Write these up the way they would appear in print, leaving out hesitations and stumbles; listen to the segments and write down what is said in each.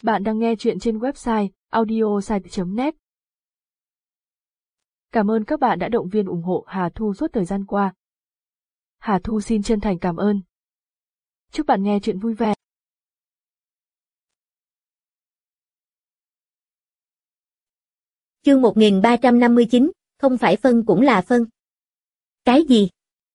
Bạn đang nghe chuyện trên website audiosite.net. Cảm ơn các bạn đã động viên ủng hộ Hà Thu suốt thời gian qua. Hà Thu xin chân thành cảm ơn. Chúc bạn nghe chuyện vui vẻ. Chương 1359, không phải phân cũng là phân. Cái gì?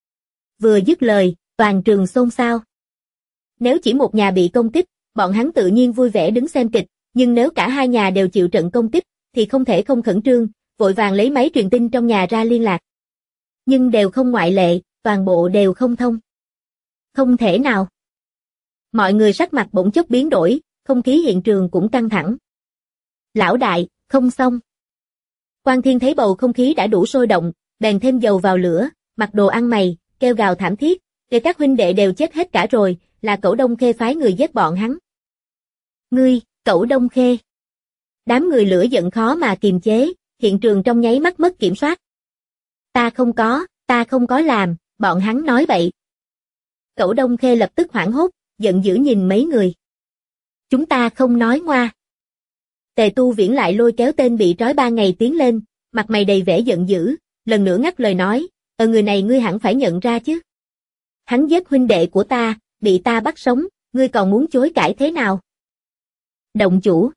Vừa dứt lời, toàn trường xôn xao. Nếu chỉ một nhà bị công kích, bọn hắn tự nhiên vui vẻ đứng xem kịch, nhưng nếu cả hai nhà đều chịu trận công kích, thì không thể không khẩn trương, vội vàng lấy máy truyền tin trong nhà ra liên lạc. Nhưng đều không ngoại lệ, toàn bộ đều không thông. Không thể nào. Mọi người sắc mặt bỗng chốc biến đổi, không khí hiện trường cũng căng thẳng. Lão đại, không xong. Quan Thiên thấy bầu không khí đã đủ sôi động, bèn thêm dầu vào lửa, mặc đồ ăn mày, kêu gào thảm thiết, để các huynh đệ đều chết hết cả rồi, là Cẩu Đông Khê phái người giết bọn hắn. Ngươi, Cẩu Đông Khê. Đám người lửa giận khó mà kiềm chế, hiện trường trong nháy mắt mất kiểm soát. Ta không có làm, bọn hắn nói bậy. Cẩu Đông Khê lập tức hoảng hốt, giận dữ nhìn mấy người. Chúng ta không nói ngoa. Tề Tu Viễn lại lôi kéo tên bị trói 3 ngày tiến lên, mặt mày đầy vẻ giận dữ, lần nữa ngắt lời nói, người này ngươi hẳn phải nhận ra chứ. Hắn giết huynh đệ của ta, bị ta bắt sống, ngươi còn muốn chối cãi thế nào? Động chủ.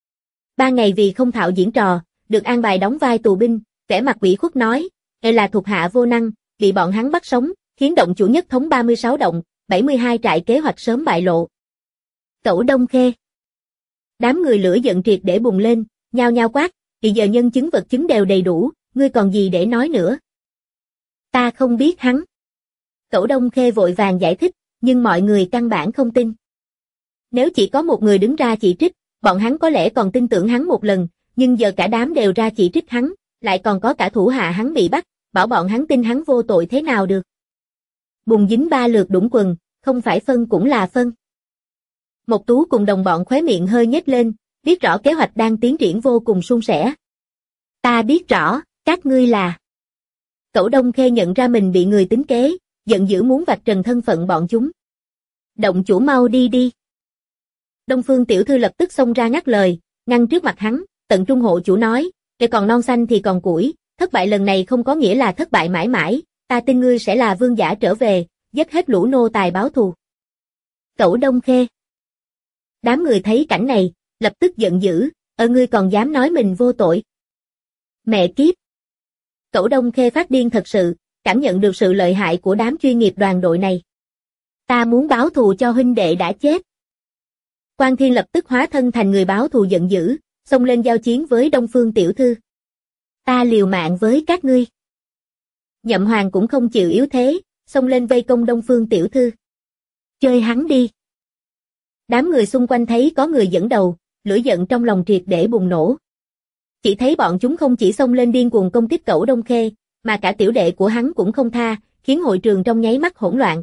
3 ngày vì không thạo diễn trò, được an bài đóng vai tù binh, vẻ mặt ủy khuất nói, là thuộc hạ vô năng, bị bọn hắn bắt sống, khiến động chủ nhất thống 36 động, 72 trại kế hoạch sớm bại lộ. Cẩu Đông Khê. Đám người lửa giận triệt để bùng lên, nhao nhao quát, thì giờ nhân chứng vật chứng đều đầy đủ, ngươi còn gì để nói nữa? Ta không biết hắn. Cẩu Đông Khê vội vàng giải thích, nhưng mọi người căn bản không tin. Nếu chỉ có một người đứng ra chỉ trích, bọn hắn có lẽ còn tin tưởng hắn một lần, nhưng giờ cả đám đều ra chỉ trích hắn, lại còn có cả thủ hạ hắn bị bắt, bảo bọn hắn tin hắn vô tội thế nào được. Bùng dính 3 lượt đũng quần, không phải phân cũng là phân. Mộc Tú cùng đồng bọn khóe miệng hơi nhếch lên, biết rõ kế hoạch đang tiến triển vô cùng suôn sẻ. Ta biết rõ, các ngươi là. Cẩu Đông Khê nhận ra mình bị người tính kế, giận dữ muốn vạch trần thân phận bọn chúng. Động chủ mau đi đi. Đông Phương tiểu thư lập tức xông ra ngắt lời, ngăn trước mặt hắn, tận trung hộ chủ nói, để còn non xanh thì còn củi, thất bại lần này không có nghĩa là thất bại mãi mãi, ta tin ngươi sẽ là vương giả trở về, giết hết lũ nô tài báo thù. Cẩu Đông Khê. Đám người thấy cảnh này, lập tức giận dữ, ngươi còn dám nói mình vô tội. Mẹ kiếp. Cẩu Đông Khê phát điên thật sự, cảm nhận được sự lợi hại của đám chuyên nghiệp đoàn đội này. Ta muốn báo thù cho huynh đệ đã chết. Quan Thiên lập tức hóa thân thành người báo thù giận dữ, xông lên giao chiến với Đông Phương tiểu thư. Ta liều mạng với các ngươi. Nhậm Hoàng cũng không chịu yếu thế, xông lên vây công Đông Phương tiểu thư. Chơi hắn đi. Đám người xung quanh thấy có người dẫn đầu, lửa giận trong lòng triệt để bùng nổ. Chỉ thấy bọn chúng không chỉ xông lên điên cuồng công kích Cẩu Đông Khê, mà cả tiểu đệ của hắn cũng không tha, khiến hội trường trong nháy mắt hỗn loạn.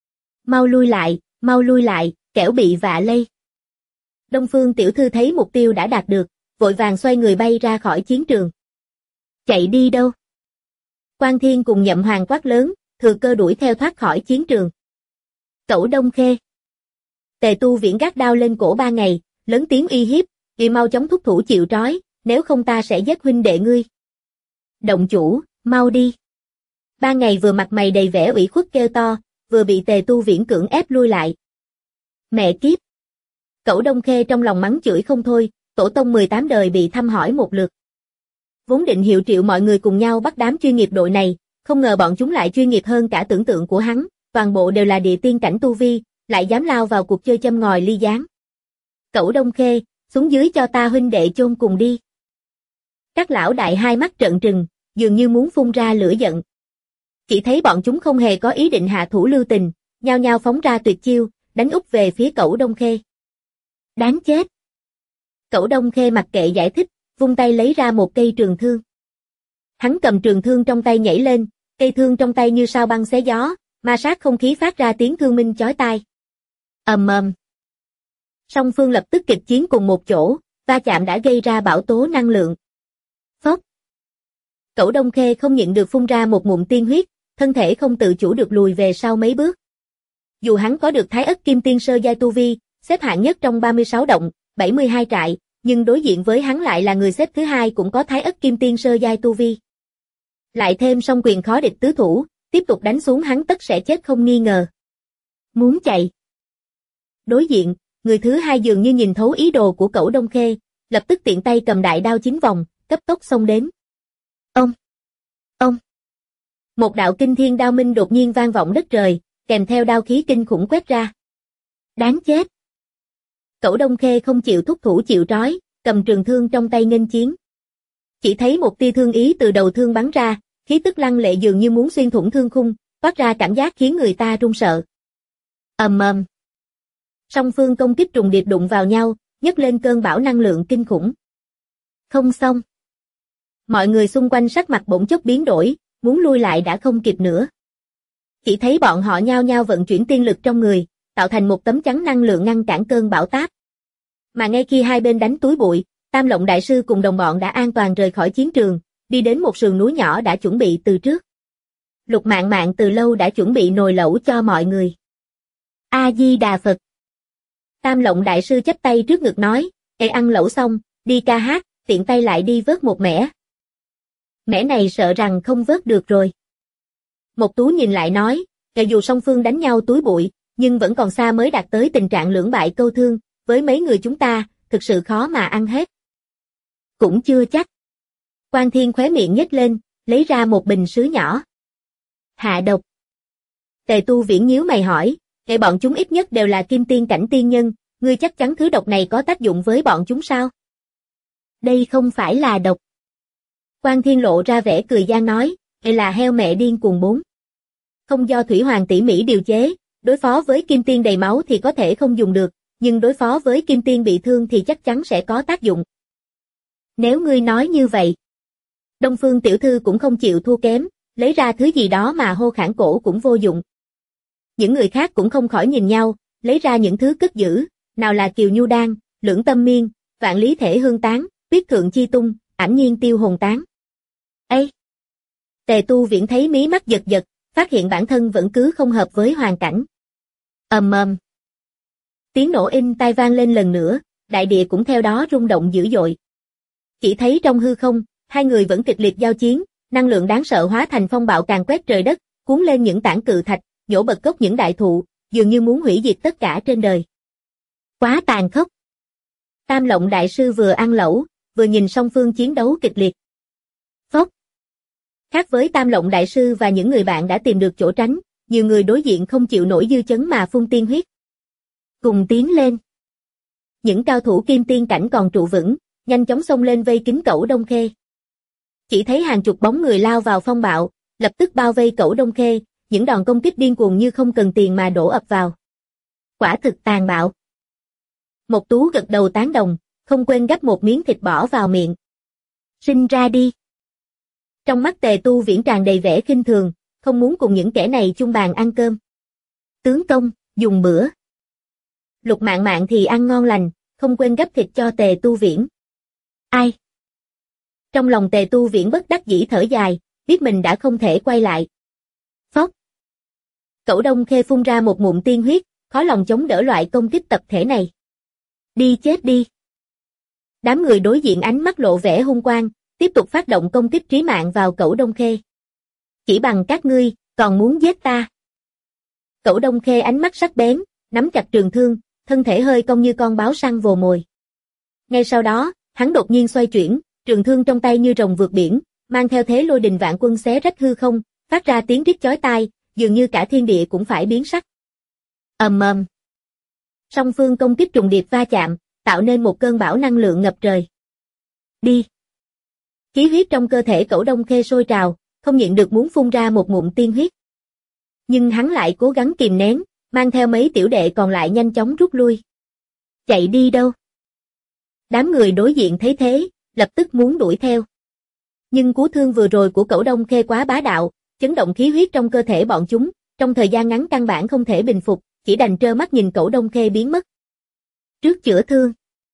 Mau lui lại, kẻo bị vạ lây. Đông Phương tiểu thư thấy mục tiêu đã đạt được, vội vàng xoay người bay ra khỏi chiến trường. Chạy đi đâu? Quan Thiên cùng Nhậm Hoàng quát lớn, thừa cơ đuổi theo thoát khỏi chiến trường. Cẩu Đông Khê. Tề Tu Viễn gác đao lên cổ 3 ngày, lớn tiếng uy hiếp, "Ngươi mau chóng thúc thủ chịu trói, nếu không ta sẽ giết huynh đệ ngươi." Động chủ, mau đi. 3 ngày vừa mặt mày đầy vẻ ủy khuất kêu to, vừa bị Tề Tu Viễn cưỡng ép lui lại. Mẹ kiếp. Cẩu Đông Khê trong lòng mắng chửi không thôi, tổ tông 18 đời bị thăm hỏi một lượt. Vốn định hiệu triệu mọi người cùng nhau bắt đám chuyên nghiệp đội này, không ngờ bọn chúng lại chuyên nghiệp hơn cả tưởng tượng của hắn, toàn bộ đều là địa tiên cảnh tu vi, lại dám lao vào cuộc chơi châm ngòi ly gián. Cẩu Đông Khê, xuống dưới cho ta huynh đệ chôn cùng đi. Các lão đại hai mắt trợn trừng, dường như muốn phun ra lửa giận. Chỉ thấy bọn chúng không hề có ý định hạ thủ lưu tình, nhao nhao phóng ra tuyệt chiêu, đánh úp về phía Cẩu Đông Khê. Đáng chết. Cẩu Đông Khê mặc kệ giải thích, vung tay lấy ra một cây trường thương. Hắn cầm trường thương trong tay nhảy lên, cây thương trong tay như sao băng xé gió, ma sát không khí phát ra tiếng thương minh chói tai. Ầm ầm. Song phương lập tức kịch chiến cùng một chỗ, va chạm đã gây ra bão tố năng lượng. Phốc. Cẩu Đông Khê không nhịn được phun ra một ngụm tiên huyết, thân thể không tự chủ được lùi về sau mấy bước. Dù hắn có được Thái Ất Kim Tiên sơ giai tu vi, xếp hạng nhất trong 36 động, 72 trại, nhưng đối diện với hắn lại là người xếp thứ hai cũng có Thái Ất Kim Tiên sơ giai tu vi. Lại thêm song quyền khó địch tứ thủ, tiếp tục đánh xuống hắn tất sẽ chết không nghi ngờ. Muốn chạy. Đối diện, người thứ hai dường như nhìn thấu ý đồ của Cẩu Đông Khê, lập tức tiện tay cầm đại đao 9 vòng, cấp tốc xông đến. Ông. Một đạo kinh thiên đao minh đột nhiên vang vọng đất trời, kèm theo đao khí kinh khủng quét ra. Đáng chết. Cẩu Đông Khê không chịu thúc thủ chịu trói, cầm trường thương trong tay nghênh chiến. Chỉ thấy một tia thương ý từ đầu thương bắn ra, khí tức lăng lệ dường như muốn xuyên thủng thương khung, toát ra cảm giác khiến người ta run sợ. Ầm ầm. Song phương công kích trùng điệp đụng vào nhau, nhấc lên cơn bão năng lượng kinh khủng. Không xong. Mọi người xung quanh sắc mặt bỗng chốc biến đổi, muốn lui lại đã không kịp nữa. Chỉ thấy bọn họ nhao nhao vận chuyển tiên lực trong người, tạo thành một tấm chắn năng lượng ngăn cản cơn bão táp. Mà ngay khi hai bên đánh túi bụi, Tam Lộng Đại Sư cùng đồng bọn đã an toàn rời khỏi chiến trường, đi đến một sườn núi nhỏ đã chuẩn bị từ trước. Lục Mạn Mạn từ lâu đã chuẩn bị nồi lẩu cho mọi người. A Di Đà Phật. Tam Lộng Đại Sư chắp tay trước ngực nói, ăn lẩu xong, đi ca hát, tiện tay lại đi vớt một mẻ. Mẻ này sợ rằng không vớt được rồi. Một Tú nhìn lại nói, dù song phương đánh nhau túi bụi, nhưng vẫn còn xa mới đạt tới tình trạng lưỡng bại câu thương, với mấy người chúng ta, thực sự khó mà ăn hết. Cũng chưa chắc. Quan Thiên khóe miệng nhếch lên, lấy ra một bình sứ nhỏ. Hạ độc. Tề Tu Viễn nhíu mày hỏi, bọn chúng ít nhất đều là kim tiên cảnh tiên nhân, ngươi chắc chắn thứ độc này có tác dụng với bọn chúng sao? Đây không phải là độc. Quan Thiên lộ ra vẻ cười gian nói, là heo mẹ điên cuồng 4. Không do Thủy Hoàng tỉ mỉ điều chế, đối phó với kim tiên đầy máu thì có thể không dùng được, nhưng đối phó với kim tiên bị thương thì chắc chắn sẽ có tác dụng. Nếu ngươi nói như vậy, Đông Phương tiểu thư cũng không chịu thua kém, lấy ra thứ gì đó mà hô khản cổ cũng vô dụng. Những người khác cũng không khỏi nhìn nhau, lấy ra những thứ cất giữ, nào là Kiều Nhu Đan, Lưỡng Tâm Miên, Vạn Lý Thể Hương Tán, Tuyết Thượng Chi Tung, Ảnh Nhiên Tiêu Hồn Tán. Ê! Tề Tu Viễn thấy mí mắt giật giật, phát hiện bản thân vẫn cứ không hợp với hoàn cảnh. Ầm ầm. Tiếng nổ in tai vang lên lần nữa, đại địa cũng theo đó rung động dữ dội. Chỉ thấy trong hư không, hai người vẫn kịch liệt giao chiến, năng lượng đáng sợ hóa thành phong bạo càn quét trời đất, cuốn lên những tảng cự thạch, nhổ bật gốc những đại thụ, dường như muốn hủy diệt tất cả trên đời. Quá tàn khốc. Tam Lộng Đại Sư vừa ăn lẩu, vừa nhìn song phương chiến đấu kịch liệt. Phốc. Khác với Tam Lộng Đại Sư và những người bạn đã tìm được chỗ tránh, nhiều người đối diện không chịu nổi dư chấn mà phun tiên huyết. Cùng tiến lên. Những cao thủ kim tiên cảnh còn trụ vững, nhanh chóng xông lên vây kín Cẩu Đông Khê. Chỉ thấy hàng chục bóng người lao vào phong bạo, lập tức bao vây Cẩu Đông Khê, những đòn công kích điên cuồng như không cần tiền mà đổ ập vào. Quả thực tàn bạo. Một Tú gật đầu tán đồng, không quên gắp một miếng thịt bỏ vào miệng. Sinh ra đi. Trong mắt Tề Tu Viễn tràn đầy vẻ khinh thường, không muốn cùng những kẻ này chung bàn ăn cơm. Tướng công, dùng bữa. Lục Mạn Mạn thì ăn ngon lành, không quên gắp thịt cho Tề Tu Viễn. Ai? Trong lòng Tề Tu Viễn bất đắc dĩ thở dài, biết mình đã không thể quay lại. Phốc. Cẩu Đông Khê phun ra một ngụm tiên huyết, khó lòng chống đỡ loại công kích tập thể này. Đi chết đi. Đám người đối diện ánh mắt lộ vẻ hung quang, tiếp tục phát động công kích trí mạng vào Cẩu Đông Khê. Chỉ bằng các ngươi, còn muốn giết ta. Cẩu Đông Khê ánh mắt sắc bén, nắm chặt trường thương, thân thể hơi cong như con báo săn vồ mồi. Ngay sau đó, hắn đột nhiên xoay chuyển, trường thương trong tay như rồng vượt biển, mang theo thế lôi đình vạn quân xé rách hư không, phát ra tiếng rít chói tai, dường như cả thiên địa cũng phải biến sắc. Ầm ầm. Song phương công kích trùng điệp va chạm, tạo nên một cơn bão năng lượng ngập trời. Đi. Khí huyết trong cơ thể Cẩu Đông Khê sôi trào, không nhịn được muốn phun ra một ngụm tiên huyết. Nhưng hắn lại cố gắng kìm nén, mang theo mấy tiểu đệ còn lại nhanh chóng rút lui. Chạy đi đâu? Đám người đối diện thấy thế, lập tức muốn đuổi theo. Nhưng cú thương vừa rồi của Cẩu Đông Khê quá bá đạo, chấn động khí huyết trong cơ thể bọn chúng, trong thời gian ngắn căn bản không thể bình phục, chỉ đành trơ mắt nhìn Cẩu Đông Khê biến mất. Trước chữa thương.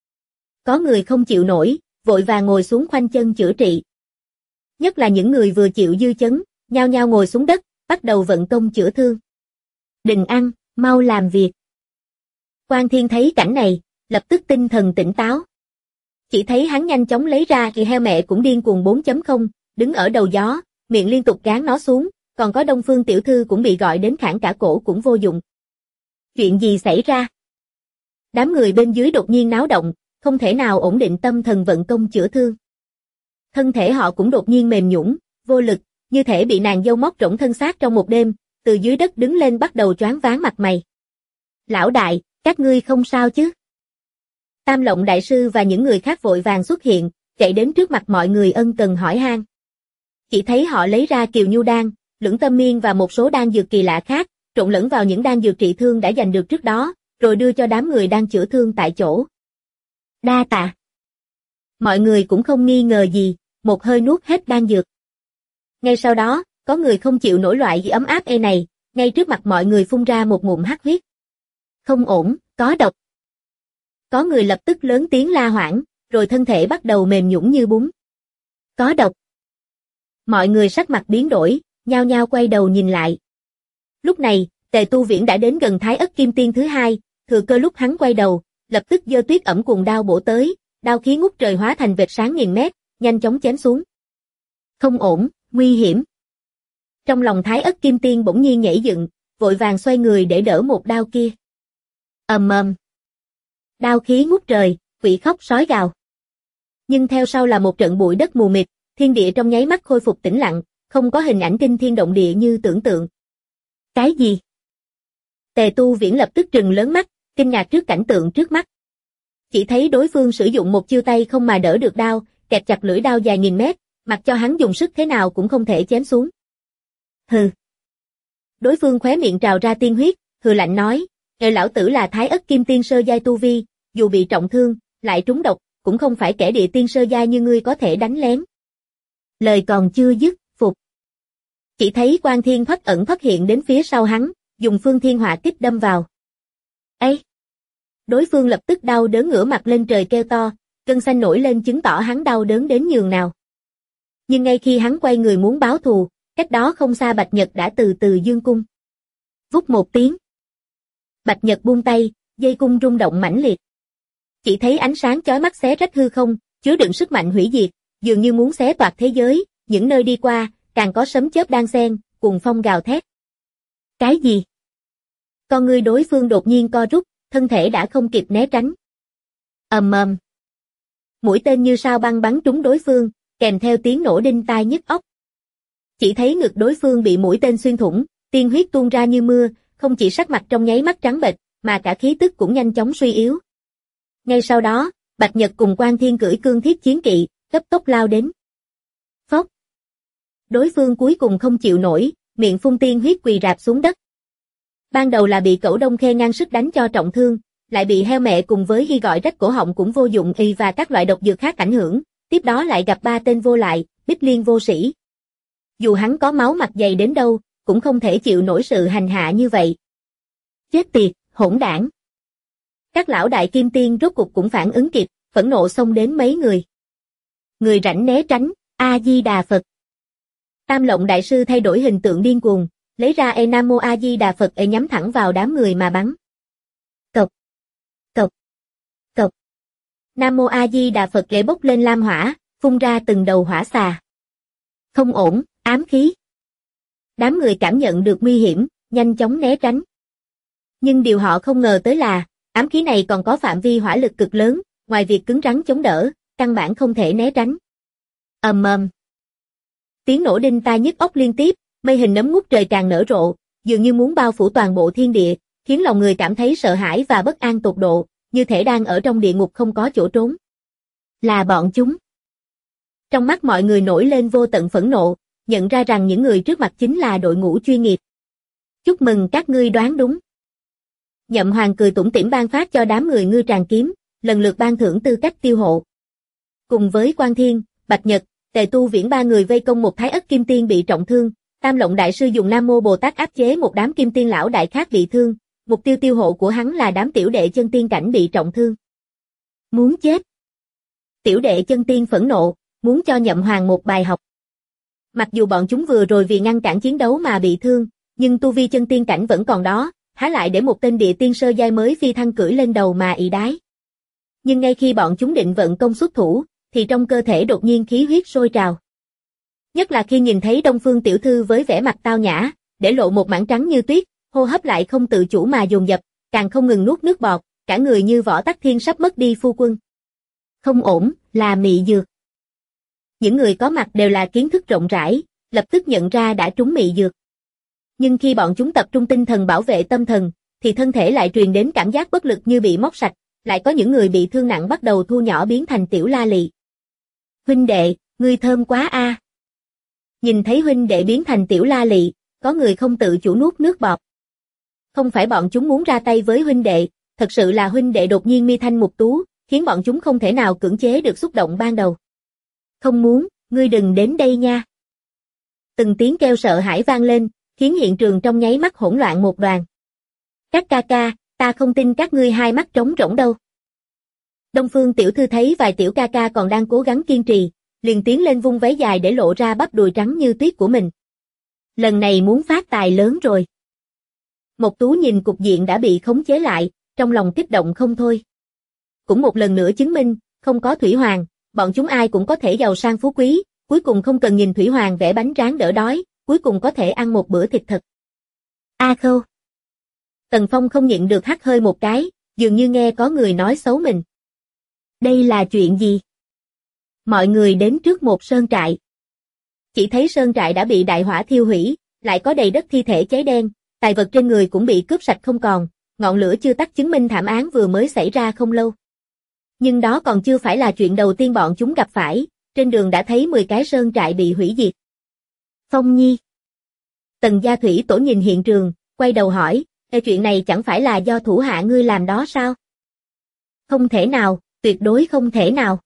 Có người không chịu nổi, vội vàng ngồi xuống khoanh chân chữa trị. Nhất là những người vừa chịu dư chấn, nhao nhao ngồi xuống đất, bắt đầu vận công chữa thương. Đình ăn, mau làm việc. Quan Thiên thấy cảnh này, lập tức tinh thần tỉnh táo. Chỉ thấy hắn nhanh chóng lấy ra thì heo mẹ cũng điên cuồng 4.0, đứng ở đầu gió, miệng liên tục gán nó xuống, còn có Đông Phương tiểu thư cũng bị gọi đến khản cả cổ cũng vô dụng. Chuyện gì xảy ra? Đám người bên dưới đột nhiên náo động, không thể nào ổn định tâm thần vận công chữa thương. Thân thể họ cũng đột nhiên mềm nhũn, vô lực, như thể bị nàng dâu móc rỗng thân xác trong một đêm, từ dưới đất đứng lên bắt đầu choáng váng mặt mày. Lão đại, các ngươi không sao chứ? Tam Lộng đại sư và những người khác vội vàng xuất hiện, chạy đến trước mặt mọi người ân cần hỏi han. Chỉ thấy họ lấy ra Kiều Nhu đan, Lưỡng Tâm Miên và một số đan dược kỳ lạ khác, trộn lẫn vào những đan dược trị thương đã giành được trước đó, rồi đưa cho đám người đang chữa thương tại chỗ. Đa tạ. Mọi người cũng không nghi ngờ gì, một hơi nuốt hết đan dược. Ngay sau đó, có người không chịu nổi loại gì ấm áp này, ngay trước mặt mọi người phun ra một ngụm hắc huyết. Không ổn, có độc. Có người lập tức lớn tiếng la hoảng, rồi thân thể bắt đầu mềm nhũn như bún. Có độc. Mọi người sắc mặt biến đổi, nhao nhao quay đầu nhìn lại. Lúc này, Tề Tu Viễn đã đến gần Thái Ất Kim Tiên thứ hai, thừa cơ lúc hắn quay đầu, lập tức giơ Tuyết Ẩm cuồng đao bổ tới, đao khí ngút trời hóa thành vệt sáng nghìn mét, nhanh chóng chém xuống. Không ổn, nguy hiểm. Trong lòng Thái Ất Kim Tiên bỗng nhiên nhảy dựng, vội vàng xoay người để đỡ một đao kia. Ầm ầm. Đao khí ngút trời, quỷ khóc sói gào. Nhưng theo sau là một trận bụi đất mù mịt, thiên địa trong nháy mắt khôi phục tĩnh lặng, không có hình ảnh kinh thiên động địa như tưởng tượng. Cái gì? Tề Tu Viễn lập tức trừng lớn mắt, kinh ngạc trước cảnh tượng trước mắt. Chỉ thấy đối phương sử dụng một chiêu tay không mà đỡ được đao, kẹp chặt lưỡi đao dài nghìn mét, mặc cho hắn dùng sức thế nào cũng không thể chém xuống. Hừ. Đối phương khóe miệng trào ra tiên huyết, hừ lạnh nói, lão tử là Thái Ất Kim Tiên sơ giai tu vi, dù bị trọng thương, lại trúng độc, cũng không phải kẻ địa tiên sơ giai như ngươi có thể đánh lén. Lời còn chưa dứt, phục. Chỉ thấy Quan Thiên thoát ẩn thoát hiện đến phía sau hắn, dùng Phương Thiên Hỏa Kích đâm vào. Ê! Đối phương lập tức đau đớn ngửa mặt lên trời kêu to, gân xanh nổi lên chứng tỏ hắn đau đớn đến nhường nào. Nhưng ngay khi hắn quay người muốn báo thù, cách đó không xa Bạch Nhật đã từ từ dương cung. Vút một tiếng. Bạch Nhật buông tay, dây cung rung động mãnh liệt. Chỉ thấy ánh sáng chói mắt xé rách hư không, chứa đựng sức mạnh hủy diệt, dường như muốn xé toạc thế giới, những nơi đi qua, càng có sấm chớp đan xen, cuồng phong gào thét. Cái gì? Con ngươi đối phương đột nhiên co rút, thân thể đã không kịp né tránh. Ầm ầm. Mũi tên như sao băng bắn trúng đối phương, kèm theo tiếng nổ đinh tai nhức óc. Chỉ thấy ngực đối phương bị mũi tên xuyên thủng, tiên huyết tuôn ra như mưa, không chỉ sắc mặt trong nháy mắt trắng bệch, mà cả khí tức cũng nhanh chóng suy yếu. Ngay sau đó, Bạch Nhật cùng Quan Thiên cưỡi cương thiết chiến kỵ, cấp tốc lao đến. Phốc. Đối phương cuối cùng không chịu nổi, miệng phun tiên huyết quỳ rạp xuống đất. Ban đầu là bị Cẩu Đông Khê ngang sức đánh cho trọng thương, lại bị heo mẹ cùng với ghi gọi rách cổ họng cũng vô dụng y và các loại độc dược khác ảnh hưởng, tiếp đó lại gặp ba tên vô lại, Bích Liên vô sĩ. Dù hắn có máu mặt dày đến đâu, cũng không thể chịu nổi sự hành hạ như vậy. Chết tiệt, hỗn đảng. Các lão đại kim tiên rốt cục cũng phản ứng kịp, phẫn nộ xông đến mấy người. Người rảnh né tránh, A-di-đà Phật. Tam Lộng đại sư thay đổi hình tượng điên cuồng, lấy ra Nam Mô A-di-đà Phật nhắm thẳng vào đám người mà bắn. Cộc, cộc, cộc. Nam Mô A-di-đà Phật bốc lên lam hỏa, phun ra từng đầu hỏa xà. Không ổn, ám khí. Đám người cảm nhận được nguy hiểm, nhanh chóng né tránh. Nhưng điều họ không ngờ tới là, ám khí này còn có phạm vi hỏa lực cực lớn, ngoài việc cứng rắn chống đỡ, căn bản không thể né tránh. Ầm ầm. Tiếng nổ đinh tai nhức óc liên tiếp, mây hình nấm ngút trời càng nở rộ, dường như muốn bao phủ toàn bộ thiên địa, khiến lòng người cảm thấy sợ hãi và bất an tột độ, như thể đang ở trong địa ngục không có chỗ trốn. Là bọn chúng. Trong mắt mọi người nổi lên vô tận phẫn nộ, nhận ra rằng những người trước mặt chính là đội ngũ chuyên nghiệp. Chúc mừng các ngươi đoán đúng. Nhậm Hoàng cười tủm tỉm ban phát cho đám người Ngư Tràng Kiếm, lần lượt ban thưởng tư cách tiêu hộ. Cùng với Quan Thiên, Bạch Nhật, Tề Tu Viễn ba người vây công một Thái Ất Kim Tiên bị trọng thương, Tam Lộng đại sư dùng Nam Mô Bồ Tát áp chế một đám Kim Tiên lão đại khác bị thương, mục tiêu tiêu hộ của hắn là đám tiểu đệ chân tiên cảnh bị trọng thương. Muốn chết. Tiểu đệ chân tiên phẫn nộ, muốn cho Nhậm Hoàng một bài học. Mặc dù bọn chúng vừa rồi vì ngăn cản chiến đấu mà bị thương, nhưng tu vi chân tiên cảnh vẫn còn đó, há lại để một tên địa tiên sơ giai mới phi thăng cưỡi lên đầu mà ỷ đái. Nhưng ngay khi bọn chúng định vận công xuất thủ, thì trong cơ thể đột nhiên khí huyết sôi trào. Nhất là khi nhìn thấy Đông Phương tiểu thư với vẻ mặt tao nhã, để lộ một mảng trắng như tuyết, hô hấp lại không tự chủ mà dồn dập, càng không ngừng nuốt nước bọt, cả người như Võ Tắc Thiên sắp mất đi phu quân. Không ổn, là mị dược. Những người có mặt đều là kiến thức rộng rãi, lập tức nhận ra đã trúng mị dược. Nhưng khi bọn chúng tập trung tinh thần bảo vệ tâm thần, thì thân thể lại truyền đến cảm giác bất lực như bị móc sạch, lại có những người bị thương nặng bắt đầu thu nhỏ biến thành tiểu la lị. Huynh đệ, ngươi thơm quá a. Nhìn thấy huynh đệ biến thành tiểu la lị, có người không tự chủ nuốt nước bọt. Không phải bọn chúng muốn ra tay với huynh đệ, thật sự là huynh đệ đột nhiên mi thanh mục tú, khiến bọn chúng không thể nào cưỡng chế được xúc động ban đầu. Không muốn, ngươi đừng đến đây nha. Từng tiếng kêu sợ hãi vang lên, khiến hiện trường trong nháy mắt hỗn loạn một đoàn. Các ca ca, ta không tin các ngươi hai mắt trống rỗng đâu. Đông Phương tiểu thư thấy vài tiểu ca ca còn đang cố gắng kiên trì, liền tiến lên vung váy dài để lộ ra bắp đùi trắng như tuyết của mình. Lần này muốn phát tài lớn rồi. Mộc Tú nhìn cục diện đã bị khống chế lại, trong lòng kích động không thôi. Cũng một lần nữa chứng minh, không có Thủy Hoàng, bọn chúng ai cũng có thể giàu sang phú quý, cuối cùng không cần nhìn Thủy Hoàng vẽ bánh tráng đỡ đói, cuối cùng có thể ăn một bữa thịt thật. A Khâu. Tần Phong không nhịn được hắt hơi một cái, dường như nghe có người nói xấu mình. Đây là chuyện gì? Mọi người đến trước một sơn trại. Chỉ thấy sơn trại đã bị đại hỏa thiêu hủy, lại có đầy đất thi thể cháy đen, tài vật trên người cũng bị cướp sạch không còn, ngọn lửa chưa tắt chứng minh thảm án vừa mới xảy ra không lâu. Nhưng đó còn chưa phải là chuyện đầu tiên bọn chúng gặp phải, trên đường đã thấy 10 cái sơn trại bị hủy diệt. Phong Nhi. Tần Gia Thủy Tổ nhìn hiện trường, quay đầu hỏi, chuyện này chẳng phải là do thủ hạ ngươi làm đó sao? Không thể nào, tuyệt đối không thể nào.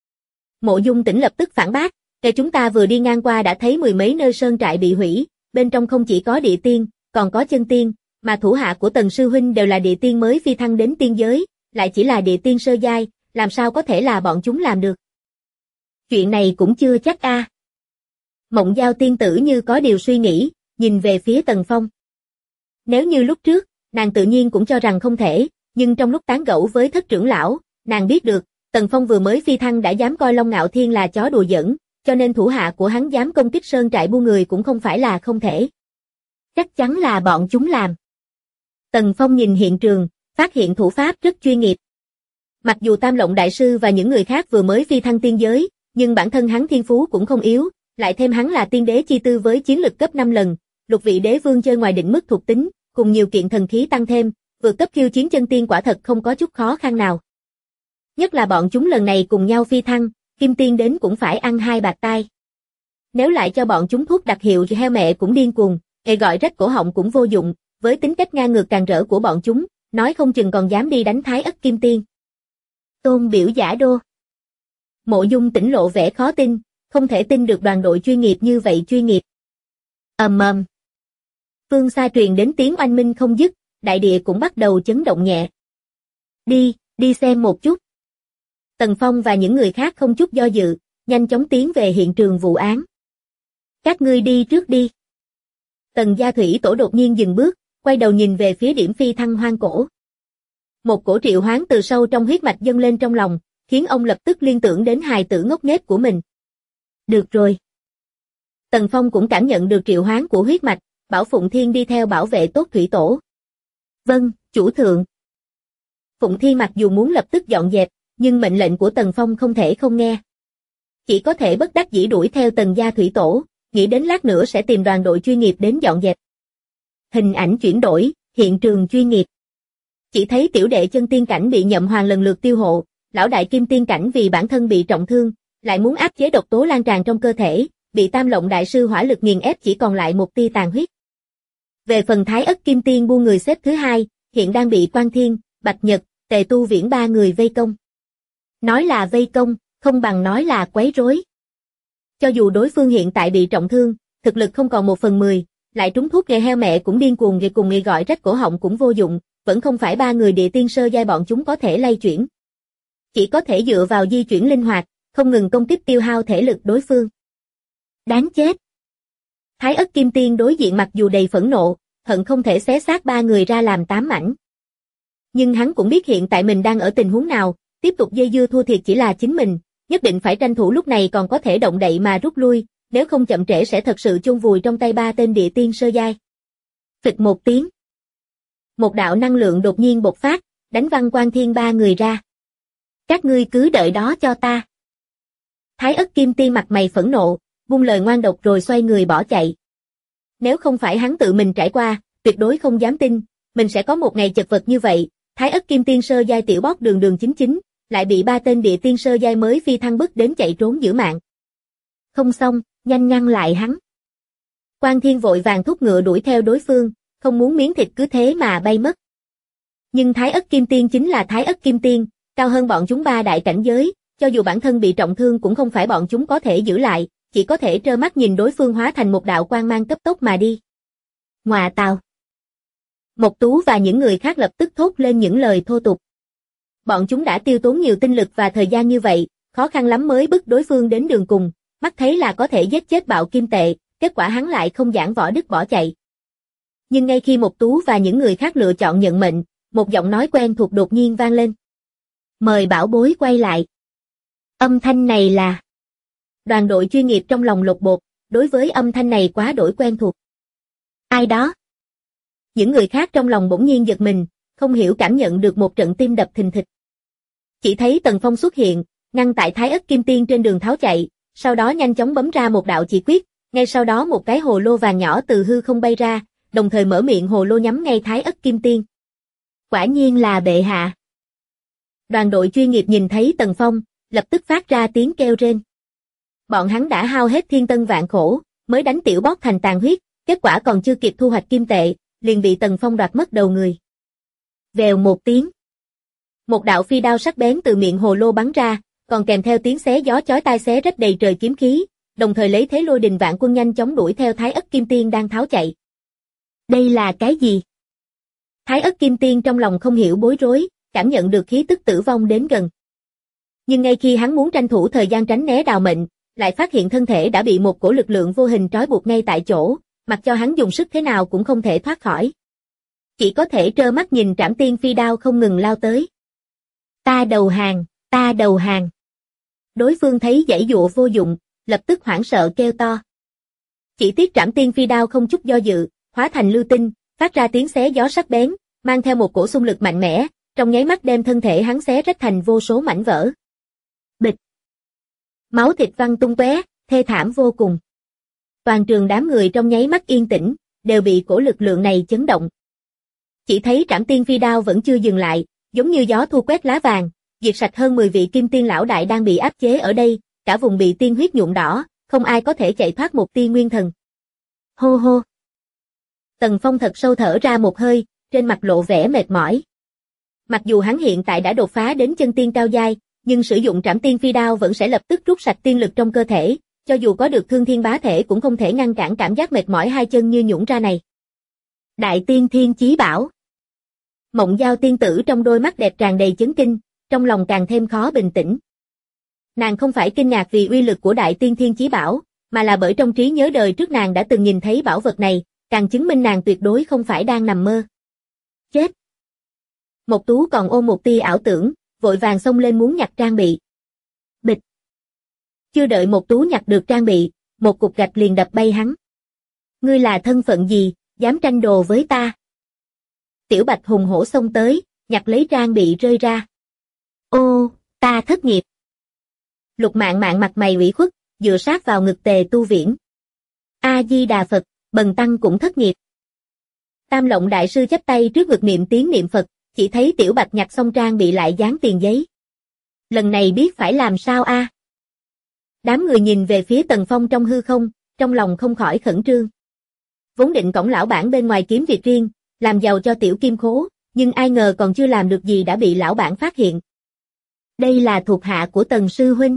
Mộ Dung Tĩnh lập tức phản bác, chúng ta vừa đi ngang qua đã thấy 10 mấy nơi sơn trại bị hủy, bên trong không chỉ có địa tiên, còn có chân tiên, mà thủ hạ của Tần sư huynh đều là địa tiên mới phi thăng đến tiên giới, lại chỉ là địa tiên sơ giai, làm sao có thể là bọn chúng làm được? Chuyện này cũng chưa chắc a. Mộng Giao tiên tử như có điều suy nghĩ, nhìn về phía Tần Phong. Nếu như lúc trước, nàng tự nhiên cũng cho rằng không thể, nhưng trong lúc tán gẫu với thất trưởng lão, nàng biết được, Tần Phong vừa mới phi thăng đã dám coi Long Ngạo Thiên là chó đùa giỡn, cho nên thủ hạ của hắn dám công kích sơn trại buôn người cũng không phải là không thể. Chắc chắn là bọn chúng làm. Tần Phong nhìn hiện trường, phát hiện thủ pháp rất chuyên nghiệp. Mặc dù Tam Lộng Đại Sư và những người khác vừa mới phi thăng tiên giới, nhưng bản thân hắn thiên phú cũng không yếu, lại thêm hắn là tiên đế chi tư với chiến lực cấp 5 lần, lục vị đế vương chơi ngoài định mức thuộc tính, cùng nhiều kiện thần khí tăng thêm, vượt cấp khiêu chiến chân tiên quả thật không có chút khó khăn nào. Nhất là bọn chúng lần này cùng nhau phi thăng, kim tiên đến cũng phải ăn hai bạt tai. Nếu lại cho bọn chúng thuốc đặc hiệu thì heo mẹ cũng điên cuồng, gọi rách cổ họng cũng vô dụng, với tính cách ngang ngược càn rỡ của bọn chúng, nói không chừng còn dám đi đánh Thái Ất kim tiên. Tôn biểu giả đô. Mộ Dung Tĩnh lộ vẻ khó tin, không thể tin được đoàn đội chuyên nghiệp như vậy chuyên nghiệp. Ầm ầm. Phương xa truyền đến tiếng oanh minh không dứt, đại địa cũng bắt đầu chấn động nhẹ. Đi xem một chút. Tần Phong và những người khác không chút do dự, nhanh chóng tiến về hiện trường vụ án. Các ngươi đi trước đi. Tần Gia Thủy Tổ đột nhiên dừng bước, quay đầu nhìn về phía điểm phi thăng hoang cổ. Một cổ triệu hoán từ sâu trong huyết mạch dâng lên trong lòng, khiến ông lập tức liên tưởng đến hài tử ngốc nghếch của mình. Được rồi. Tần Phong cũng cảm nhận được triệu hoán của huyết mạch, bảo Phụng Thiên đi theo bảo vệ tốt Thủy Tổ. Vâng, chủ thượng. Phụng Thiên mặc dù muốn lập tức dọn dẹp, nhưng mệnh lệnh của Tần Phong không thể không nghe. Chỉ có thể bất đắc dĩ đuổi theo Tần Gia Thủy Tổ, nghĩ đến lát nữa sẽ tìm đoàn đội chuyên nghiệp đến dọn dẹp. Hình ảnh chuyển đổi, hiện trường chuyên nghiệp. Chỉ thấy tiểu đệ chân tiên cảnh bị Nhậm Hoàng lần lượt tiêu hộ, lão đại kim tiên cảnh vì bản thân bị trọng thương, lại muốn áp chế độc tố lan tràn trong cơ thể, bị Tam Lộng Đại Sư hỏa lực nghiền ép chỉ còn lại một tia tàn huyết. Về phần Thái Ất kim tiên buôn người xếp thứ hai, hiện đang bị Quan Thiên, Bạch Nhật, Tề Tu Viễn ba người vây công. Nói là vây công, không bằng nói là quấy rối. Cho dù đối phương hiện tại bị trọng thương, thực lực không còn 1/10, lại trúng thuốc nghề heo mẹ cũng điên cuồng cùng nghề gọi rách cổ họng cũng vô dụng, vẫn không phải ba người địa tiên sơ giai bọn chúng có thể lay chuyển. Chỉ có thể dựa vào di chuyển linh hoạt, không ngừng công kích tiêu hao thể lực đối phương. Đáng chết! Thái Ất kim tiên đối diện mặc dù đầy phẫn nộ, hận không thể xé xác ba người ra làm 8 mảnh. Nhưng hắn cũng biết hiện tại mình đang ở tình huống nào, tiếp tục dây dưa thua thiệt chỉ là chính mình, nhất định phải tranh thủ lúc này còn có thể động đậy mà rút lui, nếu không chậm trễ sẽ thật sự chôn vùi trong tay 3 tên địa tiên sơ giai. Phịch một tiếng. Một đạo năng lượng đột nhiên bộc phát, đánh văng Quan Thiên 3 người ra. Các ngươi cứ đợi đó cho ta. Thái Ất Kim Tiên mặt mày phẫn nộ, buông lời ngoan độc rồi xoay người bỏ chạy. Nếu không phải hắn tự mình trải qua, tuyệt đối không dám tin, mình sẽ có một ngày chật vật như vậy. Thái Ất Kim Tiên sơ giai tiểu boss đường đường chính chính, lại bị 3 tên địa tiên sơ giai mới phi thăng bức đến chạy trốn giữ mạng. Không xong, nhanh ngăn lại hắn. Quan Thiên vội vàng thúc ngựa đuổi theo đối phương, không muốn miếng thịt cứ thế mà bay mất. Nhưng Thái Ất Kim Tiên chính là Thái Ất Kim Tiên, cao hơn bọn chúng 3 đại cảnh giới, cho dù bản thân bị trọng thương cũng không phải bọn chúng có thể giữ lại, chỉ có thể trơ mắt nhìn đối phương hóa thành một đạo quang mang cấp tốc mà đi. Ngọa tào. Mộc Tú và những người khác lập tức thốt lên những lời thô tục. Bọn chúng đã tiêu tốn nhiều tinh lực và thời gian như vậy, khó khăn lắm mới bức đối phương đến đường cùng, mắt thấy là có thể giết chết Bạo Kim Tệ, kết quả hắn lại không giảng võ đức bỏ chạy. Nhưng ngay khi Mộc Tú và những người khác lựa chọn nhận mệnh, một giọng nói quen thuộc đột nhiên vang lên. Mời bảo bối quay lại. Âm thanh này là... Đoàn đội chuyên nghiệp trong lòng lột bột, đối với âm thanh này quá đổi quen thuộc. Ai đó? Những người khác trong lòng bỗng nhiên giật mình, không hiểu cảm nhận được một trận tim đập thình thịch. Chỉ thấy Tần Phong xuất hiện, ngăn tại Thái Ất Kim Tiên trên đường tháo chạy, sau đó nhanh chóng bấm ra một đạo chỉ quyết, ngay sau đó một cái hồ lô vàng nhỏ từ hư không bay ra, đồng thời mở miệng hồ lô nhắm ngay Thái Ất Kim Tiên. Quả nhiên là bệ hạ. Đoàn đội chuyên nghiệp nhìn thấy Tần Phong, lập tức phát ra tiếng kêu rên. Bọn hắn đã hao hết thiên tân vạn khổ, mới đánh tiểu boss thành tàn huyết, kết quả còn chưa kịp thu hoạch kim tệ, liền bị Tần Phong đoạt mất đầu người. Vèo một tiếng. Một đạo phi đao sắc bén từ miệng hồ lô bắn ra, còn kèm theo tiếng xé gió chói tai xé rách đầy trời kiếm khí, đồng thời lấy thế lôi đình vạn quân nhanh chóng đuổi theo Thái Ất Kim Tiên đang tháo chạy. Đây là cái gì? Thái Ất Kim Tiên trong lòng không hiểu bối rối, cảm nhận được khí tức tử vong đến gần. Nhưng ngay khi hắn muốn tranh thủ thời gian tránh né đào mệnh, lại phát hiện thân thể đã bị một cổ lực lượng vô hình trói buộc ngay tại chỗ, mặc cho hắn dùng sức thế nào cũng không thể thoát khỏi. Chỉ có thể trơ mắt nhìn Trảm Tiên phi đao không ngừng lao tới. Ta đầu hàng, ta đầu hàng. Đối phương thấy giãy giụa vô dụng, lập tức hoảng sợ kêu to. Chỉ tiếc Trảm Tiên phi đao không chút do dự, hóa thành lưu tinh, phát ra tiếng xé gió sắc bén, mang theo một cổ xung lực mạnh mẽ, trong nháy mắt đem thân thể hắn xé rách thành vô số mảnh vỡ. Bịch. Máu thịt văng tung tóe, thê thảm vô cùng. Toàn trường đám người trong nháy mắt yên tĩnh, đều bị cổ lực lượng này chấn động. Chỉ thấy Trảm Tiên phi đao vẫn chưa dừng lại, giống như gió thu quét lá vàng, diệt sạch hơn 10 vị kim tiên lão đại đang bị áp chế ở đây, cả vùng bị tiên huyết nhuộm đỏ, không ai có thể chạy thoát một tia nguyên thần. Hô hô. Tần Phong thật sâu thở ra một hơi, trên mặt lộ vẻ mệt mỏi. Mặc dù hắn hiện tại đã đột phá đến chân tiên cao giai, nhưng sử dụng Trảm Tiên phi đao vẫn sẽ lập tức rút sạch tiên lực trong cơ thể, cho dù có được Thương Thiên Bá Thể cũng không thể ngăn cản cảm giác mệt mỏi hai chân như nhũn ra này. Đại Tiên Thiên Chí Bảo. Mộng Giao tiên tử trong đôi mắt đẹp tràn đầy chấn kinh, trong lòng càng thêm khó bình tĩnh. Nàng không phải kinh ngạc vì uy lực của Đại Tiên Thiên Chí Bảo, mà là bởi trong trí nhớ đời trước nàng đã từng nhìn thấy bảo vật này, càng chứng minh nàng tuyệt đối không phải đang nằm mơ. Chết! Mộc Tú còn ôm một tia ảo tưởng, vội vàng xông lên muốn nhặt trang bị. Bịch! Chưa đợi Mộc Tú nhặt được trang bị, một cục gạch liền đập bay hắn. Ngươi là thân phận gì, dám tranh đồ với ta? Tiểu Bạch hùng hổ xông tới, nhặt lấy trang bị rơi ra. Ô, ta thất nghiệp. Lục Mạn Mạn mặt mày ủy khuất, dựa sát vào ngực Tề Tu Viễn. A Di Đà Phật, Bần tăng cũng thất nghiệp. Tam Lộng đại sư chắp tay trước ngực niệm tiếng niệm Phật, chỉ thấy Tiểu Bạch nhặt xong trang bị lại dán tiền giấy. Lần này biết phải làm sao a? Đám người nhìn về phía Tần Phong trong hư không, trong lòng không khỏi khẩn trương. Vốn định cõng lão bản bên ngoài kiếm việc riêng, làm giàu cho tiểu kim khố, nhưng ai ngờ còn chưa làm được gì đã bị lão bản phát hiện. Đây là thuộc hạ của Tần sư huynh.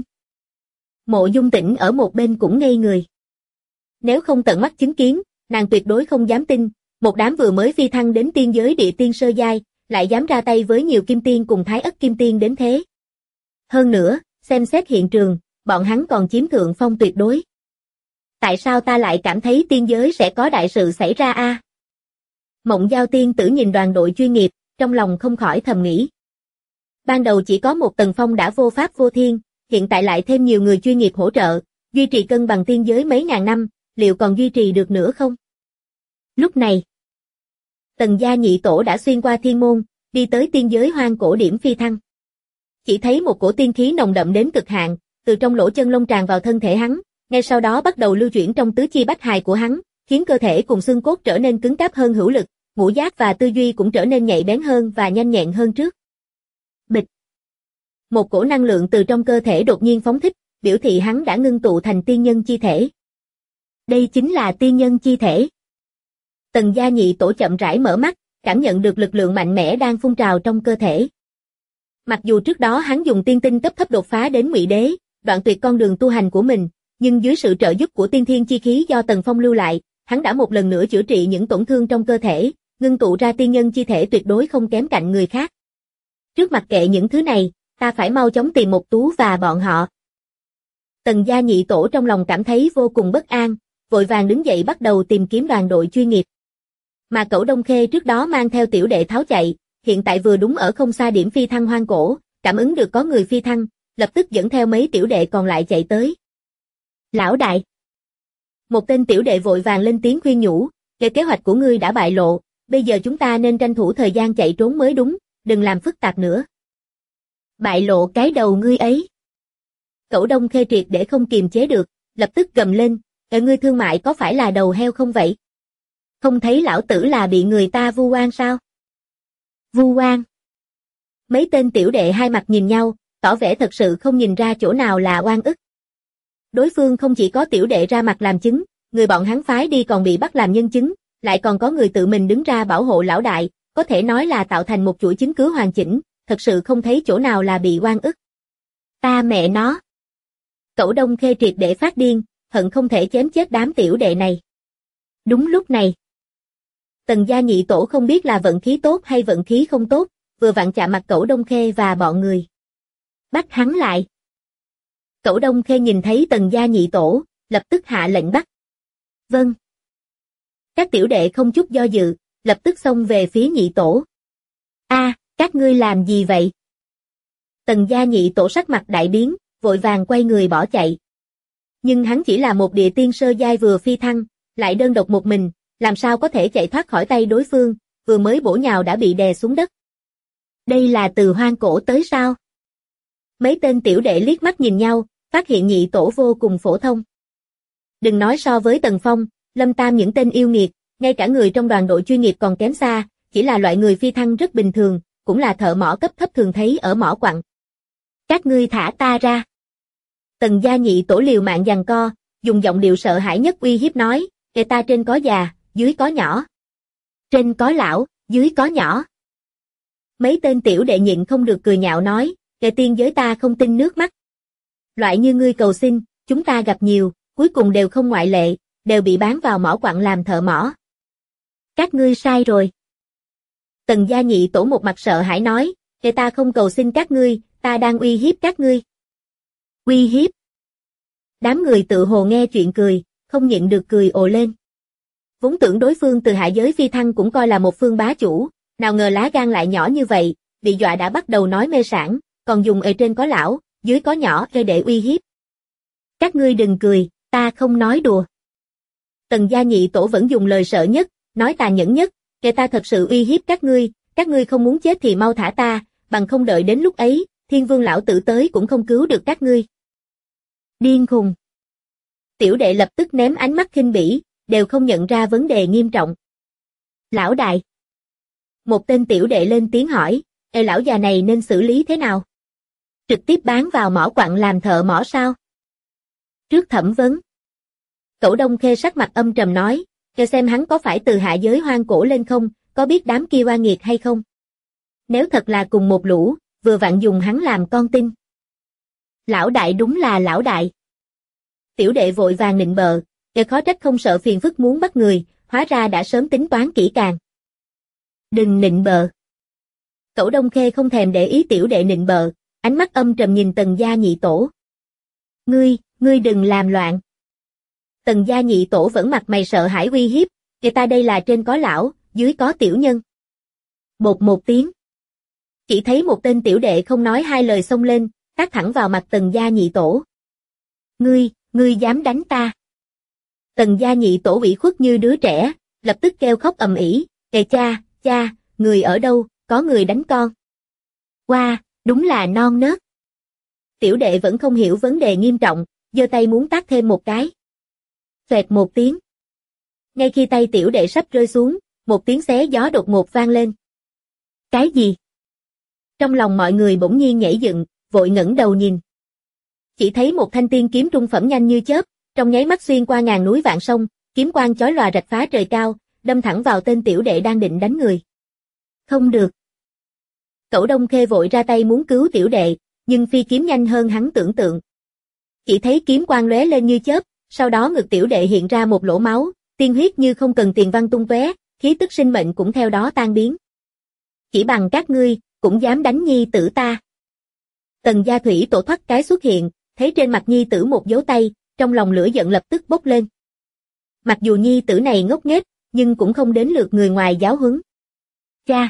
Mộ Dung Tĩnh ở một bên cũng ngây người. Nếu không tận mắt chứng kiến, nàng tuyệt đối không dám tin, một đám vừa mới phi thăng đến tiên giới địa tiên sơ giai, lại dám ra tay với nhiều kim tiên cùng Thái Ất Kim Tiên đến thế. Hơn nữa, xem xét hiện trường, bọn hắn còn chiếm thượng phong tuyệt đối. Tại sao ta lại cảm thấy tiên giới sẽ có đại sự xảy ra a? Mộng Giao tiên tử nhìn đoàn đội chuyên nghiệp, trong lòng không khỏi thầm nghĩ. Ban đầu chỉ có một Tần Phong đã vô pháp vô thiên, hiện tại lại thêm nhiều người chuyên nghiệp hỗ trợ, duy trì cân bằng tiên giới mấy ngàn năm, liệu còn duy trì được nữa không? Lúc này, Tần gia nhị tổ đã xuyên qua thiên môn, đi tới tiên giới hoang cổ điểm phi thăng. Chỉ thấy một cổ tiên khí nồng đậm đến cực hạn, từ trong lỗ chân lông tràn vào thân thể hắn, ngay sau đó bắt đầu lưu chuyển trong tứ chi bách hài của hắn, khiến cơ thể cùng xương cốt trở nên cứng cáp hơn hữu lực, ngũ giác và tư duy cũng trở nên nhạy bén hơn và nhanh nhẹn hơn trước. Bịch. Một cổ năng lượng từ trong cơ thể đột nhiên phóng thích, biểu thị hắn đã ngưng tụ thành tiên nhân chi thể. Đây chính là tiên nhân chi thể. Tần gia nhị tổ chậm rãi mở mắt, cảm nhận được lực lượng mạnh mẽ đang phun trào trong cơ thể. Mặc dù trước đó hắn dùng tiên tinh cấp thấp đột phá đến Ngụy Đế, đoạn tuyệt con đường tu hành của mình, nhưng dưới sự trợ giúp của tiên thiên chi khí do Tần Phong lưu lại, hắn đã một lần nữa chữa trị những tổn thương trong cơ thể, ngưng tụ ra tiên nhân chi thể tuyệt đối không kém cạnh người khác. Trước mặc kệ những thứ này, ta phải mau chóng tìm một Tú và bọn họ. Tần gia nhị tổ trong lòng cảm thấy vô cùng bất an, vội vàng đứng dậy bắt đầu tìm kiếm đoàn đội chuyên nghiệp. Mà Cẩu Đông Khê trước đó mang theo tiểu đệ tháo chạy, hiện tại vừa đúng ở không xa điểm phi thăng hoang cổ, cảm ứng được có người phi thăng, lập tức dẫn theo mấy tiểu đệ còn lại chạy tới. Lão đại! Một tên tiểu đệ vội vàng lên tiếng khuyên nhủ, kế hoạch của ngươi đã bại lộ, bây giờ chúng ta nên tranh thủ thời gian chạy trốn mới đúng, đừng làm phức tạp nữa. Bại lộ cái đầu ngươi ấy! Cẩu Đông Khê triệt để không kiềm chế được, lập tức gầm lên, ngươi thương mại có phải là đầu heo không vậy? Không thấy lão tử là bị người ta vu oan sao? Vu oan? Mấy tên tiểu đệ hai mặt nhìn nhau, tỏ vẻ thật sự không nhìn ra chỗ nào là oan ức. Đối phương không chỉ có tiểu đệ ra mặt làm chứng, người bọn hắn phái đi còn bị bắt làm nhân chứng, lại còn có người tự mình đứng ra bảo hộ lão đại, có thể nói là tạo thành một chuỗi chứng cứ hoàn chỉnh, thật sự không thấy chỗ nào là bị oan ức. Ta mẹ nó! Cẩu Đông Khê triệt để phát điên, hận không thể chém chết đám tiểu đệ này. Đúng lúc này, Tần gia nhị tổ không biết là vận khí tốt hay vận khí không tốt, vừa vặn chạm mặt Cẩu Đông Khê và bọn người. Bắt hắn lại. Cẩu Đông Khê nhìn thấy Tần gia nhị tổ, lập tức hạ lệnh bắt. Vâng. Các tiểu đệ không chút do dự, lập tức xông về phía nhị tổ. Các ngươi làm gì vậy? Tần gia nhị tổ sắc mặt đại biến, vội vàng quay người bỏ chạy. Nhưng hắn chỉ là một địa tiên sơ giai vừa phi thăng, lại đơn độc một mình, làm sao có thể chạy thoát khỏi tay đối phương, vừa mới bổ nhào đã bị đè xuống đất. Đây là từ hoang cổ tới sao? Mấy tên tiểu đệ liếc mắt nhìn nhau, phát hiện nhị tổ vô cùng phổ thông. Đừng nói so với Tần Phong, Lâm Tam những tên yêu nghiệt, ngay cả người trong đoàn đội chuyên nghiệp còn kém xa, chỉ là loại người phi thăng rất bình thường, cũng là thợ mỏ cấp thấp thường thấy ở mỏ quặng. Các ngươi thả ta ra. Tần gia nhị tổ liều mạng giằng co, dùng giọng điệu sợ hãi nhất uy hiếp nói, ta trên có già, dưới có nhỏ. Trên có lão, dưới có nhỏ. Mấy tên tiểu đệ nhịn không được cười nhạo nói, tiên giới ta không tin nước mắt. Loại như ngươi cầu xin, chúng ta gặp nhiều, cuối cùng đều không ngoại lệ, đều bị bán vào mỏ quặng làm thợ mỏ. Các ngươi sai rồi. Tần gia nhị tổ một mặt sợ hãi nói, ta không cầu xin các ngươi, ta đang uy hiếp các ngươi. Uy hiếp? Đám người tự hồ nghe chuyện cười, không nhịn được cười ồ lên. Vốn tưởng đối phương từ hạ giới phi thăng cũng coi là một phương bá chủ, nào ngờ lá gan lại nhỏ như vậy, bị dọa đã bắt đầu nói mê sảng, còn dùng ở trên có lão, dưới có nhỏ để uy hiếp. Các ngươi đừng cười, ta không nói đùa. Tần gia nhị tổ vẫn dùng lời sợ nhất, nói tàn nhẫn nhất, ta thật sự uy hiếp các ngươi không muốn chết thì mau thả ta, bằng không đợi đến lúc ấy, Thiên Vương lão tử tới cũng không cứu được các ngươi. Điên khùng. Tiểu đệ lập tức ném ánh mắt khinh bỉ, đều không nhận ra vấn đề nghiêm trọng. Lão đại. Một tên tiểu đệ lên tiếng hỏi, lão già này nên xử lý thế nào? Trực tiếp bán vào mỏ quặng làm thợ mỏ sao? Trước thẩm vấn. Cẩu Đông Khê sắc mặt âm trầm nói, xem hắn có phải từ hạ giới hoang cổ lên không, có biết đám kia oan nghiệt hay không? Nếu thật là cùng một lũ, vừa vặn dùng hắn làm con tin. Lão đại đúng là lão đại. Tiểu đệ vội vàng nịnh bợ, khó trách không sợ phiền phức muốn bắt người, hóa ra đã sớm tính toán kỹ càng. Đừng nịnh bợ. Cẩu Đông Khê không thèm để ý tiểu đệ nịnh bợ, ánh mắt âm trầm nhìn Tần gia nhị tổ. Ngươi đừng làm loạn. Tần gia nhị tổ vẫn mặt mày sợ hãi uy hiếp, ta đây là trên có lão, dưới có tiểu nhân. Bột một tiếng. Chỉ thấy một tên tiểu đệ không nói hai lời xông lên, tát thẳng vào mặt Tần gia nhị tổ. Ngươi dám đánh ta? Tần gia nhị tổ ủy khuất như đứa trẻ, lập tức kêu khóc ầm ĩ, kề cha, người ở đâu, có người đánh con. Wow, đúng là non nớt. Tiểu đệ vẫn không hiểu vấn đề nghiêm trọng, giơ tay muốn tát thêm một cái. Xoẹt một tiếng. Ngay khi tay tiểu đệ sắp rơi xuống, một tiếng xé gió đột ngột vang lên. Cái gì? Trong lòng mọi người bỗng nhiên nhảy dựng, vội ngẩng đầu nhìn. Chỉ thấy một thanh tiên kiếm trung phẩm nhanh như chớp, trong nháy mắt xuyên qua ngàn núi vạn sông, kiếm quang chói lòa rạch phá trời cao, đâm thẳng vào tên tiểu đệ đang định đánh người. Không được. Cẩu Đông Khê vội ra tay muốn cứu tiểu đệ, nhưng phi kiếm nhanh hơn hắn tưởng tượng. Chỉ thấy kiếm quang lóe lên như chớp, sau đó ngực tiểu đệ hiện ra một lỗ máu, tiên huyết như không cần tiền văng tung tóe, khí tức sinh mệnh cũng theo đó tan biến. Chỉ bằng các ngươi, cũng dám đánh nhi tử ta. Tần gia thủy tổ thoát cái xuất hiện, thấy trên mặt nhi tử một dấu tay, trong lòng lửa giận lập tức bốc lên. Mặc dù nhi tử này ngốc nghếch, nhưng cũng không đến lượt người ngoài giáo huấn. Cha!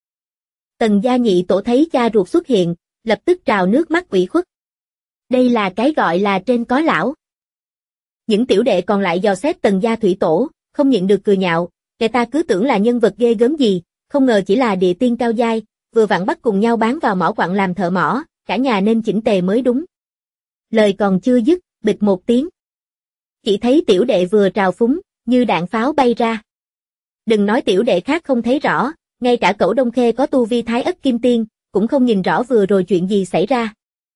Tần gia nhị tổ thấy cha ruột xuất hiện, lập tức trào nước mắt ủy khuất. Đây là cái gọi là trên có lão. Những tiểu đệ còn lại dò xét Tần gia thủy tổ, không nhịn được cười nhạo, người ta cứ tưởng là nhân vật ghê gớm gì, không ngờ chỉ là địa tiên cao giai, vừa vặn bắt cùng nhau bán vào mỏ quặng làm thợ mỏ, cả nhà nên chỉnh tề mới đúng. Lời còn chưa dứt, bịch một tiếng. Chỉ thấy tiểu đệ vừa trào phúng, như đạn pháo bay ra. Đừng nói tiểu đệ khác không thấy rõ, ngay cả Cẩu Đông Khê có tu vi Thái Ất Kim Tiên, cũng không nhìn rõ vừa rồi chuyện gì xảy ra.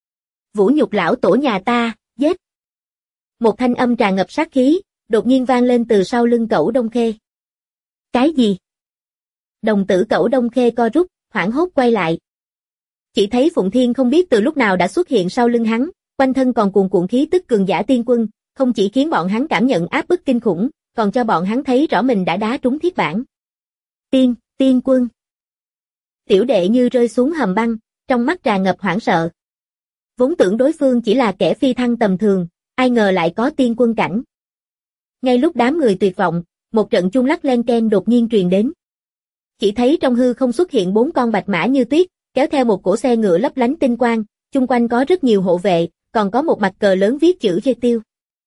Vũ nhục lão tổ nhà ta, giết. Một thanh âm tràn ngập sát khí, đột nhiên vang lên từ sau lưng Cẩu Đông Khê. Cái gì? Đồng tử Cẩu Đông Khê co rút, hoảng hốt quay lại. Chỉ thấy Phụng Thiên không biết từ lúc nào đã xuất hiện sau lưng hắn, quanh thân còn cuồn cuộn khí tức cường giả tiên quân, không chỉ khiến bọn hắn cảm nhận áp bức kinh khủng, còn cho bọn hắn thấy rõ mình đã đá trúng thiết bản. Tiên quân. Tiểu đệ như rơi xuống hầm băng, trong mắt tràn ngập hoảng sợ. Vốn tưởng đối phương chỉ là kẻ phi thăng tầm thường, ai ngờ lại có tiên quân cảnh. Ngay lúc đám người tuyệt vọng, một trận chuông lắc len ken đột nhiên truyền đến. Chỉ thấy trong hư không xuất hiện 4 con bạch mã như tuyết, kéo theo một cỗ xe ngựa lấp lánh tinh quang, chung quanh có rất nhiều hộ vệ, còn có một mặt cờ lớn viết chữ Dê Tiêu.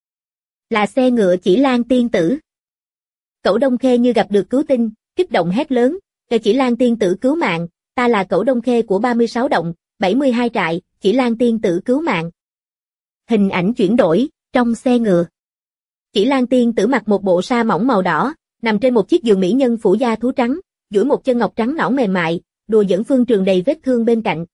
Là xe ngựa Chỉ Lan tiên tử. Cẩu Đông Khê như gặp được cứu tinh, kích động hét lớn, "Kẻ Chỉ Lan tiên tử cứu mạng, ta là Cẩu Đông Khê của 36 động, 72 trại, Chỉ Lan tiên tử cứu mạng." Hình ảnh chuyển đổi, trong xe ngựa. Chỉ Lan tiên tử mặc một bộ sa mỏng màu đỏ, nằm trên một chiếc giường mỹ nhân phủ da thú trắng, duỗi một chân ngọc trắng nõn mềm mại, đùa giỡn Phương Trường đầy vết thương bên cạnh.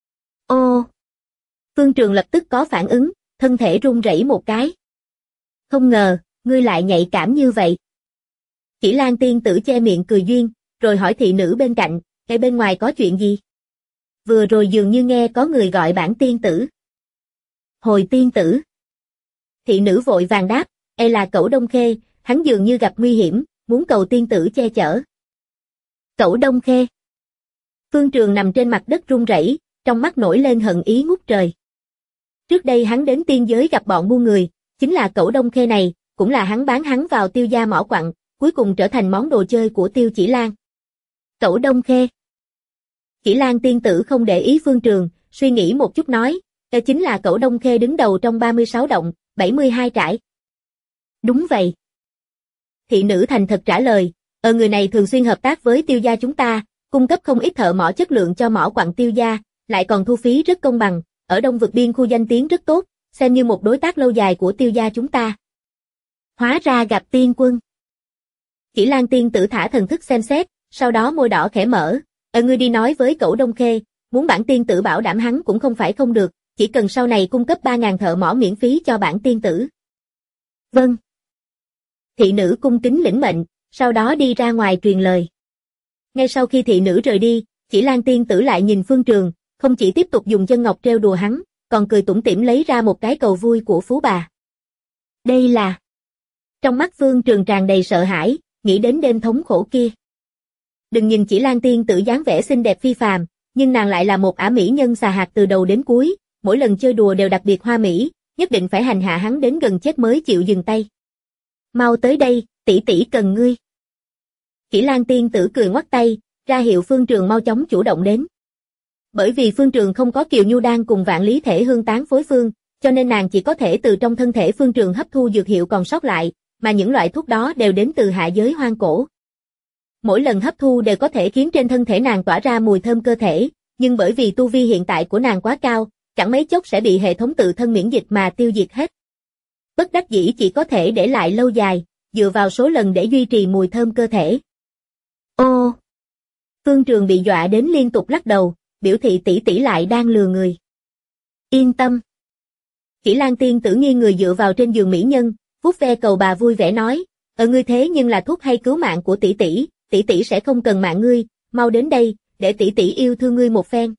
Ô! Phương Trường lập tức có phản ứng, thân thể run rẩy một cái. Không ngờ, ngươi lại nhạy cảm như vậy. Chỉ Lan tiên tử che miệng cười duyên, rồi hỏi thị nữ bên cạnh, "Cái bên ngoài có chuyện gì?" Vừa rồi dường như nghe có người gọi bản tiên tử. Hồi tiên tử. Thị nữ vội vàng đáp, là Cẩu Đông Khê, hắn dường như gặp nguy hiểm, muốn cầu tiên tử che chở. Cẩu Đông Khê. Phương Trường nằm trên mặt đất run rẩy, trong mắt nổi lên hận ý ngút trời. Trước đây hắn đến tiên giới gặp bọn buôn người, chính là Cẩu Đông Khê này, cũng là hắn bán hắn vào Tiêu gia mỏ quặng, cuối cùng trở thành món đồ chơi của Tiêu Chỉ Lan. Cẩu Đông Khê. Chỉ Lan tiên tử không để ý Phương Trường, suy nghĩ một chút nói, đó chính là Cẩu Đông Khê đứng đầu trong 36 động, 72 trại. Đúng vậy. Thị nữ thành thật trả lời, người này thường xuyên hợp tác với Tiêu gia chúng ta, cung cấp không ít thợ mỏ chất lượng cho mỏ quặng Tiêu gia, lại còn thu phí rất công bằng, ở Đông Vực Biên khu danh tiếng rất tốt, xem như một đối tác lâu dài của Tiêu gia chúng ta. Hóa ra gặp tiên quân. Chỉ Lan tiên tử thả thần thức xem xét, sau đó môi đỏ khẽ mở, ngươi đi nói với Cẩu Đông Khê, muốn bản tiên tử bảo đảm hắn cũng không phải không được, chỉ cần sau này cung cấp 3.000 thợ mỏ miễn phí cho bản tiên tử. Vâng. Thị nữ cung kính lĩnh mệnh, sau đó đi ra ngoài truyền lời. Ngay sau khi thị nữ rời đi, Chỉ Lan tiên tử lại nhìn Phương Trường, không chỉ tiếp tục dùng chân ngọc trêu đùa hắn, còn cười tủm tỉm lấy ra một cái cầu vui của phú bà. Đây là... Trong mắt Phương Trường tràn đầy sợ hãi, nghĩ đến đêm thống khổ kia. Đừng nhìn Chỉ Lan tiên tử dáng vẻ xinh đẹp phi phàm, nhưng nàng lại là một ả mỹ nhân xà hạt từ đầu đến cuối, mỗi lần chơi đùa đều đặc biệt hoa mỹ, nhất định phải hành hạ hắn đến gần chết mới chịu dừng tay. Mau tới đây, tỷ tỷ cần ngươi. Chỉ Lan tiên tử cười ngoắc tay, ra hiệu Phương Trường mau chóng chủ động đến. Bởi vì Phương Trường không có Kiều Nhu đan cùng vạn lý thể hương tán phối phương, cho nên nàng chỉ có thể từ trong thân thể Phương Trường hấp thu dược hiệu còn sót lại, mà những loại thuốc đó đều đến từ hạ giới hoang cổ. Mỗi lần hấp thu đều có thể khiến trên thân thể nàng tỏa ra mùi thơm cơ thể, nhưng bởi vì tu vi hiện tại của nàng quá cao, chẳng mấy chốc sẽ bị hệ thống tự thân miễn dịch mà tiêu diệt hết. Bất đắc dĩ chỉ có thể để lại lâu dài, dựa vào số lần để duy trì mùi thơm cơ thể. Ô! Phương Trường bị dọa đến liên tục lắc đầu, biểu thị tỷ tỷ lại đang lừa người. Yên tâm. Chỉ Lan tiên tử nghiêng người dựa vào trên giường mỹ nhân, vuốt ve cầu bà vui vẻ nói, ngươi thế nhưng là thuốc hay cứu mạng của tỷ tỷ sẽ không cần mạng ngươi, mau đến đây, để tỷ tỷ yêu thương ngươi một phen.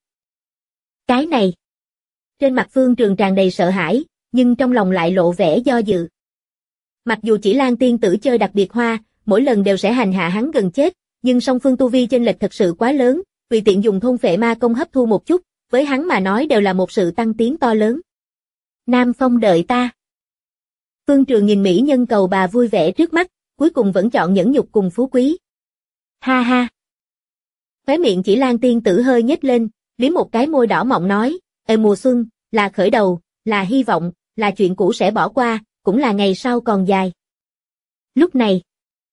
Cái này. Trên mặt Phương Trường tràn đầy sợ hãi, nhưng trong lòng lại lộ vẻ do dự. Mặc dù Chỉ Lan tiên tử chơi đặc biệt hoa, mỗi lần đều sẽ hành hạ hắn gần chết, nhưng song phương tu vi chênh lệch thật sự quá lớn, tùy tiện dùng thôn phệ ma công hấp thu một chút, với hắn mà nói đều là một sự tăng tiến to lớn. Nam Phong đợi ta. Phương Trường nhìn mỹ nhân cầu bà vui vẻ trước mắt, cuối cùng vẫn chọn nhẫn nhục cùng phú quý. Ha ha. Khóe miệng Chỉ Lan tiên tử hơi nhếch lên, liếm một cái môi đỏ mọng nói, mùa xuân, là khởi đầu, là hy vọng, là chuyện cũ sẽ bỏ qua, cũng là ngày sau còn dài. Lúc này,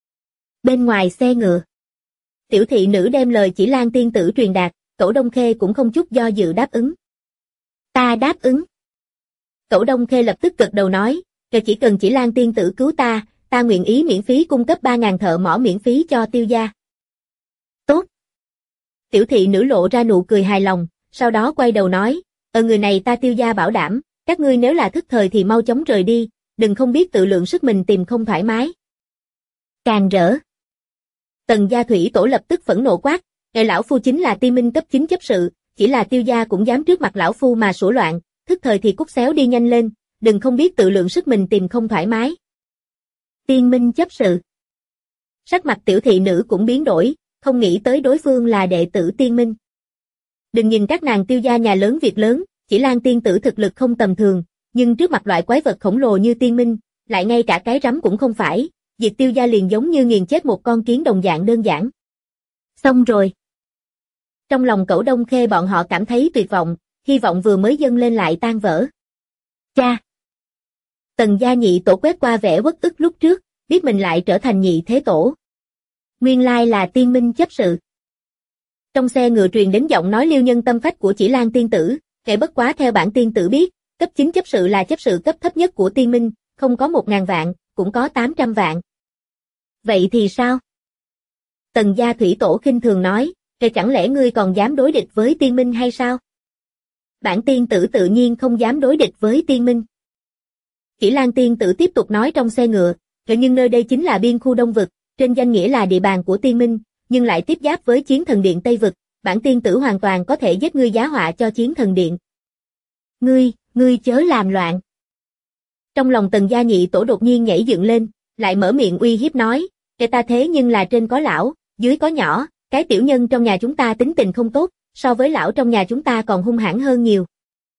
bên ngoài xe ngựa, tiểu thị nữ đem lời Chỉ Lan tiên tử truyền đạt, Cẩu Đông Khê cũng không chút do dự đáp ứng. Ta đáp ứng. Cẩu Đông Khê lập tức gật đầu nói, chỉ cần Chỉ Lan tiên tử cứu ta, ta nguyện ý miễn phí cung cấp 3.000 thợ mỏ miễn phí cho Tiêu gia. Tốt. Tiểu thị nữ lộ ra nụ cười hài lòng, sau đó quay đầu nói, người này ta Tiêu gia bảo đảm, các ngươi nếu là thức thời thì mau chóng rời đi, đừng không biết tự lượng sức mình tìm không thoải mái. Càng rỡ. Tần gia thủy tổ lập tức phẫn nộ quát, lão phu chính là Tiên Minh cấp 9 chấp sự, chỉ là Tiêu gia cũng dám trước mặt lão phu mà sủa loạn, thức thời thì cút xéo đi nhanh lên, đừng không biết tự lượng sức mình tìm không thoải mái. Tiên Minh chấp sự. Sắc mặt tiểu thị nữ cũng biến đổi, không nghĩ tới đối phương là đệ tử Tiên Minh. Đừng nhìn các nàng Tiêu gia nhà lớn việc lớn, Chỉ Lan tiên tử thực lực không tầm thường, nhưng trước mặt loại quái vật khổng lồ như Tiên Minh, lại ngay cả cái rắm cũng không phải, diệt Tiêu gia liền giống như nghiền chết một con kiến đồng dạng đơn giản. Xong rồi. Trong lòng Cẩu Đông Khê bọn họ cảm thấy tuyệt vọng, hy vọng vừa mới dâng lên lại tan vỡ. Cha! Tần gia nhị tổ quét qua vẻ uất ức lúc trước, biết mình lại trở thành nhị thế tổ. Nguyên lai là Tiên Minh chấp sự. Trong xe ngựa truyền đến giọng nói liêu nhân tâm phách của Chỉ Lan tiên tử, kể bất quá theo bản tiên tử biết, cấp 9 chấp sự là chấp sự cấp thấp nhất của Tiên Minh, không có 1.000 vạn, cũng có 800 vạn. Vậy thì sao? Tần gia thủy tổ khinh thường nói, chẳng lẽ ngươi còn dám đối địch với Tiên Minh hay sao? Bản tiên tử tự nhiên không dám đối địch với Tiên Minh. Chỉ Lan tiên tử tiếp tục nói trong xe ngựa, nhưng nơi đây chính là biên khu Đông Vực, trên danh nghĩa là địa bàn của Tiên Minh, nhưng lại tiếp giáp với Chiến Thần Điện Tây Vực, bản tiên tử hoàn toàn có thể giết ngươi giá họa cho Chiến Thần Điện. Ngươi chớ làm loạn. Trong lòng Tần gia nhị tổ đột nhiên nhảy dựng lên, lại mở miệng uy hiếp nói, ta thế nhưng là trên có lão, dưới có nhỏ, cái tiểu nhân trong nhà chúng ta tính tình không tốt, so với lão trong nhà chúng ta còn hung hãn hơn nhiều.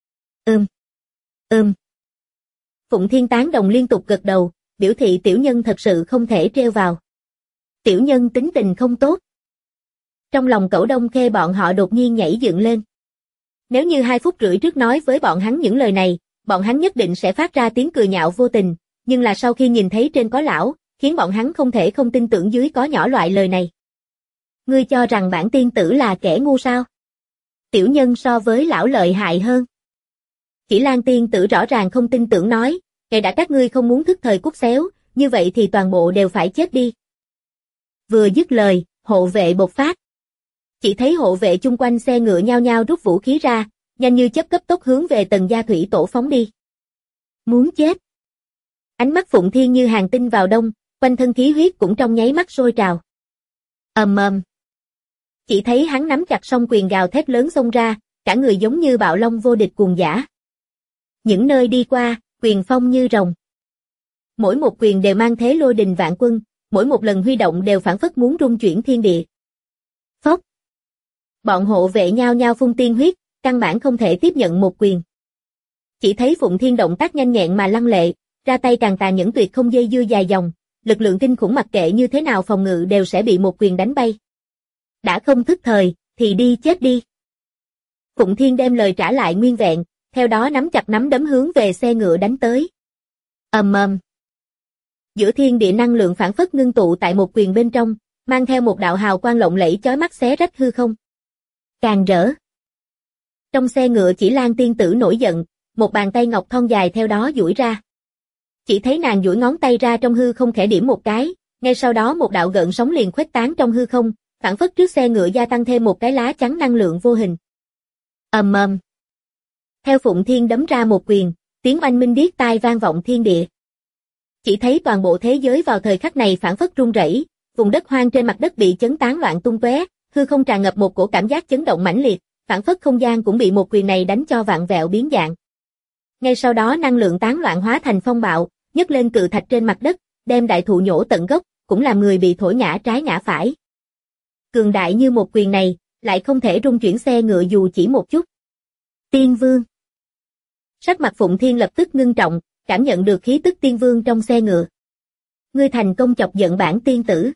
Phụng Thiên tán đồng liên tục gật đầu, biểu thị tiểu nhân thật sự không thể treo vào. Tiểu nhân tính tình không tốt. Trong lòng Cẩu Đông Khê bọn họ đột nhiên nhảy dựng lên. Nếu như 2 phút rưỡi trước nói với bọn hắn những lời này, bọn hắn nhất định sẽ phát ra tiếng cười nhạo vô tình, nhưng là sau khi nhìn thấy trên có lão, khiến bọn hắn không thể không tin tưởng dưới có nhỏ loại lời này. Ngươi cho rằng bản tiên tử là kẻ ngu sao? Tiểu nhân so với lão lợi hại hơn. Chỉ Lan tiên tử rõ ràng không tin tưởng nói, kể đã các ngươi không muốn thức thời cút xéo, như vậy thì toàn bộ đều phải chết đi. Vừa dứt lời, hộ vệ bộc phát. Chỉ thấy hộ vệ chung quanh xe ngựa nhao nhao rút vũ khí ra, nhanh như chớp cấp tốc hướng về Tần gia thủy tổ phóng đi. Muốn chết. Ánh mắt Phụng Thiên như hàng tinh vào đông, quanh thân khí huyết cũng trong nháy mắt sôi trào. Ầm ầm. Chỉ thấy hắn nắm chặt song quyền gào thét lớn xông ra, cả người giống như bạo long vô địch cuồng dã. Những nơi đi qua, quyền phong như rồng. Mỗi một quyền đều mang thế lôi đình vạn quân, mỗi một lần huy động đều phảng phất muốn rung chuyển thiên địa. Phốc. Bọn hộ vệ nhao nhao phun tiên huyết, căn bản không thể tiếp nhận một quyền. Chỉ thấy Phụng Thiên động tác nhanh nhẹn mà lăng lệ, ra tay càng tàn nhẫn tuyệt không dây dưa dài dòng, lực lượng kinh khủng mặc kệ như thế nào phòng ngự đều sẽ bị một quyền đánh bay. Đã không thức thời, thì đi chết đi. Phụng Thiên đem lời trả lại nguyên vẹn, theo đó nắm chặt nắm đấm hướng về xe ngựa đánh tới. Ầm ầm. Giữa thiên địa năng lượng phản phất ngưng tụ tại một quyền bên trong, mang theo một đạo hào quang lộng lẫy chói mắt xé rách hư không. Càng rỡ. Trong xe ngựa Chỉ Lan tiên tử nổi giận, một bàn tay ngọc thon dài theo đó duỗi ra. Chỉ thấy nàng duỗi ngón tay ra trong hư không khẽ điểm một cái, ngay sau đó một đạo gợn sóng liền khuếch tán trong hư không, phản phất trước xe ngựa gia tăng thêm một cái lá chắn năng lượng vô hình. Ầm ầm. Theo Phụng Thiên đấm ra một quyền, tiếng oanh minh điếc tai vang vọng thiên địa. Chỉ thấy toàn bộ thế giới vào thời khắc này phản phất rung rẩy, vùng đất hoang trên mặt đất bị chấn tán loạn tung tóe, hư không tràn ngập một cổ cảm giác chấn động mãnh liệt, phản phất không gian cũng bị một quyền này đánh cho vạn vẹo biến dạng. Ngay sau đó năng lượng tán loạn hóa thành phong bạo, nhấc lên cự thạch trên mặt đất, đem đại thụ nhổ tận gốc, cũng làm người bị thổi ngã trái ngã phải. Cường đại như một quyền này, lại không thể rung chuyển xe ngựa dù chỉ một chút. Tiên Vương. Sắc mặt Phụng Thiên lập tức ngưng trọng, cảm nhận được khí tức Tiên Vương trong xe ngựa. Ngươi thành công chọc giận bản tiên tử.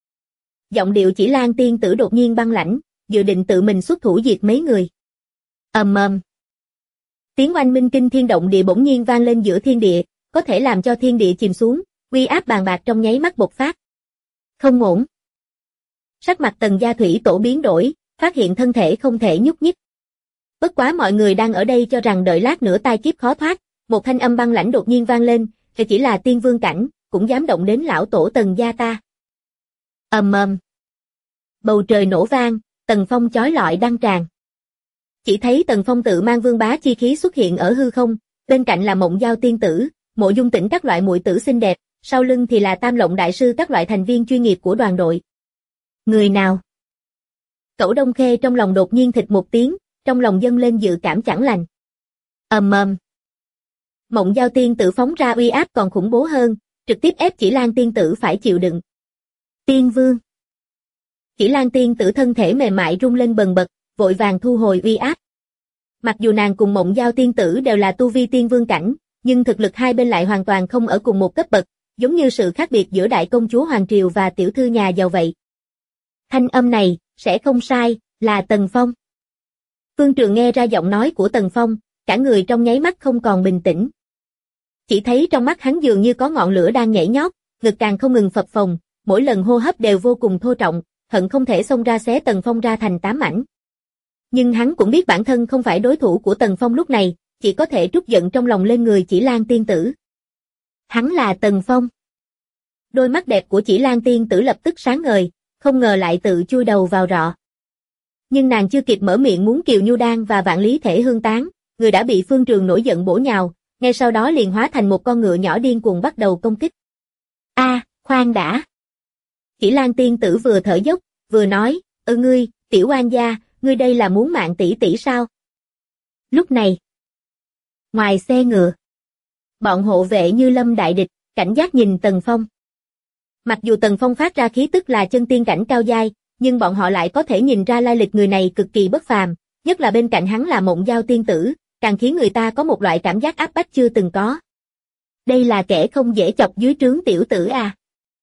Giọng điệu Chỉ Lan tiên tử đột nhiên băng lãnh, dự định tự mình xuất thủ diệt mấy người. Ầm ầm. Tiếng oanh minh kinh thiên động địa bỗng nhiên vang lên giữa thiên địa, có thể làm cho thiên địa chìm xuống, uy áp bàn bạc trong nháy mắt bộc phát. Không ổn. Sắc mặt Tần Gia Thủy Tổ biến đổi, phát hiện thân thể không thể nhúc nhích. Bất quá mọi người đang ở đây cho rằng đợi lát nữa tai kiếp khó thoát, một thanh âm băng lãnh đột nhiên vang lên, chỉ là tiên vương cảnh, cũng dám động đến lão tổ Tần gia ta. Ầm ầm. Bầu trời nổ vang, tần phong chói lọi đăng tràn. Chỉ thấy Tần Phong tự mang vương bá chi khí xuất hiện ở hư không, bên cạnh là Mộng Giao tiên tử, Mộ Dung Tĩnh các loại muội tử xinh đẹp, sau lưng thì là Tam Lộng đại sư các loại thành viên chuyên nghiệp của đoàn đội. Người nào? Cẩu Đông Khê trong lòng đột nhiên thịch một tiếng, trong lòng dâng lên dự cảm chẳng lành. Ầm ầm. Mộng Giao tiên tử phóng ra uy áp còn khủng bố hơn, trực tiếp ép Chỉ Lan tiên tử phải chịu đựng. Tiên Vương. Chỉ Lan tiên tử thân thể mềm mại rung lên bần bật, vội vàng thu hồi uy áp. Mặc dù nàng cùng Mộng Giao tiên tử đều là tu vi tiên vương cảnh, nhưng thực lực hai bên lại hoàn toàn không ở cùng một cấp bậc, giống như sự khác biệt giữa đại công chúa Hoàng Triều và tiểu thư nhà giàu vậy. Thanh âm này, sẽ không sai, là Tần Phong. Phương Trường nghe ra giọng nói của Tần Phong, cả người trong nháy mắt không còn bình tĩnh. Chỉ thấy trong mắt hắn dường như có ngọn lửa đang nhảy nhót, ngực càng không ngừng phập phồng, mỗi lần hô hấp đều vô cùng thô trọng, hận không thể xông ra xé Tần Phong ra thành 8 mảnh. Nhưng hắn cũng biết bản thân không phải đối thủ của Tần Phong lúc này, chỉ có thể trút giận trong lòng lên người Chỉ Lan tiên tử. Hắn là Tần Phong. Đôi mắt đẹp của Chỉ Lan tiên tử lập tức sáng ngời, không ngờ lại tự chui đầu vào rọ. Nhưng nàng chưa kịp mở miệng muốn Kiều Nhu Đan và Vạn Lý Thể Hương tán, người đã bị Phương Trường nổi giận bổ nhào, ngay sau đó liền hóa thành một con ngựa nhỏ điên cuồng bắt đầu công kích. Khoan đã. Chỉ Lan tiên tử vừa thở dốc, vừa nói, ngươi, tiểu oan gia, ngươi đây là muốn mạng tỷ tỷ sao? Lúc này, ngoài xe ngựa, bọn hộ vệ như lâm đại địch, cảnh giác nhìn Tần Phong. Mặc dù Tần Phong phát ra khí tức là chân tiên cảnh cao giai, nhưng bọn họ lại có thể nhìn ra lai lịch người này cực kỳ bất phàm, nhất là bên cạnh hắn là Mộng Giao tiên tử, càng khiến người ta có một loại cảm giác áp bách chưa từng có. Đây là kẻ không dễ chọc dưới trướng tiểu tử à.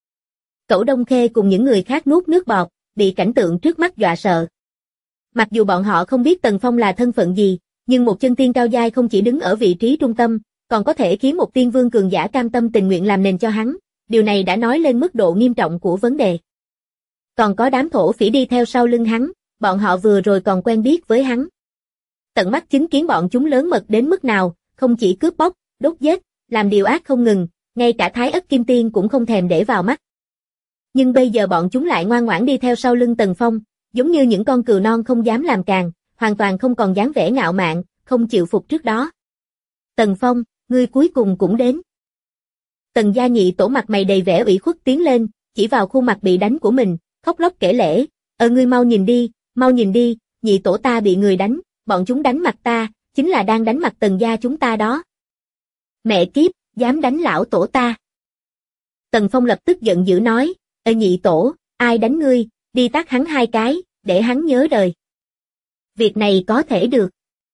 Cẩu Đông Khê cùng những người khác nuốt nước bọt, bị cảnh tượng trước mắt dọa sợ. Mặc dù bọn họ không biết Tần Phong là thân phận gì, nhưng một chân tiên cao giai không chỉ đứng ở vị trí trung tâm, còn có thể khiến một tiên vương cường giả cam tâm tình nguyện làm nền cho hắn, điều này đã nói lên mức độ nghiêm trọng của vấn đề. Còn có đám thổ phỉ đi theo sau lưng hắn, bọn họ vừa rồi còn quen biết với hắn. Tận mắt chứng kiến bọn chúng lớn mật đến mức nào, không chỉ cướp bóc, đốt giết, làm điều ác không ngừng, ngay cả Thái Ất Kim Tiên cũng không thèm để vào mắt. Nhưng bây giờ bọn chúng lại ngoan ngoãn đi theo sau lưng Tần Phong, giống như những con cừu non không dám làm càng, hoàn toàn không còn dáng vẻ ngạo mạn, không chịu phục trước đó. Tần Phong, ngươi cuối cùng cũng đến. Tần Gia Nhị Tổ mặt mày đầy vẻ ủy khuất tiến lên, chỉ vào khuôn mặt bị đánh của mình, khóc lóc kể lể, ngươi mau nhìn đi, Nhị Tổ ta bị người đánh, bọn chúng đánh mặt ta, chính là đang đánh mặt Tần gia chúng ta đó. Mẹ kiếp, dám đánh lão tổ ta. Tần Phong lập tức giận dữ nói, Nhị Tổ, ai đánh ngươi, đi tát hắn 2 cái, để hắn nhớ đời. Việc này có thể được.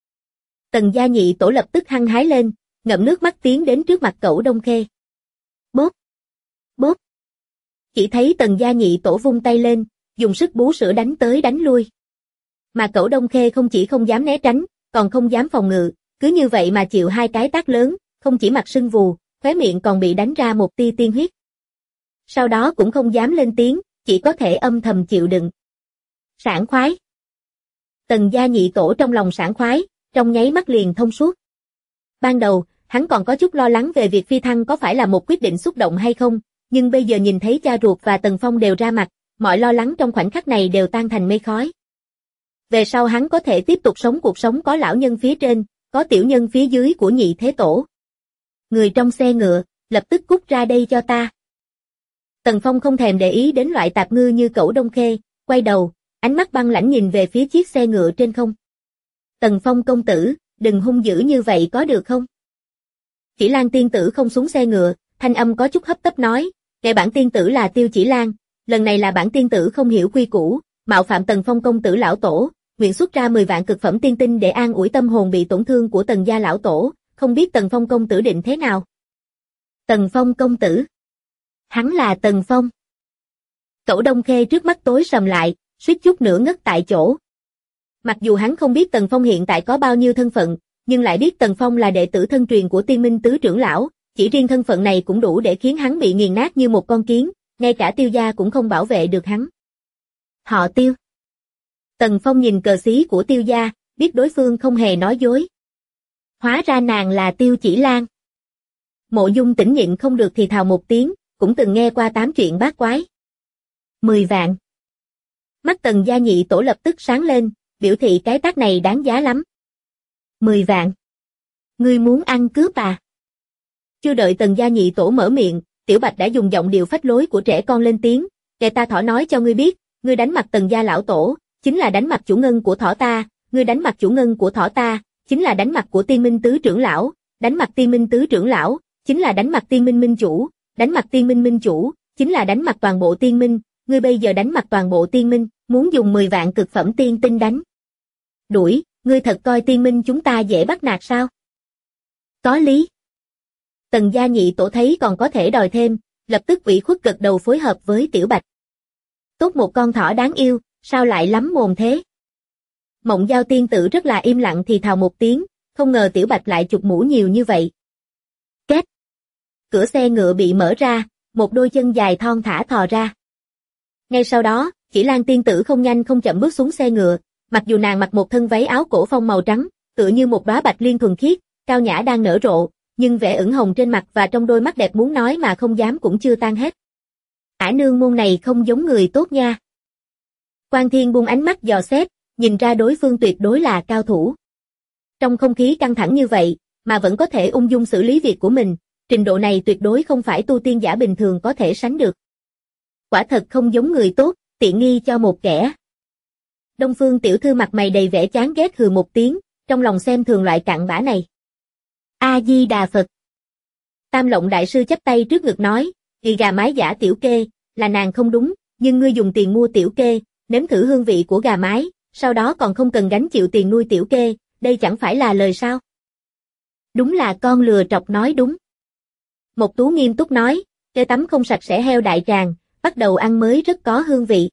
Tần Gia Nhị Tổ lập tức hăng hái lên, ngậm nước mắt tiến đến trước mặt Cẩu Đông Khê. Bốp, bốp. Chỉ thấy Tần Gia Nhị Tổ vung tay lên, dùng sức bú sữa đánh tới đánh lui. Mà Cẩu Đông Khê không chỉ không dám né tránh, còn không dám phòng ngự, cứ như vậy mà chịu hai cái tát lớn, không chỉ mặt sưng vù, khóe miệng còn bị đánh ra một tia tiên huyết. Sau đó cũng không dám lên tiếng, chỉ có thể âm thầm chịu đựng. Sảng khoái. Tần gia nhị tổ trong lòng sảng khoái, trong nháy mắt liền thông suốt. Ban đầu, hắn còn có chút lo lắng về việc phi thăng có phải là một quyết định xúc động hay không, nhưng bây giờ nhìn thấy cha ruột và Tần Phong đều ra mặt, mọi lo lắng trong khoảnh khắc này đều tan thành mây khói. Về sau hắn có thể tiếp tục sống cuộc sống có lão nhân phía trên, có tiểu nhân phía dưới của nhị thế tổ. Người trong xe ngựa, lập tức cút ra đây cho ta. Tần Phong không thèm để ý đến loại tạp ngư như Cẩu Đông Khê, quay đầu, ánh mắt băng lãnh nhìn về phía chiếc xe ngựa trên không. Tần Phong công tử, đừng hung dữ như vậy có được không? Chỉ Lan tiên tử không xuống xe ngựa, thanh âm có chút hấp tấp nói, kẻ bản tiên tử là Tiêu Chỉ Lan, lần này là bản tiên tử không hiểu quy củ, mạo phạm Tần Phong công tử lão tổ, nguyện xuất ra 10 vạn cực phẩm tiên tinh để an ủi tâm hồn bị tổn thương của Tần gia lão tổ, không biết Tần Phong công tử định thế nào? Tần Phong công tử? Hắn là Tần Phong. Cẩu Đông Khê trước mắt tối sầm lại, suýt chút nữa ngất tại chỗ. Mặc dù hắn không biết Tần Phong hiện tại có bao nhiêu thân phận, nhưng lại biết Tần Phong là đệ tử thân truyền của Tiên Minh tứ trưởng lão, chỉ riêng thân phận này cũng đủ để khiến hắn bị nghiền nát như một con kiến, ngay cả Tiêu gia cũng không bảo vệ được hắn. Họ Tiêu. Tần Phong nhìn cờ xí của Tiêu gia, biết đối phương không hề nói dối. Hóa ra nàng là Tiêu Chỉ Lan. Mộ Dung Tĩnh nhịn không được thì thào một tiếng, cũng từng nghe qua 8 chuyện bát quái. 10 vạn. Mắt Tần gia nhị tổ lập tức sáng lên, biểu thị cái tác này đáng giá lắm. 10 vạn. Ngươi muốn ăn cướp à? Chưa đợi Tần gia nhị tổ mở miệng, Tiểu Bạch đã dùng giọng điệu phách lối của trẻ con lên tiếng, kẻ ta thỏ nói cho ngươi biết, ngươi đánh mặt Tần gia lão tổ, chính là đánh mặt chủ ngân của thỏ ta, ngươi đánh mặt chủ ngân của thỏ ta, chính là đánh mặt của Tiên Minh tứ trưởng lão, đánh mặt Tiên Minh tứ trưởng lão, chính là đánh mặt Tiên Minh minh chủ, đánh mặt Tiên Minh minh chủ, chính là đánh mặt toàn bộ Tiên Minh, ngươi bây giờ đánh mặt toàn bộ Tiên Minh, muốn dùng 10 vạn cực phẩm tiên tinh đánh. Đuổi, ngươi thật coi Tiên Minh chúng ta dễ bắt nạt sao? Có lý. Tần gia nhị tổ thấy còn có thể đòi thêm, lập tức ủy khuất gật đầu phối hợp với Tiểu Bạch. Tốt một con thỏ đáng yêu, sao lại lắm mồm thế? Mộng Giao tiên tử rất là im lặng thì thào một tiếng, không ngờ Tiểu Bạch lại chụp mũ nhiều như vậy. Két. Cửa xe ngựa bị mở ra, một đôi chân dài thon thả thò ra. Ngay sau đó, Chỉ Lan tiên tử không nhanh không chậm bước xuống xe ngựa, mặc dù nàng mặc một thân váy áo cổ phong màu trắng, tựa như một đóa bạch liên thuần khiết, cao nhã đang nở rộ, nhưng vẻ ửng hồng trên mặt và trong đôi mắt đẹp muốn nói mà không dám cũng chưa tan hết. Ả nương môn này không giống người tốt nha. Quan Thiên buông ánh mắt dò xét, nhìn ra đối phương tuyệt đối là cao thủ. Trong không khí căng thẳng như vậy, mà vẫn có thể ung dung xử lý việc của mình, trình độ này tuyệt đối không phải tu tiên giả bình thường có thể sánh được. Quả thật không giống người tốt, tiện nghi cho một kẻ. Đông Phương tiểu thư mặt mày đầy vẻ chán ghét hừ một tiếng, trong lòng xem thường loại cặn bã này. A Di Đà Phật. Tam Lộng đại sư chắp tay trước ngực nói, "Gà gà mái giả tiểu kê, là nàng không đúng, nhưng ngươi dùng tiền mua tiểu kê, nếm thử hương vị của gà mái, sau đó còn không cần gánh chịu tiền nuôi tiểu kê, đây chẳng phải là lời sao?" Đúng là con lừa trọc nói đúng. Mộc Tú nghiêm túc nói, "Kê tắm không sạch sẽ heo đại tràng, bắt đầu ăn mới rất có hương vị."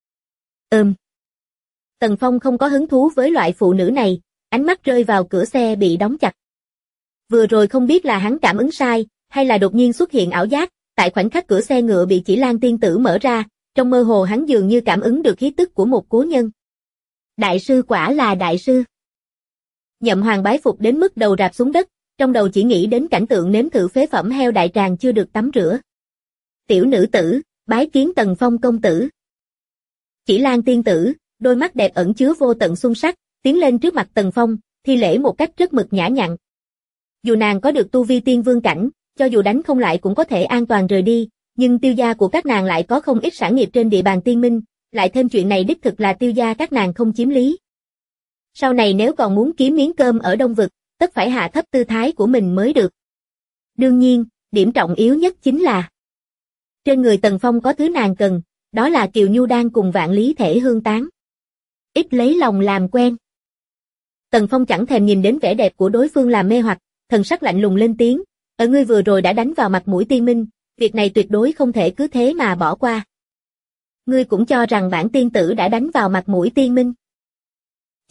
Tần Phong không có hứng thú với loại phụ nữ này, ánh mắt rơi vào cửa xe bị đóng chặt. Vừa rồi không biết là hắn cảm ứng sai, hay là đột nhiên xuất hiện ảo giác, tại khoảnh khắc cửa xe ngựa bị Chỉ Lan tiên tử mở ra, trong mơ hồ hắn dường như cảm ứng được khí tức của một cố nhân. Đại sư quả là đại sư. Nhậm Hoàng bái phục đến mức đầu rạp xuống đất, trong đầu chỉ nghĩ đến cảnh tượng nếm thử phế phẩm heo đại tràng chưa được tắm rửa. Tiểu nữ tử, bái kiến Tần Phong công tử. Chỉ Lan tiên tử, đôi mắt đẹp ẩn chứa vô tận xuân sắc, tiến lên trước mặt Tần Phong, thi lễ một cách rất mực nhã nhặn. Dù nàng có được tu vi tiên vương cảnh, cho dù đánh không lại cũng có thể an toàn rời đi, nhưng Tiêu gia của các nàng lại có không ít sản nghiệp trên địa bàn Tiên Minh, lại thêm chuyện này đích thực là Tiêu gia các nàng không chiếm lý. Sau này nếu còn muốn kiếm miếng cơm ở Đông Vực, tất phải hạ thấp tư thái của mình mới được. Đương nhiên, điểm trọng yếu nhất chính là trên người Tần Phong có thứ nàng cần, đó là Kiều Nhu Đan cùng Vạn Lý Thể Hương Tán. Ít lấy lòng làm quen. Tần Phong chẳng thèm nhìn đến vẻ đẹp của đối phương làm mê hoặc, thần sắc lạnh lùng lên tiếng, "Ở ngươi vừa rồi đã đánh vào mặt mũi Tiên Minh, việc này tuyệt đối không thể cứ thế mà bỏ qua." Ngươi cũng cho rằng bản tiên tử đã đánh vào mặt mũi Tiên Minh?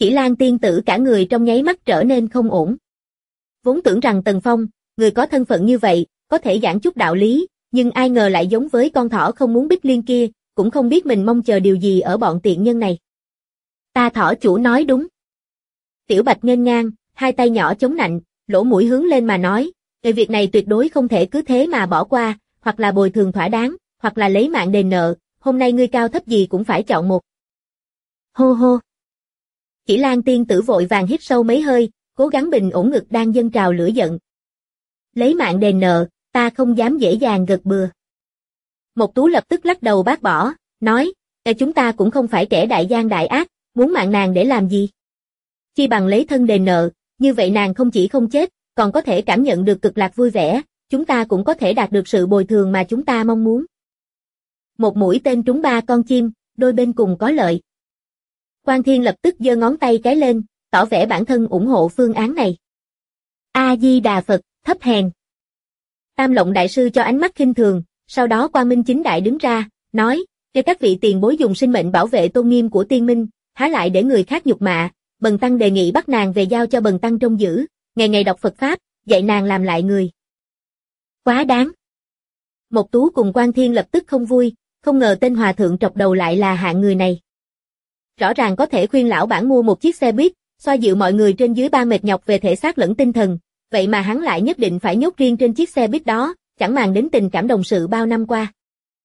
Chỉ Lan tiên tử cả người trong nháy mắt trở nên không ổn. Vốn tưởng rằng Tần Phong, người có thân phận như vậy, có thể giảng chút đạo lý, nhưng ai ngờ lại giống với con thỏ không muốn Bích Liên kia, cũng không biết mình mong chờ điều gì ở bọn tiện nhân này. Ta thỏ chủ nói đúng. Tiểu Bạch nghênh ngang, hai tay nhỏ chống nạnh, lỗ mũi hướng lên mà nói, việc này tuyệt đối không thể cứ thế mà bỏ qua, hoặc là bồi thường thỏa đáng, hoặc là lấy mạng đền nợ, hôm nay ngươi cao thấp gì cũng phải chọn một. Hô hô. Chỉ Lan tiên tử vội vàng hít sâu mấy hơi, cố gắng bình ổn ngực đang dâng trào lửa giận. Lấy mạng đền nợ, ta không dám dễ dàng gật bừa. Mộc Tú lập tức lắc đầu bác bỏ, nói, chúng ta cũng không phải kẻ đại gian đại ác, muốn mạng nàng để làm gì? Chi bằng lấy thân đền nợ, như vậy nàng không chỉ không chết, còn có thể cảm nhận được cực lạc vui vẻ, chúng ta cũng có thể đạt được sự bồi thường mà chúng ta mong muốn. Một mũi tên trúng ba con chim, đôi bên cùng có lợi. Quan Thiên lập tức giơ ngón tay cái lên, tỏ vẻ bản thân ủng hộ phương án này. A Di Đà Phật, thấp hèn. Tam Lộng đại sư cho ánh mắt khinh thường, sau đó Quang Minh chính đại đứng ra, nói, cho các vị tiền bối dùng sinh mệnh bảo vệ tôn nghiêm của tiên minh, há lại để người khác nhục mạ, Bần tăng đề nghị bắt nàng về giao cho Bần tăng trông giữ, ngày ngày đọc Phật pháp, dạy nàng làm lại người. Quá đáng. Mộc Tú cùng Quan Thiên lập tức không vui, không ngờ tên hòa thượng trọc đầu lại là hạng người này. Rõ ràng có thể khuyên lão bản mua một chiếc xe buýt, xoa dịu mọi người trên dưới ban mệt nhọc về thể xác lẫn tinh thần, vậy mà hắn lại nhất định phải nhốt riêng trên chiếc xe buýt đó, chẳng màng đến tình cảm đồng sự bao năm qua.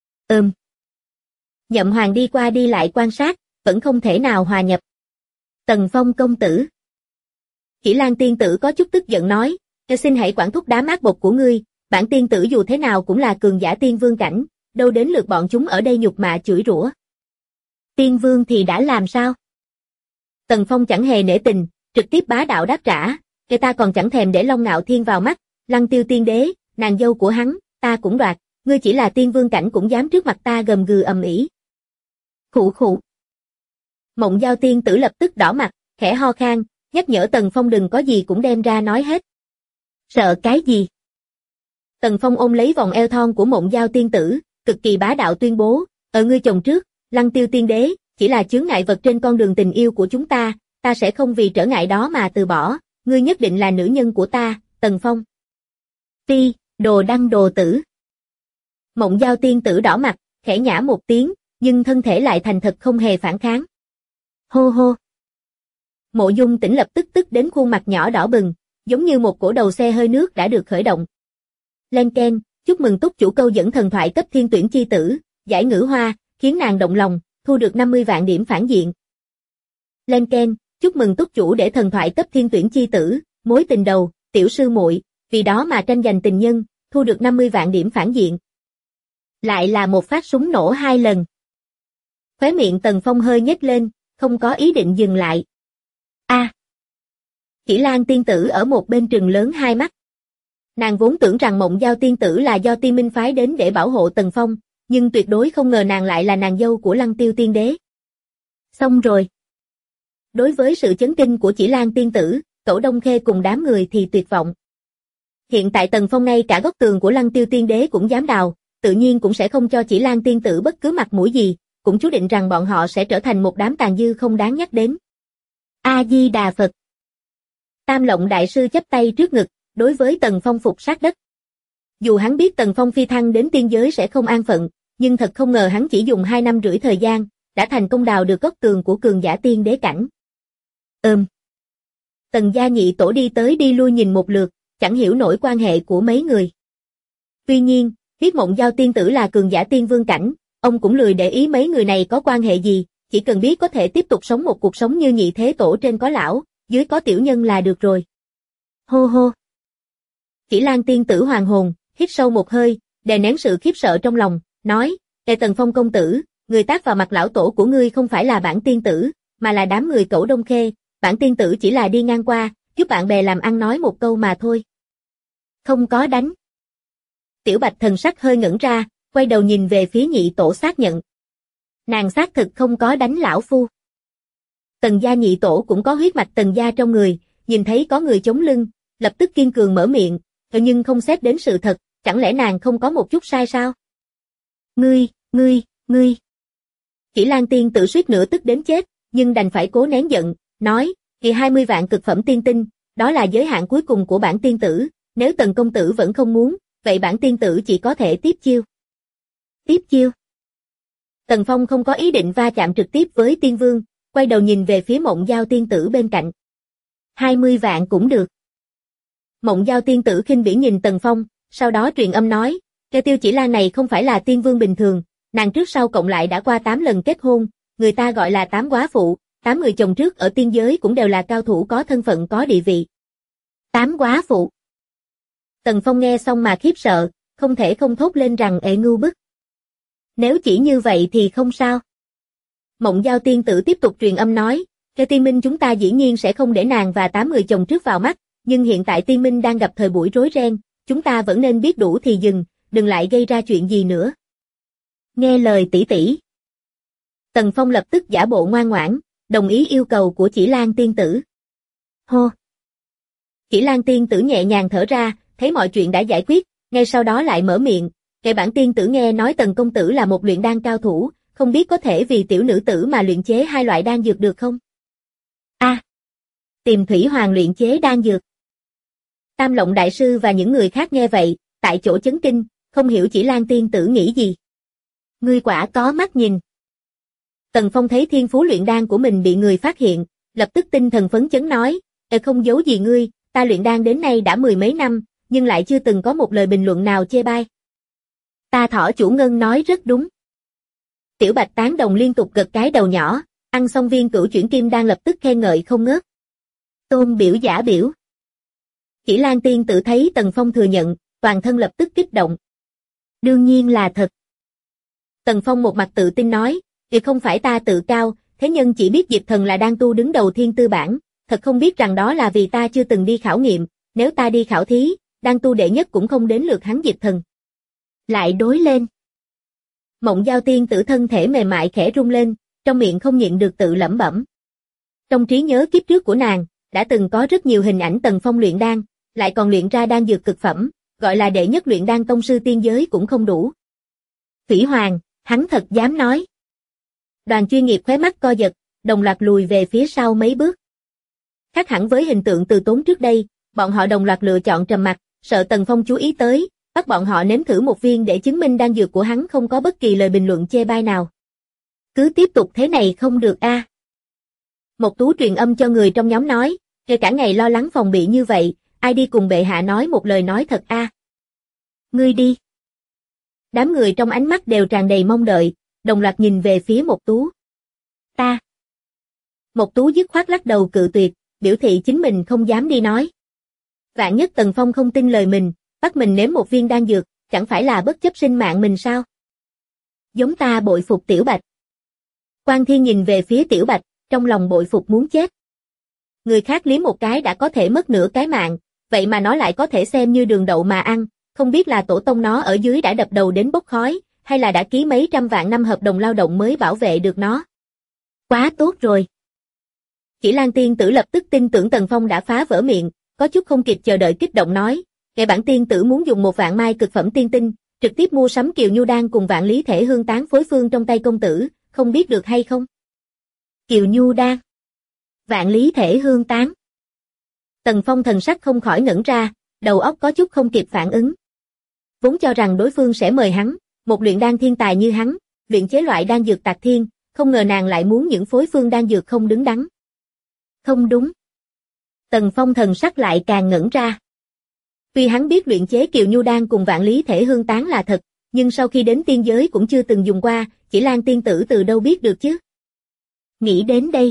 Nhậm Hoàng đi qua đi lại quan sát, vẫn không thể nào hòa nhập. Tần Phong công tử. Chỉ Lan tiên tử có chút tức giận nói, xin hãy quản thúc đám ác bộc của ngươi, bản tiên tử dù thế nào cũng là cường giả tiên vương cảnh, đâu đến lượt bọn chúng ở đây nhục mạ chửi rủa. Tiên vương thì đã làm sao? Tần Phong chẳng hề nể tình, trực tiếp bá đạo đáp trả, người ta còn chẳng thèm để Long Ngạo Thiên vào mắt, Lăng Tiêu tiên đế, nàng dâu của hắn, ta cũng đoạt, ngươi chỉ là tiên vương cảnh cũng dám trước mặt ta gầm gừ ầm ĩ. Khụ khụ. Mộng Giao tiên tử lập tức đỏ mặt, khẽ ho khan, nhắc nhở Tần Phong đừng có gì cũng đem ra nói hết. Sợ cái gì? Tần Phong ôm lấy vòng eo thon của Mộng Giao tiên tử, cực kỳ bá đạo tuyên bố, ở ngươi chồng trước, Lăng Tiêu tiên đế, chỉ là chướng ngại vật trên con đường tình yêu của chúng ta sẽ không vì trở ngại đó mà từ bỏ, ngươi nhất định là nữ nhân của ta, Tần Phong. Ti, đồ đăng đồ tử. Mộng Giao tiên tử đỏ mặt, khẽ nhả một tiếng, nhưng thân thể lại thành thật không hề phản kháng. Hô hô. Mộ Dung Tĩnh lập tức đến khuôn mặt nhỏ đỏ bừng, giống như một cổ đầu xe hơi nước đã được khởi động. Len keng, chúc mừng túc chủ câu dẫn thần thoại cấp thiên tuyển chi tử, giải ngữ hoa, khiến nàng động lòng, thu được 50 vạn điểm phản diện. Len keng, chúc mừng túc chủ để thần thoại cấp thiên tuyển chi tử, mối tình đầu, tiểu sư muội, vì đó mà tranh giành tình nhân, thu được 50 vạn điểm phản diện. Lại là một phát súng nổ 2 lần. Khóe miệng Tần Phong hơi nhếch lên, không có ý định dừng lại. Chỉ Lan tiên tử ở một bên trừng lớn hai mắt. Nàng vốn tưởng rằng Mộng Giao tiên tử là do Tiên Minh phái đến để bảo hộ Tần Phong, nhưng tuyệt đối không ngờ nàng lại là nàng dâu của Lăng Tiêu tiên đế. Xong rồi. Đối với sự chấn kinh của Chỉ Lan tiên tử, Cẩu Đông Khê cùng đám người thì tuyệt vọng. Hiện tại Tần Phong ngay cả góc tường của Lăng Tiêu tiên đế cũng dám đào, tự nhiên cũng sẽ không cho Chỉ Lan tiên tử bất cứ mặt mũi gì, cũng chú định rằng bọn họ sẽ trở thành một đám tàn dư không đáng nhắc đến. A Di Đà Phật. Tam Lộng đại sư chắp tay trước ngực, đối với Tần Phong phục sát đất. Dù hắn biết Tần Phong phi thăng đến tiên giới sẽ không an phận, nhưng thật không ngờ hắn chỉ dùng 2 năm rưỡi thời gian, đã thành công đào được góc tường của cường giả tiên đế cảnh. Tần gia nhị tổ đi tới đi lui nhìn một lượt, chẳng hiểu nổi quan hệ của mấy người. Tuy nhiên, biết Mộng Giao tiên tử là cường giả tiên vương cảnh, ông cũng lười để ý mấy người này có quan hệ gì, chỉ cần biết có thể tiếp tục sống một cuộc sống như nhị thế tổ trên có lão, dưới có tiểu nhân là được rồi. Hô hô. Chỉ Lan tiên tử hoàng hồn, hít sâu một hơi, đè nén sự khiếp sợ trong lòng, nói, Tần Phong công tử, người tác vào mặt lão tổ của ngươi không phải là bản tiên tử, mà là đám người Cẩu Đông Khê, bản tiên tử chỉ là đi ngang qua, giúp bạn bè làm ăn nói một câu mà thôi. Không có đánh. Tiểu Bạch thần sắc hơi ngẩn ra, quay đầu nhìn về phía nhị tổ xác nhận. Nàng xác thực không có đánh lão phu. Tần gia nhị tổ cũng có huyết mạch Tần gia trong người, nhìn thấy có người chống lưng, lập tức kiên cường mở miệng, nhưng không xét đến sự thật, chẳng lẽ nàng không có một chút sai sao? Ngươi. Chỉ Lan tiên tử suýt nữa tức đến chết, nhưng đành phải cố nén giận, nói, thì 20 vạn cực phẩm tiên tinh, đó là giới hạn cuối cùng của bản tiên tử, nếu Tần công tử vẫn không muốn, vậy bản tiên tử chỉ có thể tiếp chiêu. Tiếp chiêu? Tần Phong không có ý định va chạm trực tiếp với tiên vương, quay đầu nhìn về phía Mộng Giao tiên tử bên cạnh. 20 vạn cũng được. Mộng Giao tiên tử khinh bỉ nhìn Tần Phong, sau đó truyền âm nói, cái Tiêu Chỉ Lan này không phải là tiên vương bình thường, nàng trước sau cộng lại đã qua 8 lần kết hôn, người ta gọi là 8 góa phụ, 8 người chồng trước ở tiên giới cũng đều là cao thủ có thân phận có địa vị. 8 góa phụ. Tần Phong nghe xong mà khiếp sợ, không thể không thốt lên rằng ệ ngu bức. Nếu chỉ như vậy thì không sao. Mộng Giao tiên tử tiếp tục truyền âm nói, cái Tiên Minh chúng ta dĩ nhiên sẽ không để nàng và 8 người chồng trước vào mắt, nhưng hiện tại Tiên Minh đang gặp thời buổi rối ren, chúng ta vẫn nên biết đủ thì dừng, đừng lại gây ra chuyện gì nữa. Nghe lời tỷ tỷ. Tần Phong lập tức giả bộ ngoan ngoãn, đồng ý yêu cầu của Chỉ Lan tiên tử. Hô. Chỉ Lan tiên tử nhẹ nhàng thở ra, thấy mọi chuyện đã giải quyết, ngay sau đó lại mở miệng, kẻ bản tiên tử nghe nói Tần công tử là một luyện đan cao thủ, không biết có thể vì tiểu nữ tử mà luyện chế 2 loại đan dược được không? Tìm Thủy Hoàng luyện chế đan dược. Tam Lộng đại sư và những người khác nghe vậy, tại chỗ chấn kinh, không hiểu Chỉ Lan tiên tử nghĩ gì. Ngươi quả có mắt nhìn. Tần Phong thấy thiên phú luyện đan của mình bị người phát hiện, lập tức tinh thần phấn chấn nói, không giấu gì ngươi, ta luyện đan đến nay đã 10 mấy năm, nhưng lại chưa từng có một lời bình luận nào chê bai. Ta Thỏ chủ Ngân nói rất đúng. Tiểu Bạch tán đồng liên tục gật cái đầu nhỏ, ăn xong viên Cửu Chuyển Kim Đan lập tức khen ngợi không ngớt. Tôn biểu giả biểu. Chỉ Lan tiên tử thấy Tần Phong thừa nhận, toàn thân lập tức kích động. Đương nhiên là thật. Tần Phong một mặt tự tin nói, thì không phải ta tự cao, thế nhân chỉ biết Diệp Thần là đan tu đứng đầu thiên tư bảng, thật không biết rằng đó là vì ta chưa từng đi khảo nghiệm, nếu ta đi khảo thí, đan tu đệ nhất cũng không đến lượt hắn Diệp Thần. Lại đối lên. Mộng Giao tiên tử thân thể mềm mại khẽ rung lên, trong miệng không nhịn được tự lẩm bẩm. Trong trí nhớ kiếp trước của nàng, đã từng có rất nhiều hình ảnh Tần Phong luyện đan, lại còn luyện ra đan dược cực phẩm, gọi là đệ nhất luyện đan tông sư tiên giới cũng không đủ. Thủy Hoàng, hắn thật dám nói. Đoàn chuyên nghiệp khóe mắt co giật, đồng loạt lùi về phía sau mấy bước. Khác hẳn với hình tượng Từ Tốn trước đây, bọn họ đồng loạt lựa chọn trầm mặc, sợ Tần Phong chú ý tới, bắt bọn họ nếm thử một viên để chứng minh đan dược của hắn không có bất kỳ lời bình luận chê bai nào. Cứ tiếp tục thế này không được a. Một Tú truyền âm cho người trong nhóm nói, kể cả ngày lo lắng phòng bị như vậy, ai đi cùng bệ hạ nói một lời nói thật a. Ngươi đi. Đám người trong ánh mắt đều tràn đầy mong đợi, đồng loạt nhìn về phía Một Tú. Ta. Một Tú dứt khoát lắc đầu cự tuyệt, biểu thị chính mình không dám đi nói. Vạn nhất Tần Phong không tin lời mình, bắt mình nếm một viên đan dược, chẳng phải là bất chấp sinh mạng mình sao? Giống ta bội phục Tiểu Bạch. Quan Thiên nhìn về phía Tiểu Bạch, trong lòng bội phục muốn chết. Người khác liếm một cái đã có thể mất nửa cái mạng, vậy mà nó lại có thể xem như đường đậu mà ăn, không biết là tổ tông nó ở dưới đã đập đầu đến bốc khói, hay là đã ký mấy trăm vạn năm hợp đồng lao động mới bảo vệ được nó. Quá tốt rồi. Chỉ Lan tiên tử lập tức tin tưởng Tần Phong đã phá vỡ miệng, có chút không kịp chờ đợi kích động nói, kẻ bản tiên tử muốn dùng 1 vạn mai cực phẩm tiên tinh, trực tiếp mua sắm Kiều Nhu Đan cùng Vạn Lý Thể Hương Tán phối phương trong tay công tử, không biết được hay không? Kiều Nhu Đan, Vạn Lý Thể Hương Tán. Tần Phong thần sắc không khỏi ngẩn ra, đầu óc có chút không kịp phản ứng. Vốn cho rằng đối phương sẽ mời hắn, một luyện đan thiên tài như hắn, luyện chế loại đan dược tạc thiên, không ngờ nàng lại muốn những phối phương đan dược không đứng đắn. Không đúng. Tần Phong thần sắc lại càng ngẩn ra. Tuy hắn biết luyện chế Kiều Nhu Đan cùng Vạn Lý Thể Hương Tán là thật, nhưng sau khi đến tiên giới cũng chưa từng dùng qua, Chỉ Lan tiên tử từ đâu biết được chứ? Nghĩ đến đây,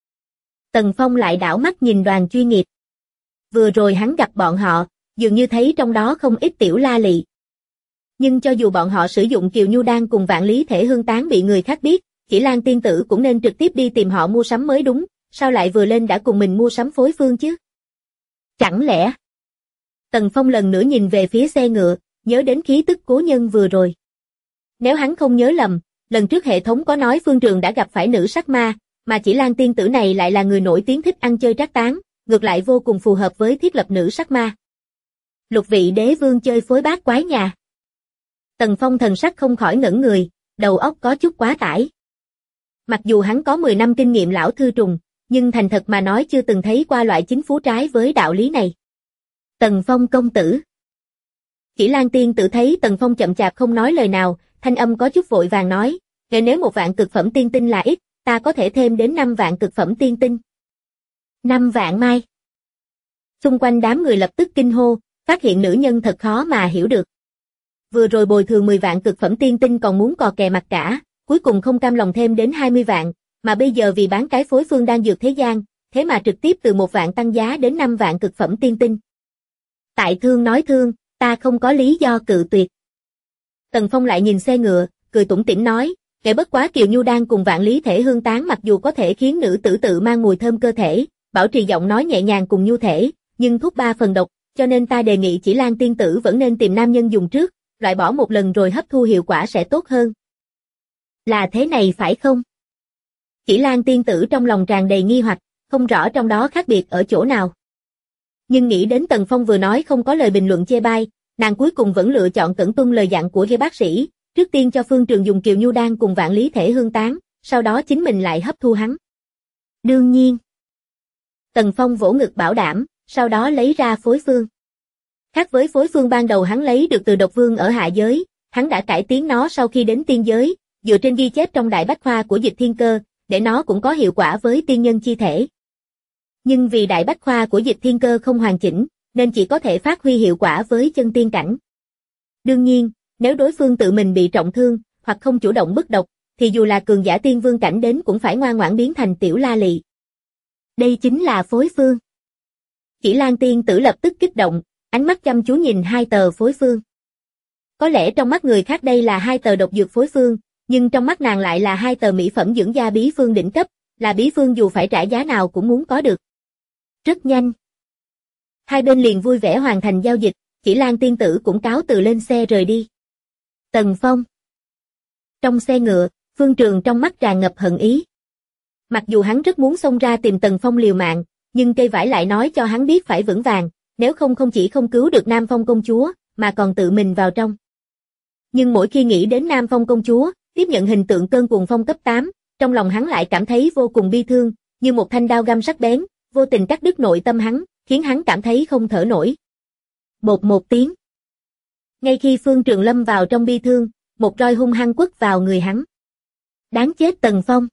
Tần Phong lại đảo mắt nhìn đoàn chuyên nghiệp. Vừa rồi hắn gặp bọn họ, dường như thấy trong đó không ít tiểu la lị. Nhưng cho dù bọn họ sử dụng Kiều Nhu Đan cùng Vạn Lý Thể Hương Tán bị người khác biết, Chỉ Lan tiên tử cũng nên trực tiếp đi tìm họ mua sắm mới đúng, sao lại vừa lên đã cùng mình mua sắm phối phương chứ? Chẳng lẽ? Tần Phong lần nữa nhìn về phía xe ngựa, nhớ đến khí tức cố nhân vừa rồi. Nếu hắn không nhớ lầm, lần trước hệ thống có nói Phương Trường đã gặp phải nữ sắc ma, mà Chỉ Lan tiên tử này lại là người nổi tiếng thích ăn chơi trác tán, ngược lại vô cùng phù hợp với thiết lập nữ sắc ma. Lục vị đế vương chơi phối bát quái nhà. Tần Phong thần sắc không khỏi ngẩn người, đầu óc có chút quá tải. Mặc dù hắn có 10 năm kinh nghiệm lão thư trùng, nhưng thành thật mà nói chưa từng thấy qua loại chính phú trái với đạo lý này. Tần Phong công tử. Chỉ Lan tiên tử thấy Tần Phong chậm chạp không nói lời nào, thanh âm có chút vội vàng nói, nếu 1 vạn cực phẩm tiên tinh là ít, ta có thể thêm đến 5 vạn cực phẩm tiên tinh. 5 vạn mai. Xung quanh đám người lập tức kinh hô, phát hiện nữ nhân thật khó mà hiểu được. Vừa rồi bồi thường 10 vạn cực phẩm tiên tinh còn muốn cò kè mặt cả, cuối cùng không cam lòng thêm đến 20 vạn, mà bây giờ vì bán cái phối phương đan dược thế gian, thế mà trực tiếp từ 1 vạn tăng giá đến 5 vạn cực phẩm tiên tinh. Tại thương nói thương, ta không có lý do cự tuyệt. Tần Phong lại nhìn xe ngựa, cười tủm tỉm nói, kể bất quá Kiều Nhu Đan cùng Vạn Lý Thể Hương Tán mặc dù có thể khiến nữ tử tự mang mùi thơm cơ thể, bảo trì giọng nói nhẹ nhàng cùng nhu thể, nhưng thuốc 3 phần độc, cho nên ta đề nghị Chỉ Lan tiên tử vẫn nên tìm nam nhân dùng trước, loại bỏ một lần rồi hấp thu hiệu quả sẽ tốt hơn. Là thế này phải không? Chỉ Lan tiên tử trong lòng tràn đầy nghi hoặc, không rõ trong đó khác biệt ở chỗ nào. Nhưng nghĩ đến Tần Phong vừa nói không có lời bình luận chê bai, nàng cuối cùng vẫn lựa chọn cẩn tuân lời dặn của bác sĩ, trước tiên cho Phương Trường dùng Kiều Nhu Đan cùng Vạn Lý Thể Hương Tán, sau đó chính mình lại hấp thu hắn. Đương nhiên. Tần Phong vỗ ngực bảo đảm, sau đó lấy ra phối phương. Khác với phối phương ban đầu hắn lấy được từ độc vương ở hạ giới, hắn đã cải tiến nó sau khi đến tiên giới, dựa trên ghi chép trong Đại Bách Khoa của Dịch Thiên Cơ, để nó cũng có hiệu quả với tiên nhân chi thể. Nhưng vì Đại Bách Khoa của Dịch Thiên Cơ không hoàn chỉnh, nên chỉ có thể phát huy hiệu quả với chân tiên cảnh. Đương nhiên, nếu đối phương tự mình bị trọng thương, hoặc không chủ động bức độc, thì dù là cường giả tiên vương cảnh đến cũng phải ngoan ngoãn biến thành tiểu la lị. Đây chính là phối phương. Chỉ Lan tiên tử lập tức kích động, ánh mắt chăm chú nhìn 2 tờ phối phương. Có lẽ trong mắt người khác đây là 2 tờ độc dược phối phương, nhưng trong mắt nàng lại là 2 tờ mỹ phẩm dưỡng da bí phương đỉnh cấp, là bí phương dù phải trả giá nào cũng muốn có được. Rất nhanh. Hai bên liền vui vẻ hoàn thành giao dịch, Chỉ Lan tiên tử cũng cáo từ lên xe rời đi. Tần Phong. Trong xe ngựa, Phương Trường trong mắt tràn ngập hận ý. Mặc dù hắn rất muốn xông ra tìm Tần Phong liều mạng, nhưng cây vải lại nói cho hắn biết phải vững vàng, nếu không không chỉ không cứu được Nam Phong công chúa, mà còn tự mình vào trong. Nhưng mỗi khi nghĩ đến Nam Phong công chúa, tiếp nhận hình tượng cơn cuồng phong cấp 8, trong lòng hắn lại cảm thấy vô cùng bi thương, như một thanh đao găm sắc bén, vô tình cắt đứt nội tâm hắn, khiến hắn cảm thấy không thở nổi. Bột một tiếng. Ngay khi Phương Trường lâm vào trong bi thương, một roi hung hăng quất vào người hắn. Đáng chết Tần Phong.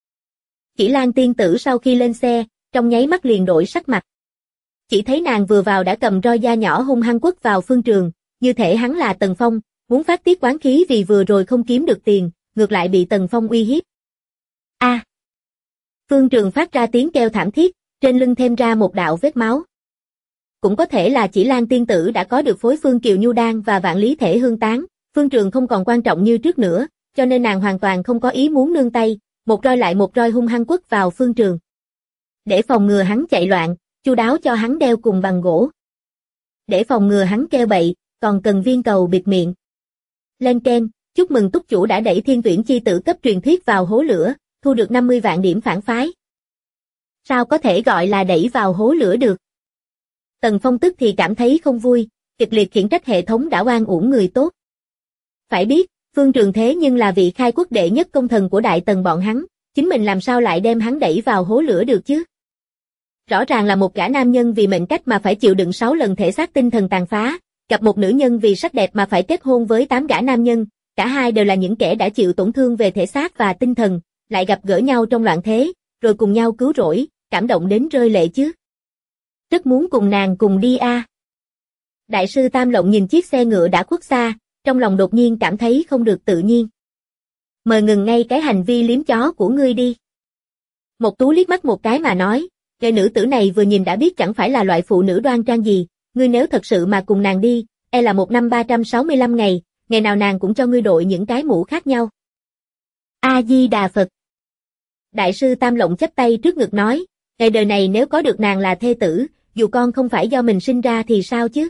Chỉ Lan tiên tử sau khi lên xe, trong nháy mắt liền đổi sắc mặt. Chỉ thấy nàng vừa vào đã cầm roi da nhỏ hung hăng quất vào Phương Trường, như thể hắn là Tần Phong, muốn phát tiết oán khí vì vừa rồi không kiếm được tiền, ngược lại bị Tần Phong uy hiếp. A! Phương Trường phát ra tiếng kêu thảm thiết, trên lưng thêm ra một đạo vết máu. Cũng có thể là Chỉ Lan tiên tử đã có được phối phương Kiều Nhu Đan và Vạn Lý Thể Hương Tán, Phương Trường không còn quan trọng như trước nữa, cho nên nàng hoàn toàn không có ý muốn nương tay, một roi lại một roi hung hăng quất vào Phương Trường. Để phòng ngừa hắn chạy loạn, chu đáo cho hắn đeo cùng bằng gỗ. Để phòng ngừa hắn kêu bậy, còn cần viên cầu bịt miệng. Lên keng, chúc mừng túc chủ đã đẩy Thiên Tuyển chi tử cấp truyền thuyết vào hố lửa, thu được 50 vạn điểm phản phái. Sao có thể gọi là đẩy vào hố lửa được? Tần Phong tức thì cảm thấy không vui, kịch liệt khiển trách hệ thống đã oan uổng người tốt. Phải biết, Phương Trường thế nhưng là vị khai quốc đệ nhất công thần của Đại Tần bọn hắn, chính mình làm sao lại đem hắn đẩy vào hố lửa được chứ? Rõ ràng là một gã nam nhân vì mệnh cách mà phải chịu đựng 6 lần thể xác tinh thần tàn phá, gặp một nữ nhân vì sắc đẹp mà phải kết hôn với 8 gã nam nhân, cả hai đều là những kẻ đã chịu tổn thương về thể xác và tinh thần, lại gặp gỡ nhau trong loạn thế, rồi cùng nhau cứu rỗi, cảm động đến rơi lệ chứ. Rất muốn cùng nàng cùng đi a. Đại sư Tam Lộng nhìn chiếc xe ngựa đã khuất xa, trong lòng đột nhiên cảm thấy không được tự nhiên. Mời ngừng ngay cái hành vi liếm chó của ngươi đi. Một Tú liếc mắt một cái mà nói, người nữ tử này vừa nhìn đã biết chẳng phải là loại phụ nữ đoan trang gì, ngươi nếu thật sự mà cùng nàng đi, là 1 năm 365 ngày, ngày nào nàng cũng cho ngươi đội những cái mũ khác nhau. A-di-đà Phật. Đại sư Tam Lộng chắp tay trước ngực nói, ngày đời này nếu có được nàng là thê tử, dù con không phải do mình sinh ra thì sao chứ?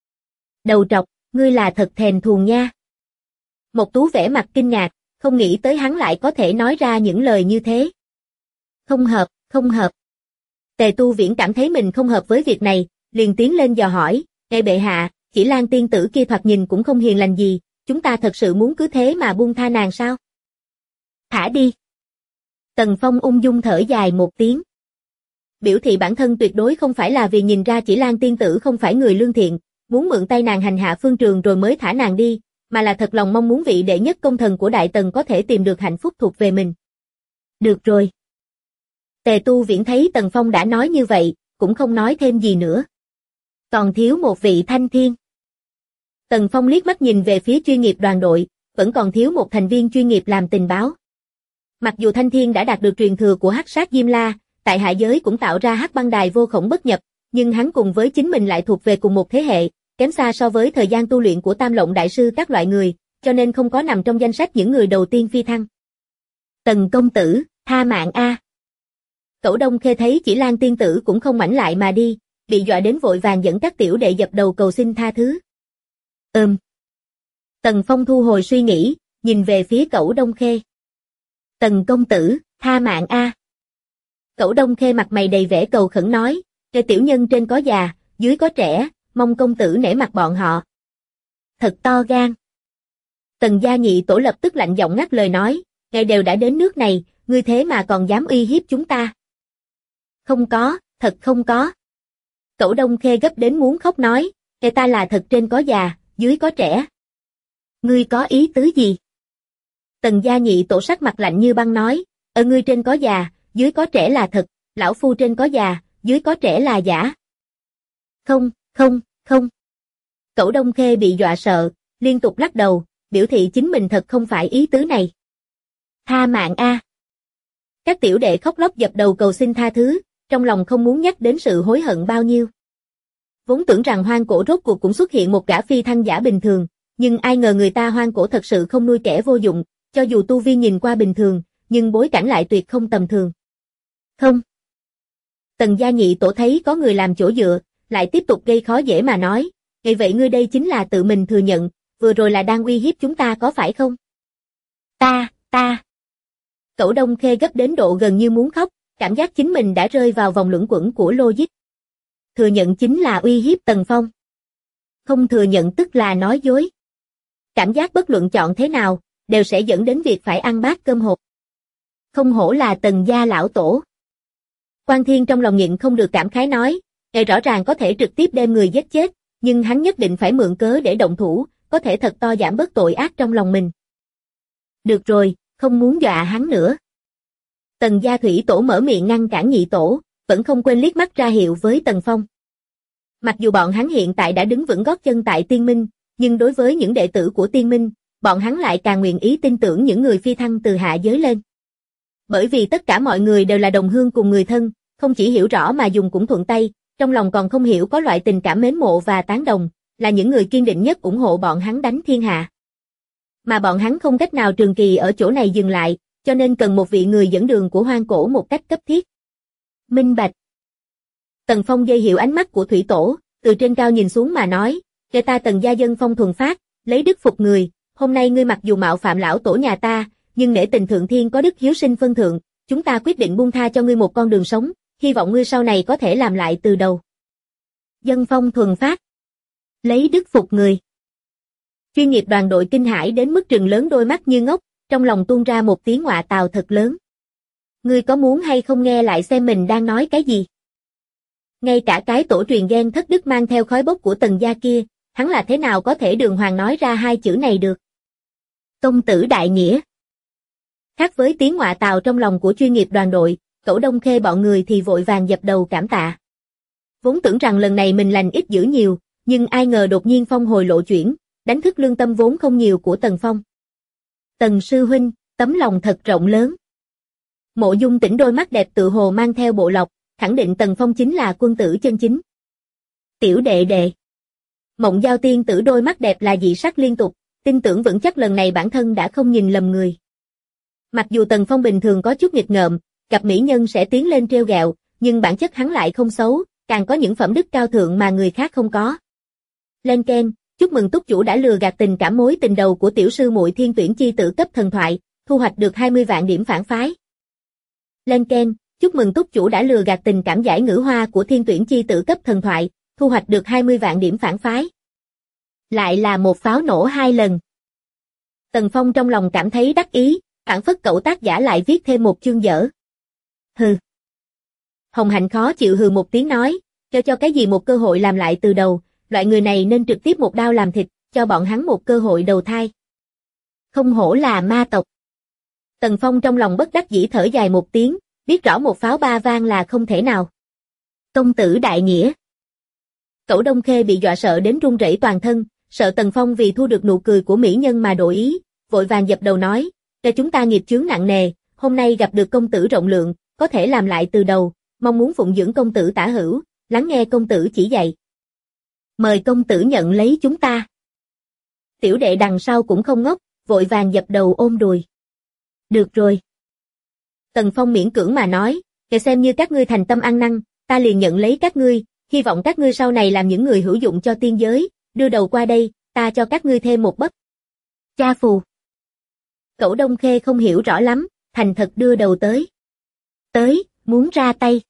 Đầu trọc, ngươi là thật thèm thuồng nha. Một Tú vẻ mặt kinh ngạc, không nghĩ tới hắn lại có thể nói ra những lời như thế. Không hợp, không hợp. Tề Tu Viễn cảm thấy mình không hợp với việc này, liền tiến lên dò hỏi, ngài bệ hạ, Chỉ Lan tiên tử kia thoạt nhìn cũng không hiền lành gì, chúng ta thật sự muốn cứ thế mà buông tha nàng sao? Thả đi. Tần Phong ung dung thở dài một tiếng. biểu thị bản thân tuyệt đối không phải là vì nhìn ra Chỉ Lan tiên tử không phải người lương thiện, muốn mượn tay nàng hành hạ Phương Trường rồi mới thả nàng đi, mà là thật lòng mong muốn vị đệ nhất công thần của Đại Tần có thể tìm được hạnh phúc thuộc về mình. Được rồi. Tề Tu Viễn thấy Tần Phong đã nói như vậy, cũng không nói thêm gì nữa. Còn thiếu một vị Thanh Thiên. Tần Phong liếc mắt nhìn về phía chuyên nghiệp đoàn đội, vẫn còn thiếu một thành viên chuyên nghiệp làm tình báo. Mặc dù Thanh Thiên đã đạt được truyền thừa của Hắc Sát Diêm La, tại hạ giới cũng tạo ra Hắc Băng Đài vô khổng bất nhập, nhưng hắn cùng với chính mình lại thuộc về cùng một thế hệ, kém xa so với thời gian tu luyện của Tam Lộng đại sư các loại người, cho nên không có nằm trong danh sách những người đầu tiên phi thăng. Tần công tử, tha mạng a. Cẩu Đông Khê thấy Chỉ Lan tiên tử cũng không mảnh lại mà đi, bị dọa đến vội vàng dẫn các tiểu đệ dập đầu cầu xin tha thứ. Tần Phong thu hồi suy nghĩ, nhìn về phía Cẩu Đông Khê. Tần công tử, tha mạng a. Cẩu Đông Khê mặt mày đầy vẻ cầu khẩn nói, "Kẻ tiểu nhân trên có già, dưới có trẻ, mong công tử nể mặt bọn họ." Thật to gan. Tần Gia Nhị Tổ lập tức lạnh giọng ngắt lời nói, "Ngài đều đã đến nước này, ngươi thế mà còn dám uy hiếp chúng ta?" "Không có, thật không có." Cẩu Đông Khê gấp đến muốn khóc nói, "Kẻ ta là thật trên có già, dưới có trẻ." "Ngươi có ý tứ gì?" Tần Gia Nhị Tổ sắc mặt lạnh như băng nói, "Ngươi trên có già, dưới có trẻ là thật, lão phu trên có già, dưới có trẻ là giả." "Không, không, không." Cẩu Đông Khê bị dọa sợ, liên tục lắc đầu, biểu thị chính mình thật không phải ý tứ này. "Tha mạng a." Các tiểu đệ khóc lóc dập đầu cầu xin tha thứ, trong lòng không muốn nhắc đến sự hối hận bao nhiêu. Vốn tưởng rằng Hoang Cổ rốt cuộc cũng xuất hiện một gã phi thăng giả bình thường, nhưng ai ngờ người ta Hoang Cổ thật sự không nuôi kẻ vô dụng, cho dù tu vi nhìn qua bình thường, nhưng bối cảnh lại tuyệt không tầm thường. "Không." Tần Gia Nhị Tổ thấy có người làm chỗ dựa, lại tiếp tục gây khó dễ mà nói, "Vậy vậy ngươi đây chính là tự mình thừa nhận, vừa rồi là đang uy hiếp chúng ta có phải không?" Ta. Cẩu Đông Khê gấp đến độ gần như muốn khóc, cảm giác chính mình đã rơi vào vòng luẩn quẩn của logic. Thừa nhận chính là uy hiếp Tần Phong. Không thừa nhận tức là nói dối. Cảm giác bất luận chọn thế nào, đều sẽ dẫn đến việc phải ăn bát cơm hộp. Không hổ là Tần gia lão tổ. Quan Thiên trong lòng nhịn không được cảm khái nói, "Ngài rõ ràng có thể trực tiếp đem người giết chết, nhưng hắn nhất định phải mượn cớ để động thủ, có thể thật to giảm bớt tội ác trong lòng mình." "Được rồi, không muốn dọa hắn nữa." Tần Gia Thủy Tổ mở miệng ngăn cản Nhị Tổ, vẫn không quên liếc mắt ra hiệu với Tần Phong. Mặc dù bọn hắn hiện tại đã đứng vững gót chân tại Tiên Minh, nhưng đối với những đệ tử của Tiên Minh, bọn hắn lại càng nguyện ý tin tưởng những người phi thăng từ hạ giới lên. Bởi vì tất cả mọi người đều là đồng hương cùng người thân, không chỉ hiểu rõ mà dùng cũng thuận tay, trong lòng còn không hiểu có loại tình cảm mến mộ và tán đồng, là những người kiên định nhất ủng hộ bọn hắn đánh thiên hạ. Mà bọn hắn không cách nào trường kỳ ở chỗ này dừng lại, cho nên cần một vị người dẫn đường của Hoang Cổ một cách cấp thiết. Minh bạch. Tần Phong dây hiệu ánh mắt của Thủy Tổ, từ trên cao nhìn xuống mà nói, "Kẻ ta Tần gia dân phong thuần phát, lấy đức phục người, hôm nay ngươi mặc dù mạo phạm lão tổ nhà ta, nhưng nể tình thượng thiên có đức hiếu sinh phân thượng, chúng ta quyết định buông tha cho ngươi một con đường sống, hy vọng ngươi sau này có thể làm lại từ đầu." Dân phong thuần phát. Lấy đức phục người. Chuyên nghiệp đoàn đội kinh hãi đến mức trừng lớn đôi mắt như ngốc, trong lòng tuôn ra một tiếng ngọa tào thật lớn. Ngươi có muốn hay không nghe lại xem mình đang nói cái gì? Ngay cả cái tổ truyền ghen thất đức mang theo khói bốc của Tần gia kia, hắn là thế nào có thể đường hoàng nói ra hai chữ này được? Công tử đại nghĩa. Khác với tiếng ngọa tào trong lòng của chuyên nghiệp đoàn đội, Cẩu Đông Khê bọn người thì vội vàng dập đầu cảm tạ. Vốn tưởng rằng lần này mình lành ít dữ nhiều, nhưng ai ngờ đột nhiên phong hồi lộ chuyển, đánh thức lương tâm vốn không nhiều của Tần Phong. Tần sư huynh, tấm lòng thật rộng lớn. Mộ Dung Tĩnh đôi mắt đẹp tự hồ mang theo bộ lọc, khẳng định Tần Phong chính là quân tử chân chính. Tiểu đệ đệ. Mộng Giao tiên tử đôi mắt đẹp là dị sắc liên tục, tin tưởng vững chắc lần này bản thân đã không nhìn lầm người. Mặc dù Tần Phong bình thường có chút nghịch ngợm, gặp mỹ nhân sẽ tiến lên trêu ghẹo, nhưng bản chất hắn lại không xấu, càng có những phẩm đức cao thượng mà người khác không có. Lên keng, chúc mừng túc chủ đã lừa gạt tình cảm mối tình đầu của tiểu sư muội Thiên Tuyển chi tử cấp thần thoại, thu hoạch được 20 vạn điểm phản phái. Lên keng, chúc mừng túc chủ đã lừa gạt tình cảm giải ngữ hoa của Thiên Tuyển chi tử cấp thần thoại, thu hoạch được 20 vạn điểm phản phái. Lại là một pháo nổ 2 lần. Tần Phong trong lòng cảm thấy đắc ý, phảng phất cậu tác giả lại viết thêm một chương dở. Hừ. Hồng Hạnh khó chịu hừ một tiếng nói, cho cái gì một cơ hội làm lại từ đầu, loại người này nên trực tiếp một đao làm thịt, cho bọn hắn một cơ hội đầu thai. Không hổ là ma tộc. Tần Phong trong lòng bất đắc dĩ thở dài một tiếng, biết rõ một pháo ba vang là không thể nào. Công tử đại nghĩa. Cẩu Đông Khê bị dọa sợ đến run rẩy toàn thân, sợ Tần Phong vì thu được nụ cười của mỹ nhân mà đổi ý, vội vàng dập đầu nói, cho chúng ta nghiệp chướng nặng nề, hôm nay gặp được công tử rộng lượng, có thể làm lại từ đầu, mong muốn phụng dưỡng công tử tả hữu, lắng nghe công tử chỉ dạy. Mời công tử nhận lấy chúng ta. Tiểu đệ đằng sau cũng không ngốc, vội vàng dập đầu ôm đùi. Được rồi. Tần Phong miễn cưỡng mà nói, kể xem như các ngươi thành tâm ăn năn, ta liền nhận lấy các ngươi, hy vọng các ngươi sau này làm những người hữu dụng cho tiên giới, đưa đầu qua đây, ta cho các ngươi thêm một bấc. Cha phù. Cẩu Đông Khê không hiểu rõ lắm, thành thật đưa đầu tới. Tới, muốn ra tay.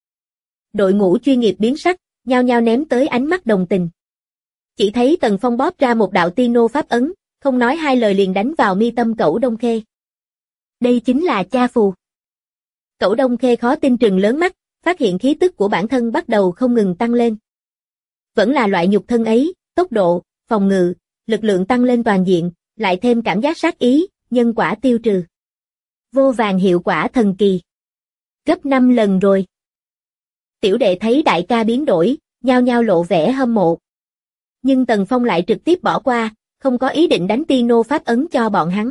Đội ngũ chuyên nghiệp biến sắc, nhao nhao ném tới ánh mắt đồng tình. Chỉ thấy Tần Phong bóp ra một đạo tiên nô pháp ấn, không nói hai lời liền đánh vào mi tâm Cẩu Đông Khê. Đây chính là cha phù. Cẩu Đông Khê khó tin trừng lớn mắt, phát hiện khí tức của bản thân bắt đầu không ngừng tăng lên. Vẫn là loại nhục thân ấy, tốc độ, phòng ngự, lực lượng tăng lên toàn diện, lại thêm cảm giác sát ý, nhân quả tiêu trừ. Vô vàn hiệu quả thần kỳ. Gấp 5 lần rồi. Tiểu đệ thấy đại ca biến đổi, nhao nhao lộ vẻ hâm mộ. Nhưng Tần Phong lại trực tiếp bỏ qua, không có ý định đánh tiên nô pháp ấn cho bọn hắn.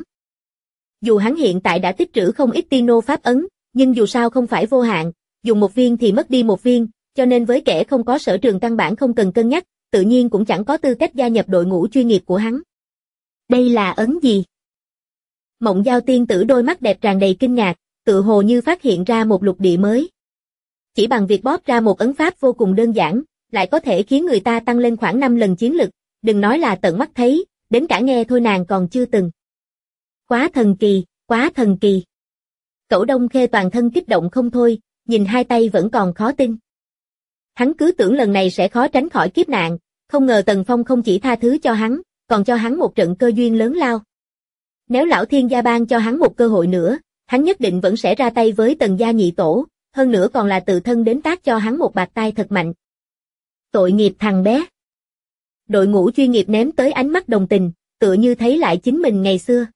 Dù hắn hiện tại đã tích trữ không ít tiên nô pháp ấn, nhưng dù sao không phải vô hạn, dùng một viên thì mất đi một viên, cho nên với kẻ không có sở trường căn bản không cần cân nhắc, tự nhiên cũng chẳng có tư cách gia nhập đội ngũ chuyên nghiệp của hắn. Đây là ấn gì? Mộng Giao tiên tử đôi mắt đẹp tràn đầy kinh ngạc, tự hồ như phát hiện ra một lục địa mới. Chỉ bằng việc bóp ra một ấn pháp vô cùng đơn giản, lại có thể khiến người ta tăng lên khoảng 5 lần chiến lực, đừng nói là tận mắt thấy, đến cả nghe thôi nàng còn chưa từng. Quá thần kỳ, quá thần kỳ. Cẩu Đông Khê toàn thân kích động không thôi, nhìn hai tay vẫn còn khó tin. Hắn cứ tưởng lần này sẽ khó tránh khỏi kiếp nạn, không ngờ Tần Phong không chỉ tha thứ cho hắn, còn cho hắn một trận cơ duyên lớn lao. Nếu lão thiên gia ban cho hắn một cơ hội nữa, hắn nhất định vẫn sẽ ra tay với Tần gia nhị tổ, hơn nữa còn là tự thân đến tác cho hắn một bạt tai thật mạnh. Tội nghiệp thằng bé. Đội ngũ chuyên nghiệp ném tới ánh mắt đồng tình, tựa như thấy lại chính mình ngày xưa.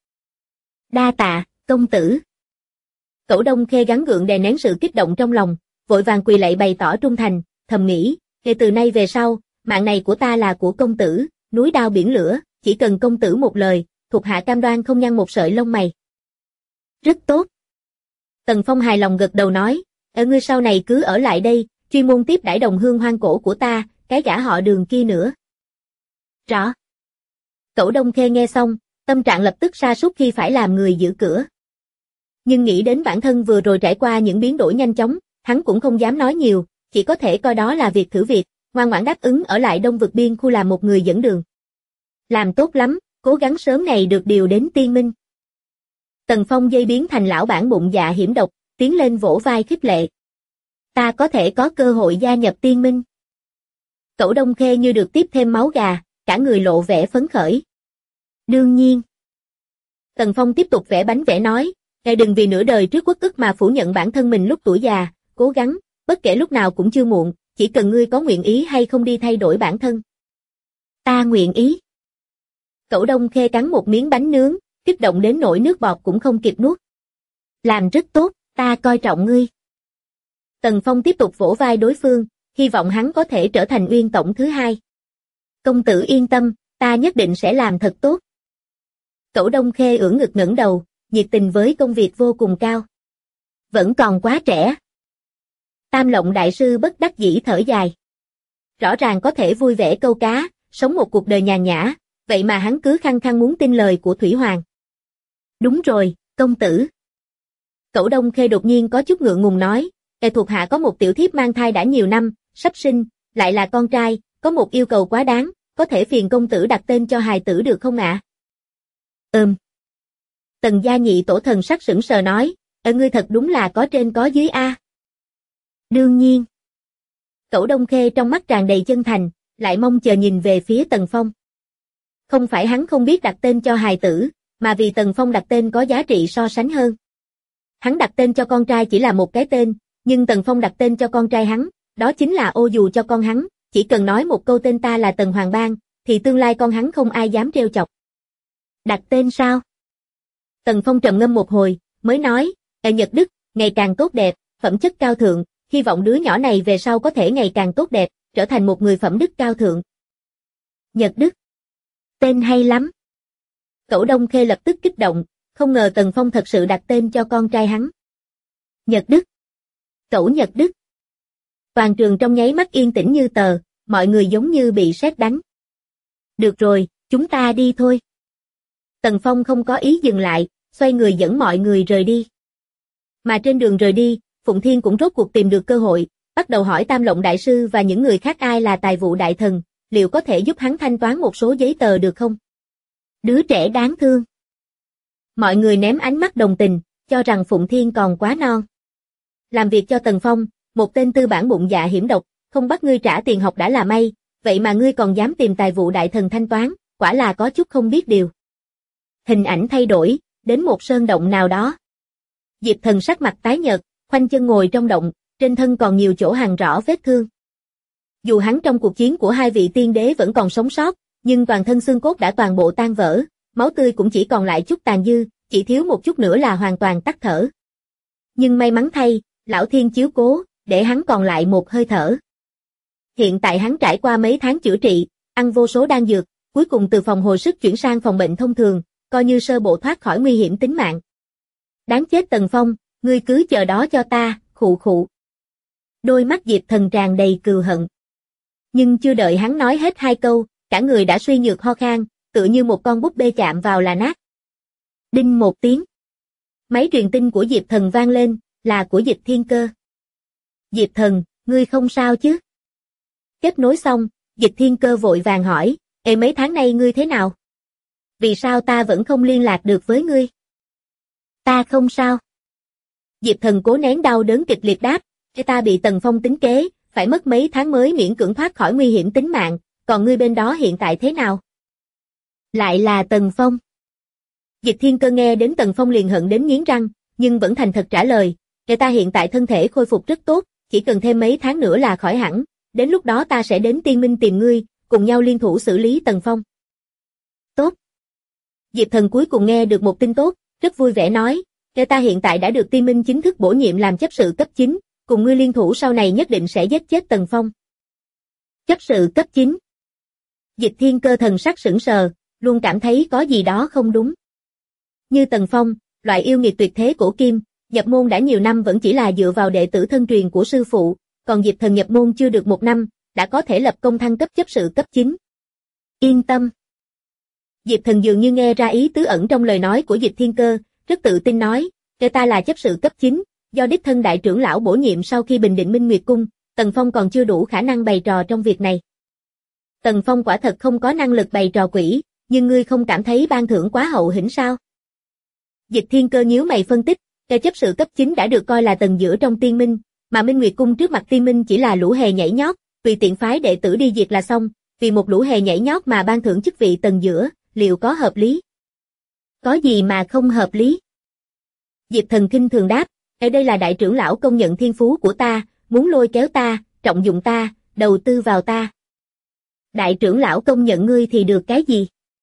Đa tạ, công tử. Cẩu Đông Khê gắng gượng đè nén sự kích động trong lòng, vội vàng quỳ lạy bày tỏ trung thành, thầm nghĩ, kể từ nay về sau, mạng này của ta là của công tử, núi đao biển lửa, chỉ cần công tử một lời, thuộc hạ cam đoan không nhăn một sợi lông mày. Rất tốt. Tần Phong hài lòng gật đầu nói, ngươi sau này cứ ở lại đây, chuyên môn tiếp đãi đồng hương hoang cổ của ta, cái gã họ Đường kia nữa. Rõ. Cẩu Đông Khê nghe xong, tâm trạng lập tức sa sút khi phải làm người giữ cửa. Nhưng nghĩ đến bản thân vừa rồi trải qua những biến đổi nhanh chóng, hắn cũng không dám nói nhiều, chỉ có thể coi đó là việc thử việc, ngoan ngoãn đáp ứng ở lại Đông Vực Biên khu làm một người dẫn đường. Làm tốt lắm, cố gắng sớm ngày được điều đến tiên minh. Tần Phong dây biến thành lão bản bụng dạ hiểm độc, tiến lên vỗ vai khích lệ. Ta có thể có cơ hội gia nhập tiên minh. Cẩu Đông Khê như được tiếp thêm máu gà, cả người lộ vẻ phấn khởi. Đương nhiên. Tần Phong tiếp tục vẽ bánh vẽ nói, ngài đừng vì nửa đời trước uất ức mà phủ nhận bản thân mình lúc tuổi già, cố gắng, bất kể lúc nào cũng chưa muộn, chỉ cần ngươi có nguyện ý hay không đi thay đổi bản thân. Ta nguyện ý. Cẩu Đông Khê cắn một miếng bánh nướng, kích động đến nỗi nước bọt cũng không kịp nuốt. Làm rất tốt, ta coi trọng ngươi. Tần Phong tiếp tục vỗ vai đối phương, hy vọng hắn có thể trở thành Uyên Tổng thứ hai. Công tử yên tâm, ta nhất định sẽ làm thật tốt. Cẩu Đông Khê ưỡn ngực ngẩng đầu, nhiệt tình với công việc vô cùng cao. Vẫn còn quá trẻ. Tam Lộng đại sư bất đắc dĩ thở dài. Rõ ràng có thể vui vẻ câu cá, sống một cuộc đời nhàn nhã, vậy mà hắn cứ khăng khăng muốn tin lời của Thủy Hoàng. Đúng rồi, công tử. Cẩu Đông Khê đột nhiên có chút ngượng ngùng nói, thuộc hạ có một tiểu thiếp mang thai đã nhiều năm, sắp sinh, lại là con trai, có một yêu cầu quá đáng, có thể phiền công tử đặt tên cho hài tử được không ạ? Tần gia nhị tổ thần sắc sững sờ nói, ngươi thật đúng là có trên có dưới a. Đương nhiên. Cẩu Đông Khê trong mắt tràn đầy chân thành, lại mong chờ nhìn về phía Tần Phong. Không phải hắn không biết đặt tên cho hài tử, mà vì Tần Phong đặt tên có giá trị so sánh hơn. Hắn đặt tên cho con trai chỉ là một cái tên, Nhưng Tần Phong đặt tên cho con trai hắn, đó chính là ô dù cho con hắn, chỉ cần nói một câu tên ta là Tần Hoàng Bang, thì tương lai con hắn không ai dám trêu chọc. Đặt tên sao? Tần Phong trầm ngâm một hồi, mới nói, Nhật Đức, ngày càng tốt đẹp, phẩm chất cao thượng, hy vọng đứa nhỏ này về sau có thể ngày càng tốt đẹp, trở thành một người phẩm đức cao thượng. Nhật Đức. Tên hay lắm. Cẩu Đông Khê lập tức kích động, không ngờ Tần Phong thật sự đặt tên cho con trai hắn. Nhật Đức. Cẩu Nhật Đức. Toàn trường trong nháy mắt yên tĩnh như tờ, mọi người giống như bị sét đánh. Được rồi, chúng ta đi thôi. Tần Phong không có ý dừng lại, xoay người dẫn mọi người rời đi. Mà trên đường rời đi, Phụng Thiên cũng rốt cuộc tìm được cơ hội, bắt đầu hỏi Tam Lộng Đại Sư và những người khác ai là tài vụ đại thần, liệu có thể giúp hắn thanh toán một số giấy tờ được không? Đứa trẻ đáng thương. Mọi người ném ánh mắt đồng tình, cho rằng Phụng Thiên còn quá non. Làm việc cho Tần Phong, một tên tư bản bụng dạ hiểm độc, không bắt ngươi trả tiền học đã là may, vậy mà ngươi còn dám tìm tài vụ đại thần thanh toán, quả là có chút không biết điều. Hình ảnh thay đổi, đến một sơn động nào đó. Diệp Thần sắc mặt tái nhợt, khoanh chân ngồi trong động, trên thân còn nhiều chỗ hằn rõ vết thương. Dù hắn trong cuộc chiến của hai vị tiên đế vẫn còn sống sót, nhưng toàn thân xương cốt đã toàn bộ tan vỡ, máu tươi cũng chỉ còn lại chút tàn dư, chỉ thiếu một chút nữa là hoàn toàn tắt thở. Nhưng may mắn thay, Lão Thiên chiếu cố, để hắn còn lại một hơi thở. Hiện tại hắn trải qua mấy tháng chữa trị, ăn vô số đan dược, cuối cùng từ phòng hồi sức chuyển sang phòng bệnh thông thường, coi như sơ bộ thoát khỏi nguy hiểm tính mạng. Đáng chết Tần Phong, ngươi cứ chờ đó cho ta, khụ khụ. Đôi mắt Diệp Thần tràn đầy cừu hận. Nhưng chưa đợi hắn nói hết hai câu, cả người đã suy nhược ho khan, tựa như một con búp bê chạm vào là nát. Đinh một tiếng. Máy truyền tin của Diệp Thần vang lên, là của Dịch Thiên Cơ. Diệp Thần, ngươi không sao chứ? Kết nối xong, Dịch Thiên Cơ vội vàng hỏi, mấy tháng nay ngươi thế nào? Vì sao ta vẫn không liên lạc được với ngươi? Ta không sao. Diệp Thần cố nén đau đớn kịch liệt đáp, ta bị Tần Phong tính kế, phải mất mấy tháng mới miễn cưỡng thoát khỏi nguy hiểm tính mạng, còn ngươi bên đó hiện tại thế nào? Lại là Tần Phong. Dịch Thiên Cơ nghe đến Tần Phong liền hận đến nghiến răng, nhưng vẫn thành thật trả lời, ta hiện tại thân thể khôi phục rất tốt, chỉ cần thêm mấy tháng nữa là khỏi hẳn, đến lúc đó ta sẽ đến Tiên Minh tìm ngươi, cùng nhau liên thủ xử lý Tần Phong. Tốt. Diệp Thần cuối cùng nghe được một tin tốt, rất vui vẻ nói, ta hiện tại đã được Tiên Minh chính thức bổ nhiệm làm chấp sự cấp 9, cùng ngươi liên thủ sau này nhất định sẽ giết chết Tần Phong. Chấp sự cấp 9. Dịch Thiên Cơ thần sắc sững sờ, luôn cảm thấy có gì đó không đúng. Như Tần Phong, loại yêu nghiệt tuyệt thế cổ kim, nhập môn đã nhiều năm vẫn chỉ là dựa vào đệ tử thân truyền của sư phụ, còn Diệp Thần nhập môn chưa được một năm, đã có thể lập công thăng cấp chấp sự cấp 9. Yên tâm. Diệp Thần dường như nghe ra ý tứ ẩn trong lời nói của Dịch Thiên Cơ, rất tự tin nói, ta là chấp sự cấp 9, do đích thân đại trưởng lão bổ nhiệm sau khi bình định Minh Nguyệt Cung, Tần Phong còn chưa đủ khả năng bày trò trong việc này. Tần Phong quả thật không có năng lực bày trò quỷ, nhưng ngươi không cảm thấy ban thưởng quá hậu hĩnh sao? Dịch Thiên Cơ nhíu mày phân tích, chấp sự cấp 9 đã được coi là tầng giữa trong Tiên Minh, mà Minh Nguyệt Cung trước mặt Tiên Minh chỉ là lũ hề nhảy nhót, tùy tiện phái đệ tử đi diệt là xong, vì một lũ hề nhảy nhót mà ban thưởng chức vị tầng giữa, liệu có hợp lý? Có gì mà không hợp lý? Diệp Thần khinh thường đáp, đây là đại trưởng lão công nhận thiên phú của ta, muốn lôi kéo ta, trọng dụng ta, đầu tư vào ta. Đại trưởng lão công nhận ngươi thì được cái gì?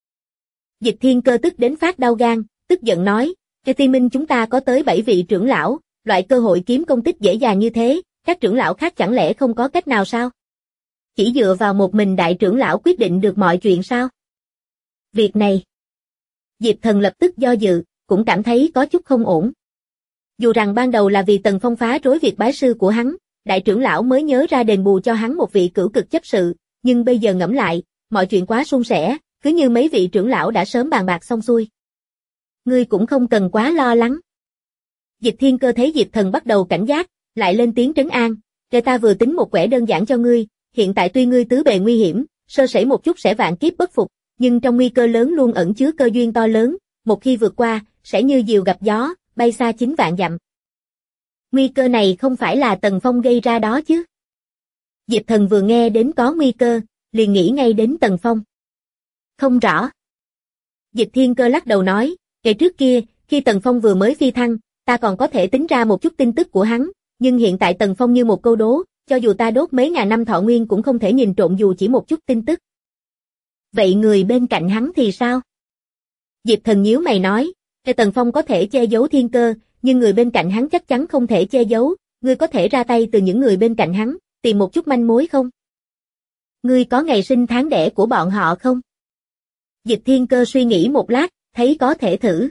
Dịch Thiên Cơ tức đến phát đau gan, tức giận nói, Tiên Minh chúng ta có tới 7 vị trưởng lão, loại cơ hội kiếm công tích dễ dàng như thế, các trưởng lão khác chẳng lẽ không có cách nào sao? Chỉ dựa vào một mình đại trưởng lão quyết định được mọi chuyện sao? Việc này, Diệp Thần lập tức do dự, cũng cảm thấy có chút không ổn. Dù rằng ban đầu là vì Tần Phong phá rối việc bái sư của hắn, đại trưởng lão mới nhớ ra đền bù cho hắn một vị cửu cực chấp sự, nhưng bây giờ ngẫm lại, mọi chuyện quá suôn sẻ, cứ như mấy vị trưởng lão đã sớm bàn bạc xong xuôi. Ngươi cũng không cần quá lo lắng. Dịch Thiên Cơ thấy Diệp Thần bắt đầu cảnh giác, lại lên tiếng trấn an, ta vừa tính một quẻ đơn giản cho ngươi, hiện tại tuy ngươi tứ bề nguy hiểm, sơ sẩy một chút sẽ vạn kiếp bất phục, nhưng trong nguy cơ lớn luôn ẩn chứa cơ duyên to lớn, một khi vượt qua, sẽ như diều gặp gió, bay xa 9 vạn dặm. Nguy cơ này không phải là Tần Phong gây ra đó chứ? Diệp Thần vừa nghe đến có nguy cơ, liền nghĩ ngay đến Tần Phong. Không rõ. Dịch Thiên Cơ lắc đầu nói, trước kia, khi Tần Phong vừa mới phi thăng, ta còn có thể tính ra một chút tin tức của hắn, nhưng hiện tại Tần Phong như một câu đố, cho dù ta đốt mấy ngàn năm thọ nguyên cũng không thể nhìn trộm dù chỉ một chút tin tức. Vậy người bên cạnh hắn thì sao? Diệp Thần nhíu mày nói, Tần Phong có thể che giấu thiên cơ, nhưng người bên cạnh hắn chắc chắn không thể che giấu, ngươi có thể ra tay từ những người bên cạnh hắn, tìm một chút manh mối không? Ngươi có ngày sinh tháng đẻ của bọn họ không? Dịch Thiên Cơ suy nghĩ một lát, thấy có thể thử.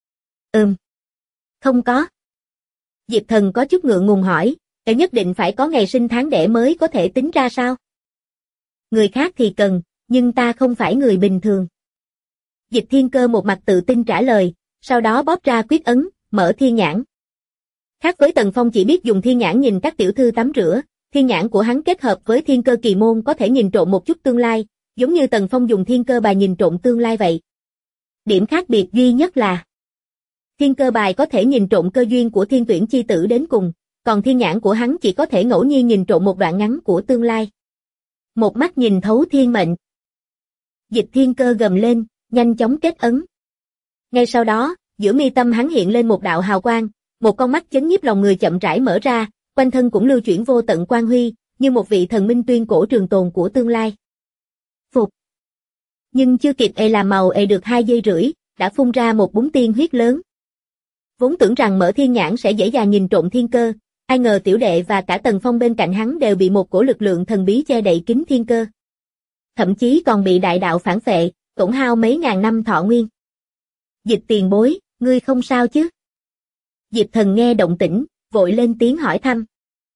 Không có. Diệp Thần có chút ngượng ngùng hỏi, nhất định phải có ngày sinh tháng đẻ mới có thể tính ra sao? Người khác thì cần, nhưng ta không phải người bình thường. Dịch Thiên Cơ một mặt tự tin trả lời, sau đó bóp ra quyết ấn, mở thiên nhãn. Khác với Tần Phong chỉ biết dùng thiên nhãn nhìn các tiểu thư tắm rửa, thiên nhãn của hắn kết hợp với thiên cơ kỳ môn có thể nhìn trộm một chút tương lai, giống như Tần Phong dùng thiên cơ bài nhìn trộm tương lai vậy. Điểm khác biệt duy nhất là thiên cơ bài có thể nhìn trộm cơ duyên của thiên tuyển chi tử đến cùng, còn thiên nhãn của hắn chỉ có thể ngẫu nhiên nhìn trộm một đoạn ngắn của tương lai. Một mắt nhìn thấu thiên mệnh. Dịch Thiên Cơ gầm lên, nhanh chóng kết ấn. Ngay sau đó, giữa mi tâm hắn hiện lên một đạo hào quang, một con mắt chấn nhiếp lòng người chậm rãi mở ra, quanh thân cũng lưu chuyển vô tận quang huy, như một vị thần minh tuyên cổ trường tồn của tương lai. Phục. Nhưng chưa kịp làm màu được 2 giây rưỡi, đã phun ra một búng tiên huyết lớn. Vốn tưởng rằng mở thiên nhãn sẽ dễ dàng nhìn trộm thiên cơ, ai ngờ tiểu đệ và cả Tần Phong bên cạnh hắn đều bị một cổ lực lượng thần bí che đậy kín thiên cơ. Thậm chí còn bị đại đạo phản phệ, tổn hao mấy ngàn năm thọ nguyên. Dịch tiền bối, ngươi không sao chứ? Diệp Thần nghe động tĩnh, vội lên tiếng hỏi thăm.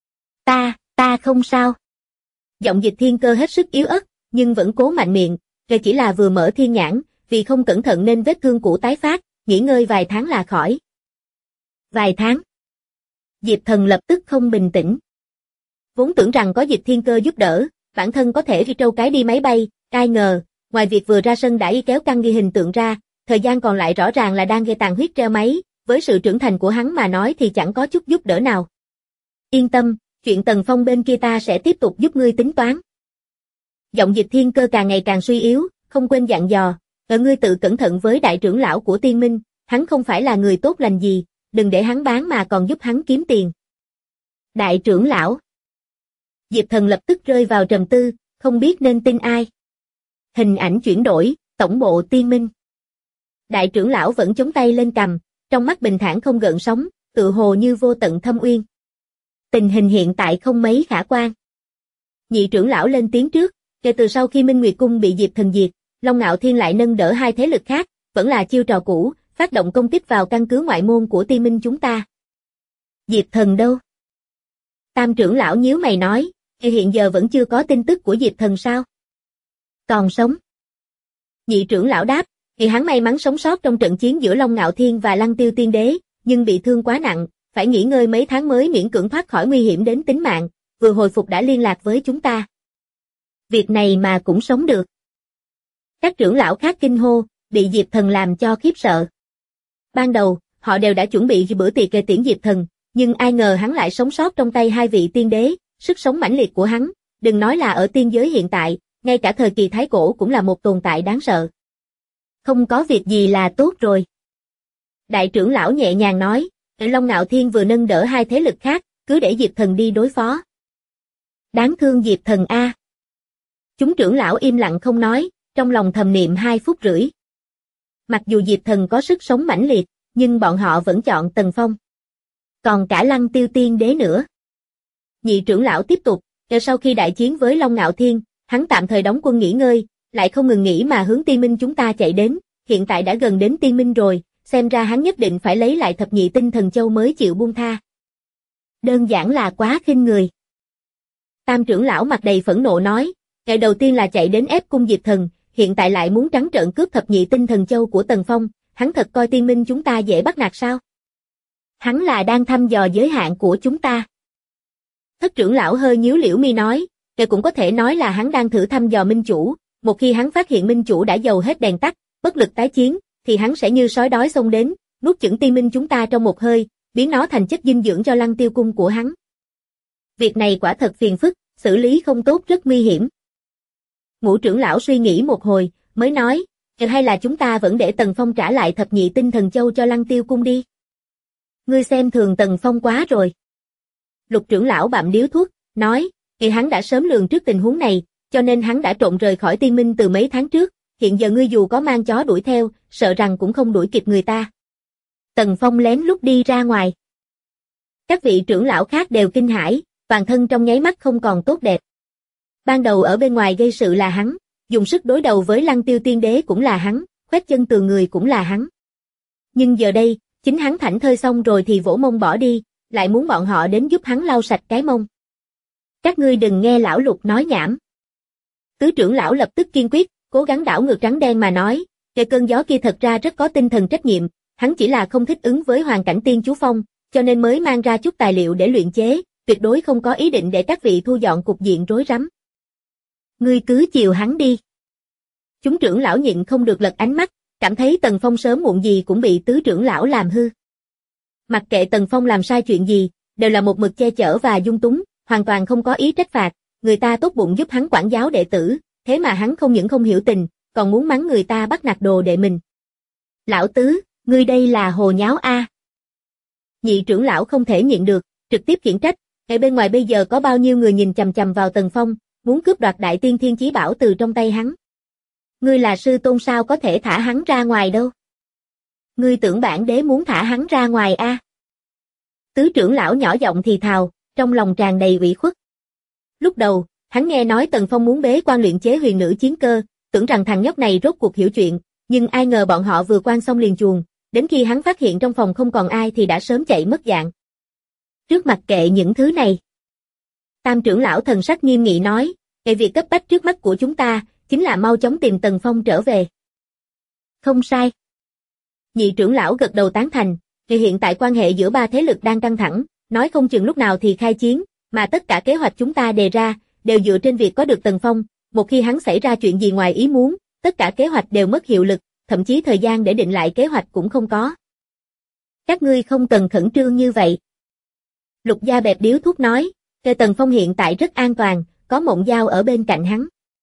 Ta không sao. Giọng Dịch Thiên Cơ hết sức yếu ớt, nhưng vẫn cố mạnh miệng, chỉ là vừa mở thiên nhãn, vì không cẩn thận nên vết thương cũ tái phát, nghỉ ngơi vài tháng là khỏi. Vài tháng. Diệp Thần lập tức không bình tĩnh. Vốn tưởng rằng có Dịch Thiên Cơ giúp đỡ, bản thân có thể phi trâu cái đi máy bay, ai ngờ, ngoài việc vừa ra sân đã y kéo căng ghi hình tượng ra, thời gian còn lại rõ ràng là đang gây tàn huyết treo máy, với sự trưởng thành của hắn mà nói thì chẳng có chút giúp đỡ nào. Yên tâm, chuyện Tần Phong bên kia ta sẽ tiếp tục giúp ngươi tính toán. Giọng Dịch Thiên Cơ càng ngày càng suy yếu, không quên dặn dò, ngươi tự cẩn thận với đại trưởng lão của Tiên Minh, hắn không phải là người tốt lành gì, đừng để hắn bán mà còn giúp hắn kiếm tiền. Đại trưởng lão. Diệp Thần lập tức rơi vào trầm tư, không biết nên tin ai. Hình ảnh chuyển đổi, tổng bộ Tiên Minh. Đại trưởng lão vẫn chống tay lên cằm, trong mắt bình thản không gợn sóng, tự hồ như vô tận thâm uyên. Tình hình hiện tại không mấy khả quan. Nhị trưởng lão lên tiếng trước, kể từ sau khi Minh Nguyệt Cung bị Diệp Thần diệt, Long Ngạo Thiên lại nâng đỡ hai thế lực khác, vẫn là chiêu trò cũ, phát động công kích vào căn cứ ngoại môn của Tiên Minh chúng ta. Diệp Thần đâu? Tam trưởng lão nhíu mày nói, hiện giờ vẫn chưa có tin tức của Diệp Thần sao? Còn sống. Nhị trưởng lão đáp, thì hắn may mắn sống sót trong trận chiến giữa Long Ngạo Thiên và Lăng Tiêu Tiên Đế, nhưng bị thương quá nặng, phải nghỉ ngơi mấy tháng mới miễn cưỡng thoát khỏi nguy hiểm đến tính mạng, vừa hồi phục đã liên lạc với chúng ta. Việc này mà cũng sống được. Các trưởng lão khác kinh hô, bị Diệp Thần làm cho khiếp sợ. Ban đầu, họ đều đã chuẩn bị bữa tiệc kề tiễn Diệp Thần, nhưng ai ngờ hắn lại sống sót trong tay hai vị tiên đế, sức sống mãnh liệt của hắn, đừng nói là ở tiên giới hiện tại, ngay cả thời kỳ thái cổ cũng là một tồn tại đáng sợ. Không có việc gì là tốt rồi. Đại trưởng lão nhẹ nhàng nói, Long Ngạo Thiên vừa nâng đỡ hai thế lực khác, cứ để Diệp Thần đi đối phó. Đáng thương Diệp Thần a. Chúng trưởng lão im lặng không nói, trong lòng thầm niệm 2 phút rưỡi. Mặc dù Diệp Thần có sức sống mãnh liệt, nhưng bọn họ vẫn chọn Tần Phong. Còn cả Lăng Tiêu Tiên Đế nữa. Nhị trưởng lão tiếp tục, sau khi đại chiến với Long Ngạo Thiên, hắn tạm thời đóng quân nghỉ ngơi, lại không ngừng nghỉ mà hướng Tiên Minh chúng ta chạy đến, hiện tại đã gần đến Tiên Minh rồi, xem ra hắn nhất định phải lấy lại thập nhị tinh thần châu mới chịu buông tha. Đơn giản là quá khinh người. Tam trưởng lão mặt đầy phẫn nộ nói, ngày đầu tiên là chạy đến ép cung Diệp Thần, hiện tại lại muốn trắng trợn cướp thập nhị tinh thần châu của Tần Phong, hắn thật coi Tiên Minh chúng ta dễ bắt nạt sao? Hắn là đang thăm dò giới hạn của chúng ta. Thất trưởng lão hơi nhíu liễu mi nói, cũng có thể nói là hắn đang thử thăm dò minh chủ, một khi hắn phát hiện minh chủ đã dầu hết đèn tắt, bất lực tái chiến, thì hắn sẽ như sói đói xông đến, nuốt chửng Tiên Minh chúng ta trong một hơi, biến nó thành chất dinh dưỡng cho Lăng Tiêu cung của hắn. Việc này quả thật phiền phức, xử lý không tốt rất nguy hiểm. Ngũ trưởng lão suy nghĩ một hồi, mới nói, hay là chúng ta vẫn để Tần Phong trả lại thập nhị tinh thần châu cho Lăng Tiêu cung đi. Ngươi xem thường Tần Phong quá rồi. Lục trưởng lão bặm điếu thuốc, nói, thì hắn đã sớm lường trước tình huống này, cho nên hắn đã trộn rời khỏi Tiên Minh từ mấy tháng trước, hiện giờ ngươi dù có mang chó đuổi theo, sợ rằng cũng không đuổi kịp người ta. Tần Phong lén lút đi ra ngoài. Các vị trưởng lão khác đều kinh hãi, toàn thân trong nháy mắt không còn tốt đẹp. Ban đầu ở bên ngoài gây sự là hắn, dùng sức đối đầu với Lăng Tiêu Tiên Đế cũng là hắn, khoét chân tường người cũng là hắn. Nhưng giờ đây, chính hắn thảnh thơi xong rồi thì vỗ mông bỏ đi, lại muốn bọn họ đến giúp hắn lau sạch cái mông. Các ngươi đừng nghe lão Lục nói nhảm. Tứ trưởng lão lập tức kiên quyết, cố gắng đảo ngược trắng đen mà nói, cái cơn gió kia thật ra rất có tinh thần trách nhiệm, hắn chỉ là không thích ứng với hoàn cảnh tiên chú phong, cho nên mới mang ra chút tài liệu để luyện chế, tuyệt đối không có ý định để các vị thu dọn cục diện rối rắm. Ngươi cứ chiều hắn đi. Chúng trưởng lão nhịn không được lật ánh mắt, cảm thấy Tần Phong sớm muộn gì cũng bị tứ trưởng lão làm hư. Mặc kệ Tần Phong làm sai chuyện gì, đều là một mực che chở và dung túng, hoàn toàn không có ý trách phạt, người ta tốt bụng giúp hắn quản giáo đệ tử, thế mà hắn không những không hiểu tình, còn muốn mắng người ta bắt nạt đồ đệ mình. Lão tứ, ngươi đây là hồ nháo a. Nhị trưởng lão không thể nhịn được, trực tiếp khiển trách, ở bên ngoài bây giờ có bao nhiêu người nhìn chằm chằm vào Tần Phong, muốn cướp đoạt Đại Tiên Thiên Chí Bảo từ trong tay hắn. Ngươi là sư tôn sao có thể thả hắn ra ngoài đâu? Ngươi tưởng bản đế muốn thả hắn ra ngoài a? Tứ trưởng lão nhỏ giọng thì thào, trong lòng tràn đầy ủy khuất. Lúc đầu, hắn nghe nói Tần Phong muốn bế quan luyện chế huyền nữ chiến cơ, tưởng rằng thằng nhóc này rốt cuộc hiểu chuyện, nhưng ai ngờ bọn họ vừa quan xong liền chuồn, đến khi hắn phát hiện trong phòng không còn ai thì đã sớm chạy mất dạng. Trước mặt kệ những thứ này. Tam trưởng lão thần sắc nghiêm nghị nói, cái việc cấp bách trước mắt của chúng ta, chính là mau chóng tìm Tần Phong trở về. Không sai. Nhị trưởng lão gật đầu tán thành, vì hiện tại quan hệ giữa ba thế lực đang căng thẳng, nói không chừng lúc nào thì khai chiến, mà tất cả kế hoạch chúng ta đề ra, đều dựa trên việc có được Tần Phong, một khi hắn xảy ra chuyện gì ngoài ý muốn, tất cả kế hoạch đều mất hiệu lực, thậm chí thời gian để định lại kế hoạch cũng không có. Các ngươi không cần khẩn trương như vậy. Lục Gia bẹp điếu thuốc nói, Tề Tần Phong hiện tại rất an toàn, có Mộng Giao ở bên cạnh hắn.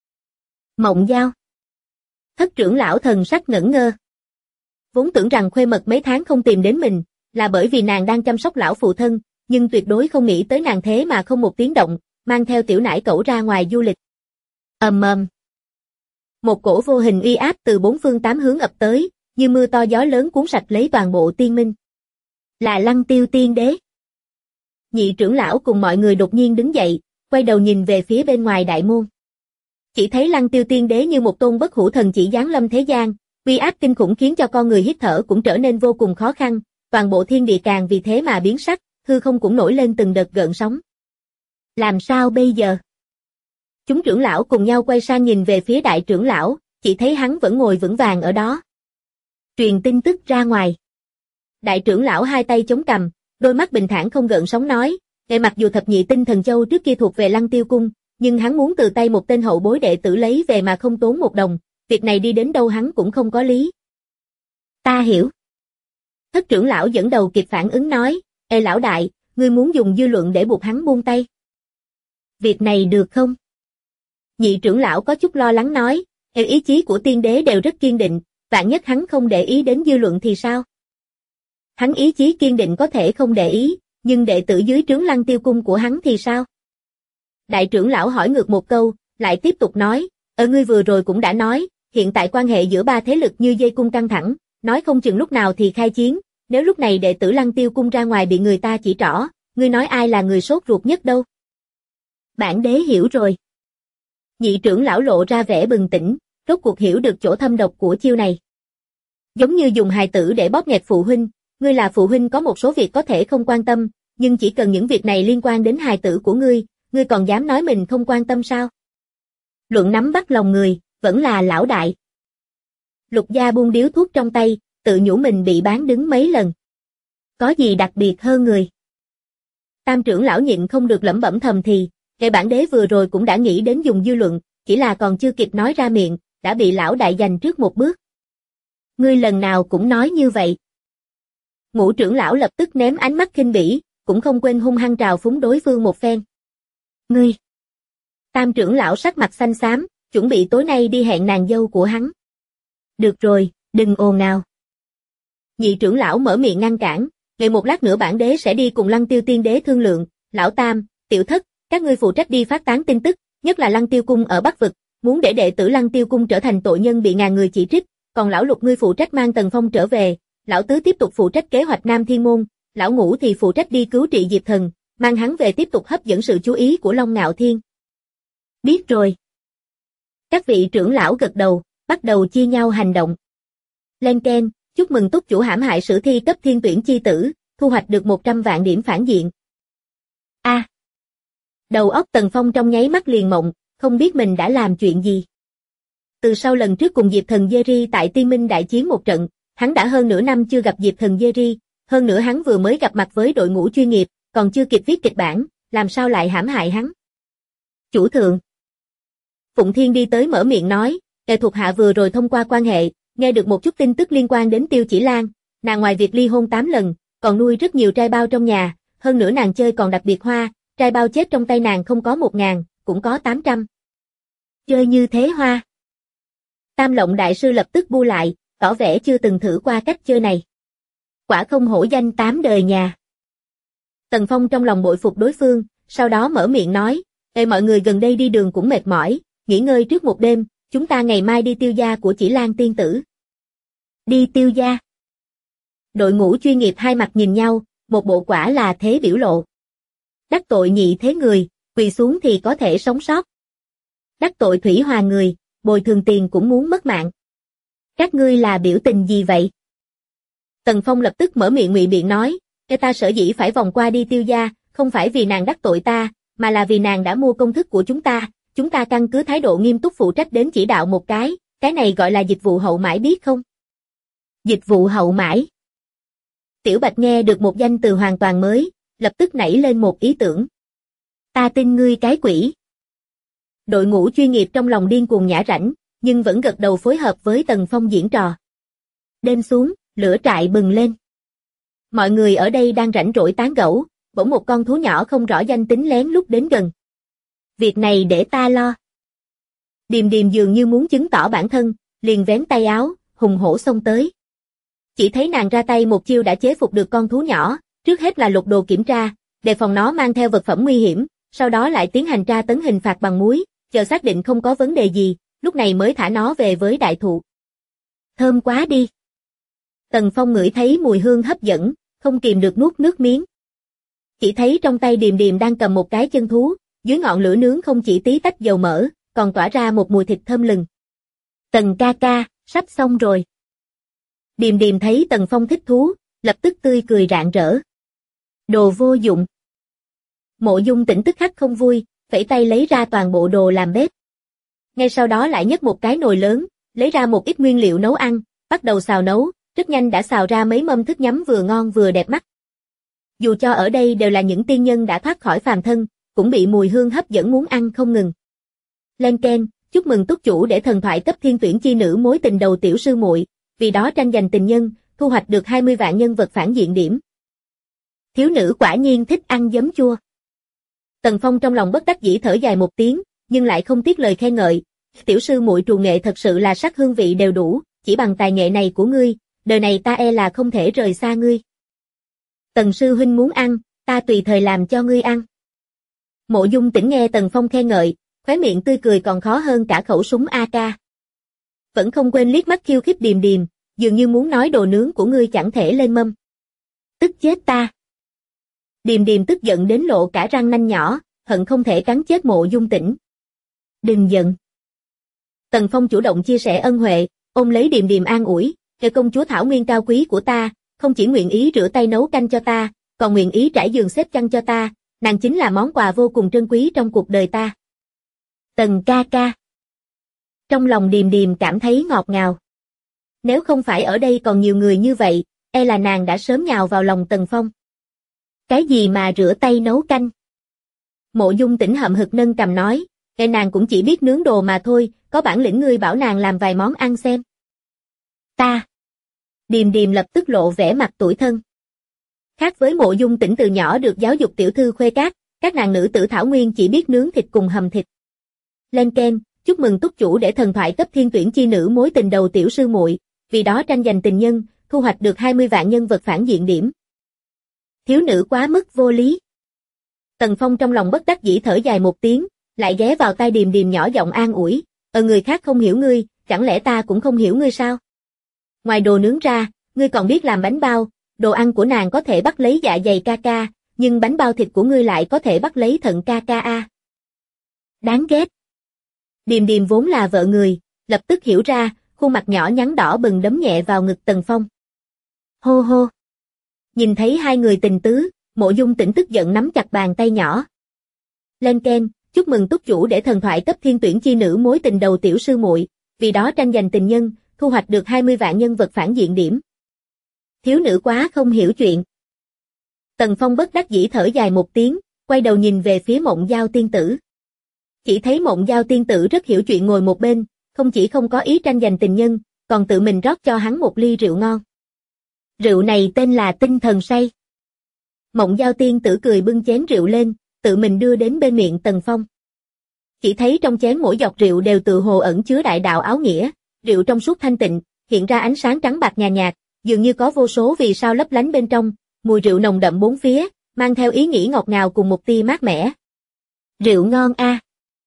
Mộng Giao. Thất trưởng lão thần sắc ngẩn ngơ. Vốn tưởng rằng Khuê Mật mấy tháng không tìm đến mình, là bởi vì nàng đang chăm sóc lão phụ thân, nhưng tuyệt đối không nghĩ tới nàng thế mà không một tiếng động, mang theo tiểu nải cẩu ra ngoài du lịch. Ầm ầm. Một cổ vô hình uy áp từ bốn phương tám hướng ập tới, như mưa to gió lớn cuốn sạch lấy toàn bộ tiên minh. Là Lăng Tiêu Tiên Đế. Nhị trưởng lão cùng mọi người đột nhiên đứng dậy, quay đầu nhìn về phía bên ngoài đại môn. Chỉ thấy Lăng Tiêu Tiên Đế như một tôn bất hủ thần chỉ giáng lâm thế gian, uy áp kinh khủng khiến cho con người hít thở cũng trở nên vô cùng khó khăn, toàn bộ thiên địa càng vì thế mà biến sắc, hư không cũng nổi lên từng đợt gợn sóng. Làm sao bây giờ? Chúng trưởng lão cùng nhau quay sang nhìn về phía đại trưởng lão, chỉ thấy hắn vẫn ngồi vững vàng ở đó. Truyền tin tức ra ngoài. Đại trưởng lão hai tay chống cằm, đôi mắt bình thản không gợn sóng nói, ngày mặc dù thập nhị tinh thần châu trước kia thuộc về Lăng Tiêu Cung, nhưng hắn muốn từ tay một tên hậu bối đệ tử lấy về mà không tốn một đồng, việc này đi đến đâu hắn cũng không có lý. Ta hiểu. Thất trưởng lão dẫn đầu kịp phản ứng nói, ê lão đại, ngươi muốn dùng dư luận để buộc hắn buông tay. Việc này được không? Nhị trưởng lão có chút lo lắng nói, ý chí của tiên đế đều rất kiên định, vạn nhất hắn không để ý đến dư luận thì sao? Hắn ý chí kiên định có thể không để ý, nhưng đệ tử dưới trướng Lăng Tiêu Cung của hắn thì sao? Đại trưởng lão hỏi ngược một câu, lại tiếp tục nói, ngươi vừa rồi cũng đã nói, hiện tại quan hệ giữa ba thế lực như dây cung căng thẳng, nói không chừng lúc nào thì khai chiến, nếu lúc này đệ tử Lăng Tiêu Cung ra ngoài bị người ta chỉ trỏ, ngươi nói ai là người sốt ruột nhất đâu? Bản đế hiểu rồi. Nhị trưởng lão lộ ra vẻ bừng tỉnh, rốt cuộc hiểu được chỗ thâm độc của chiêu này. Giống như dùng hài tử để bóp nghẹt phụ huynh, ngươi là phụ huynh có một số việc có thể không quan tâm, nhưng chỉ cần những việc này liên quan đến hài tử của ngươi còn dám nói mình không quan tâm sao? Luận nắm bắt lòng người, vẫn là lão đại. Lục Gia buông điếu thuốc trong tay, tự nhủ mình bị bán đứng mấy lần. Có gì đặc biệt hơn người? Tam trưởng lão nhịn không được lẩm bẩm thầm thì, cái bản đế vừa rồi cũng đã nghĩ đến dùng dư luận, chỉ là còn chưa kịp nói ra miệng, đã bị lão đại giành trước một bước. Ngươi lần nào cũng nói như vậy. Ngũ trưởng lão lập tức ném ánh mắt khinh bỉ, cũng không quên hung hăng trào phúng đối phương một phen. Ngươi! Tam trưởng lão sắc mặt xanh xám, chuẩn bị tối nay đi hẹn nàng dâu của hắn. Được rồi, đừng ồn ào. Nhị trưởng lão mở miệng ngăn cản, ngày một lát nữa bản đế sẽ đi cùng Lăng Tiêu Tiên Đế thương lượng, Lão Tam, Tiểu Thất, các ngươi phụ trách đi phát tán tin tức, nhất là Lăng Tiêu Cung ở Bắc Vực, muốn để đệ tử Lăng Tiêu Cung trở thành tội nhân bị ngàn người chỉ trích, còn lão Lục ngươi phụ trách mang Tần Phong trở về, lão Tứ tiếp tục phụ trách kế hoạch Nam Thiên Môn, lão Ngũ thì phụ trách đi cứu trị Diệp Thần, mang hắn về tiếp tục hấp dẫn sự chú ý của Long Ngạo Thiên. Biết rồi. Các vị trưởng lão gật đầu, bắt đầu chia nhau hành động. Lên keng, chúc mừng túc chủ hãm hại sử thi cấp thiên tuyển chi tử, thu hoạch được 100 vạn điểm phản diện. Đầu óc Tần Phong trong nháy mắt liền mộng, không biết mình đã làm chuyện gì. Từ sau lần trước cùng Diệp Thần Jerry tại Tiên Minh đại chiến một trận, hắn đã hơn nửa năm chưa gặp Diệp Thần Jerry, hơn nữa hắn vừa mới gặp mặt với đội ngũ chuyên nghiệp, còn chưa kịp viết kịch bản, làm sao lại hãm hại hắn. Chủ thượng. Phụng Thiên đi tới mở miệng nói, thuộc hạ vừa rồi thông qua quan hệ, nghe được một chút tin tức liên quan đến Tiêu Chỉ Lan, nàng ngoài việc ly hôn 8 lần, còn nuôi rất nhiều trai bao trong nhà, hơn nữa nàng chơi còn đặc biệt hoa, trai bao chết trong tay nàng không có 1000, cũng có 800. Chơi như thế hoa. Tam Lộng đại sư lập tức bu lại, tỏ vẻ chưa từng thử qua cách chơi này. Quả không hổ danh 8 đời nhà. Tần Phong trong lòng bội phục đối phương, sau đó mở miệng nói, mọi người gần đây đi đường cũng mệt mỏi, nghỉ ngơi trước một đêm, chúng ta ngày mai đi Tiêu gia của Chỉ Lan tiên tử. Đi Tiêu gia. Đội ngũ chuyên nghiệp hai mặt nhìn nhau, một bộ quả là thế biểu lộ. Đắc tội nhị thế người, quỳ xuống thì có thể sống sót. Đắc tội thủy hòa người, bồi thường tiền cũng muốn mất mạng. Các ngươi là biểu tình gì vậy? Tần Phong lập tức mở miệng ngụy biện nói, ta sở dĩ phải vòng qua đi Tiêu gia, không phải vì nàng đắc tội ta, mà là vì nàng đã mua công thức của chúng ta căn cứ thái độ nghiêm túc phụ trách đến chỉ đạo một cái này gọi là dịch vụ hậu mãi biết không? Dịch vụ hậu mãi. Tiểu Bạch nghe được một danh từ hoàn toàn mới, lập tức nảy lên một ý tưởng. Ta tin ngươi cái quỷ. Đội ngũ chuyên nghiệp trong lòng điên cuồng nhả rãnh, nhưng vẫn gật đầu phối hợp với Tần Phong diễn trò. Đêm xuống, lửa trại bừng lên. Mọi người ở đây đang rảnh rỗi tán gẫu, bỗng một con thú nhỏ không rõ danh tính lén lút đến gần. Việc này để ta lo. Điềm Điềm dường như muốn chứng tỏ bản thân, liền vén tay áo, hùng hổ xông tới. Chỉ thấy nàng ra tay một chiêu đã chế phục được con thú nhỏ, trước hết là lục đồ kiểm tra, đề phòng nó mang theo vật phẩm nguy hiểm, sau đó lại tiến hành tra tấn hình phạt bằng muối, chờ xác định không có vấn đề gì, lúc này mới thả nó về với đại thụ. Thơm quá đi. Tần Phong ngửi thấy mùi hương hấp dẫn, không kìm được nuốt nước miếng. Chỉ thấy trong tay Điềm Điềm đang cầm một cái chân thú, dưới ngọn lửa nướng không chỉ tí tách dầu mỡ, còn tỏa ra một mùi thịt thơm lừng. Tần ca ca, sắp xong rồi. Điềm Điềm thấy Tần Phong thích thú, lập tức tươi cười rạng rỡ. Đồ vô dụng. Mộ Dung Tĩnh tức khắc không vui, phẩy tay lấy ra toàn bộ đồ làm bếp. Ngay sau đó lại nhấc một cái nồi lớn, lấy ra một ít nguyên liệu nấu ăn, bắt đầu xào nấu, rất nhanh đã xào ra mấy mâm thức nhắm vừa ngon vừa đẹp mắt. Dù cho ở đây đều là những tiên nhân đã thoát khỏi phàm thân, cũng bị mùi hương hấp dẫn muốn ăn không ngừng. Lên keng, chúc mừng túc chủ để thần thoại cấp thiên tuyển chi nữ mối tình đầu tiểu sư muội, vì đó tranh giành tình nhân, thu hoạch được 20 vạn nhân vật phản diện điểm. Thiếu nữ quả nhiên thích ăn giấm chua. Tần Phong trong lòng bất đắc dĩ thở dài một tiếng, nhưng lại không tiếc lời khen ngợi. Tiểu sư muội trù nghệ thật sự là sắc hương vị đều đủ, chỉ bằng tài nghệ này của ngươi, đời này ta e là không thể rời xa ngươi. Tần sư huynh muốn ăn, ta tùy thời làm cho ngươi ăn. Mộ Dung Tĩnh nghe Tần Phong khen ngợi, khóe miệng tươi cười còn khó hơn cả khẩu súng AK. Vẫn không quên liếc mắt khiêu khích Điềm Điềm, dường như muốn nói đồ nướng của ngươi chẳng thể lên mâm. Tức chết ta. Điềm Điềm tức giận đến lộ cả răng nanh nhỏ, hận không thể cắn chết Mộ Dung Tĩnh. Đừng giận. Tần Phong chủ động chia sẻ ân huệ, ôm lấy Điềm Điềm an ủi, công chúa thảo nguyên cao quý của ta, không chỉ nguyện ý rửa tay nấu canh cho ta, còn nguyện ý trải giường xếp chăn cho ta, nàng chính là món quà vô cùng trân quý trong cuộc đời ta. Tần ca ca. Trong lòng Điềm Điềm cảm thấy ngọt ngào. Nếu không phải ở đây còn nhiều người như vậy, e là nàng đã sớm nhào vào lòng Tần Phong. Cái gì mà rửa tay nấu canh? Mộ Dung Tĩnh hậm hực nâng cằm nói, nàng cũng chỉ biết nướng đồ mà thôi, có bản lĩnh ngươi bảo nàng làm vài món ăn xem. Ta. Điềm Điềm lập tức lộ vẻ mặt tủi thân. Khác với Mộ Dung Tĩnh từ nhỏ được giáo dục tiểu thư khuê các nàng nữ tử thảo nguyên chỉ biết nướng thịt cùng hầm thịt. Lên keng, chúc mừng túc chủ để thần thoại cấp thiên tuyển chi nữ mối tình đầu tiểu sư muội, vì đó tranh giành tình nhân, thu hoạch được 20 vạn nhân vật phản diện điểm. Thiếu nữ quá mức vô lý. Tần Phong trong lòng bất đắc dĩ thở dài một tiếng, lại ghé vào tai Điềm Điềm nhỏ giọng an ủi, người khác không hiểu ngươi, chẳng lẽ ta cũng không hiểu ngươi sao? Ngoài đồ nướng ra, ngươi còn biết làm bánh bao, đồ ăn của nàng có thể bắt lấy dạ dày ca ca, nhưng bánh bao thịt của ngươi lại có thể bắt lấy thận ca ca a. Đáng ghét. Điềm Điềm vốn là vợ người, lập tức hiểu ra, khuôn mặt nhỏ nhắn đỏ bừng đấm nhẹ vào ngực Tần Phong. Hô hô. Nhìn thấy hai người tình tứ, Mộ Dung Tĩnh tức giận nắm chặt bàn tay nhỏ. Lên keng, chúc mừng túc chủ để thần thoại cấp thiên tuyển chi nữ mối tình đầu tiểu sư muội, vì đó tranh giành tình nhân, thu hoạch được 20 vạn nhân vật phản diện điểm. Thiếu nữ quá không hiểu chuyện. Tần Phong bất đắc dĩ thở dài một tiếng, quay đầu nhìn về phía Mộng Giao tiên tử. Chỉ thấy Mộng Giao tiên tử rất hiểu chuyện ngồi một bên, không chỉ không có ý tranh giành tình nhân, còn tự mình rót cho hắn một ly rượu ngon. Rượu này tên là Tinh Thần Say. Mộng Giao tiên tử cười bưng chén rượu lên, tự mình đưa đến bên miệng Tần Phong. Chỉ thấy trong chén mỗi giọt rượu đều tự hồ ẩn chứa đại đạo áo nghĩa, rượu trong suốt thanh tịnh, hiện ra ánh sáng trắng bạc nhàn nhạt, dường như có vô số vì sao lấp lánh bên trong, mùi rượu nồng đậm bốn phía, mang theo ý nghĩ ngọt ngào cùng một tia mát mẻ. Rượu ngon a.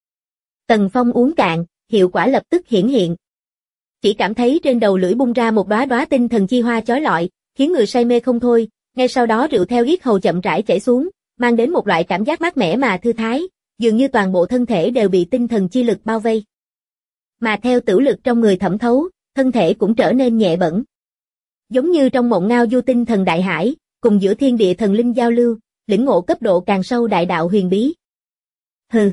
Tần Phong uống cạn, hiệu quả lập tức hiển hiện. Chỉ cảm thấy trên đầu lưỡi bung ra một đóa đóa tinh thần chi hoa chói lọi, khiến người say mê không thôi, ngay sau đó rượu theo yết hầu chậm rãi chảy xuống, mang đến một loại cảm giác mát mẻ mà thư thái, dường như toàn bộ thân thể đều bị tinh thần chi lực bao vây. Mà theo tửu lực trong người thẩm thấu, thân thể cũng trở nên nhẹ bẫng. Giống như trong mộng ngao du tinh thần đại hải, cùng giữa thiên địa thần linh giao lưu, lĩnh ngộ cấp độ càng sâu đại đạo huyền bí. Hừ.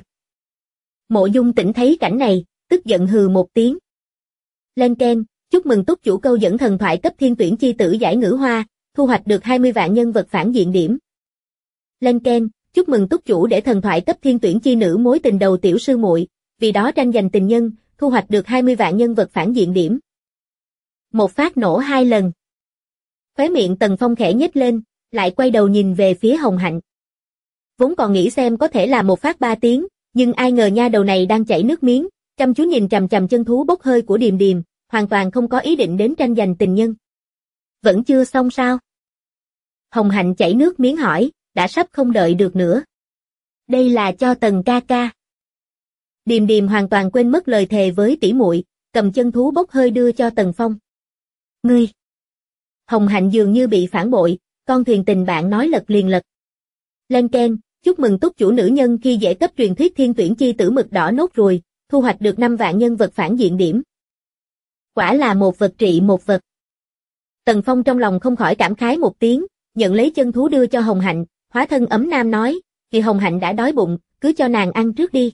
Mộ Dung Tĩnh thấy cảnh này, tức giận hừ một tiếng. Lên keng, chúc mừng túc chủ câu dẫn thần thoại cấp thiên tuyển chi tử giải ngữ hoa, thu hoạch được 20 vạn nhân vật phản diện điểm. Lên keng, chúc mừng túc chủ để thần thoại cấp thiên tuyển chi nữ mối tình đầu tiểu sư muội, vì đó tranh giành tình nhân, thu hoạch được 20 vạn nhân vật phản diện điểm. Một phát nổ 2 lần. Khóe miệng Tần Phong khẽ nhếch lên, lại quay đầu nhìn về phía Hồng Hạnh. Vốn còn nghĩ xem có thể là một phát 3 tiếng, nhưng ai ngờ nha đầu này đang chảy nước miếng, chăm chú nhìn chằm chằm chân thú bốc hơi của Điềm Điềm, hoàn toàn không có ý định đến tranh giành tình nhân. Vẫn chưa xong sao? Hồng Hạnh chảy nước miếng hỏi, đã sắp không đợi được nữa. Đây là cho Tần ca ca. Điềm Điềm hoàn toàn quên mất lời thề với tỷ muội, cầm chân thú bốc hơi đưa cho Tần Phong. Ngươi! Hồng Hạnh dường như bị phản bội, con thuyền tình bạn nói lật liền lật. Lên keng, chúc mừng túc chủ nữ nhân khi dễ cấp truyền thuyết thiên tuyển chi tử mực đỏ nốt ruồi, thu hoạch được 5 vạn nhân vật phản diện điểm. Quả là một vật trị một vật. Tần Phong trong lòng không khỏi cảm khái một tiếng, nhận lấy chân thú đưa cho Hồng Hạnh, hóa thân ấm nam nói, vì Hồng Hạnh đã đói bụng, cứ cho nàng ăn trước đi.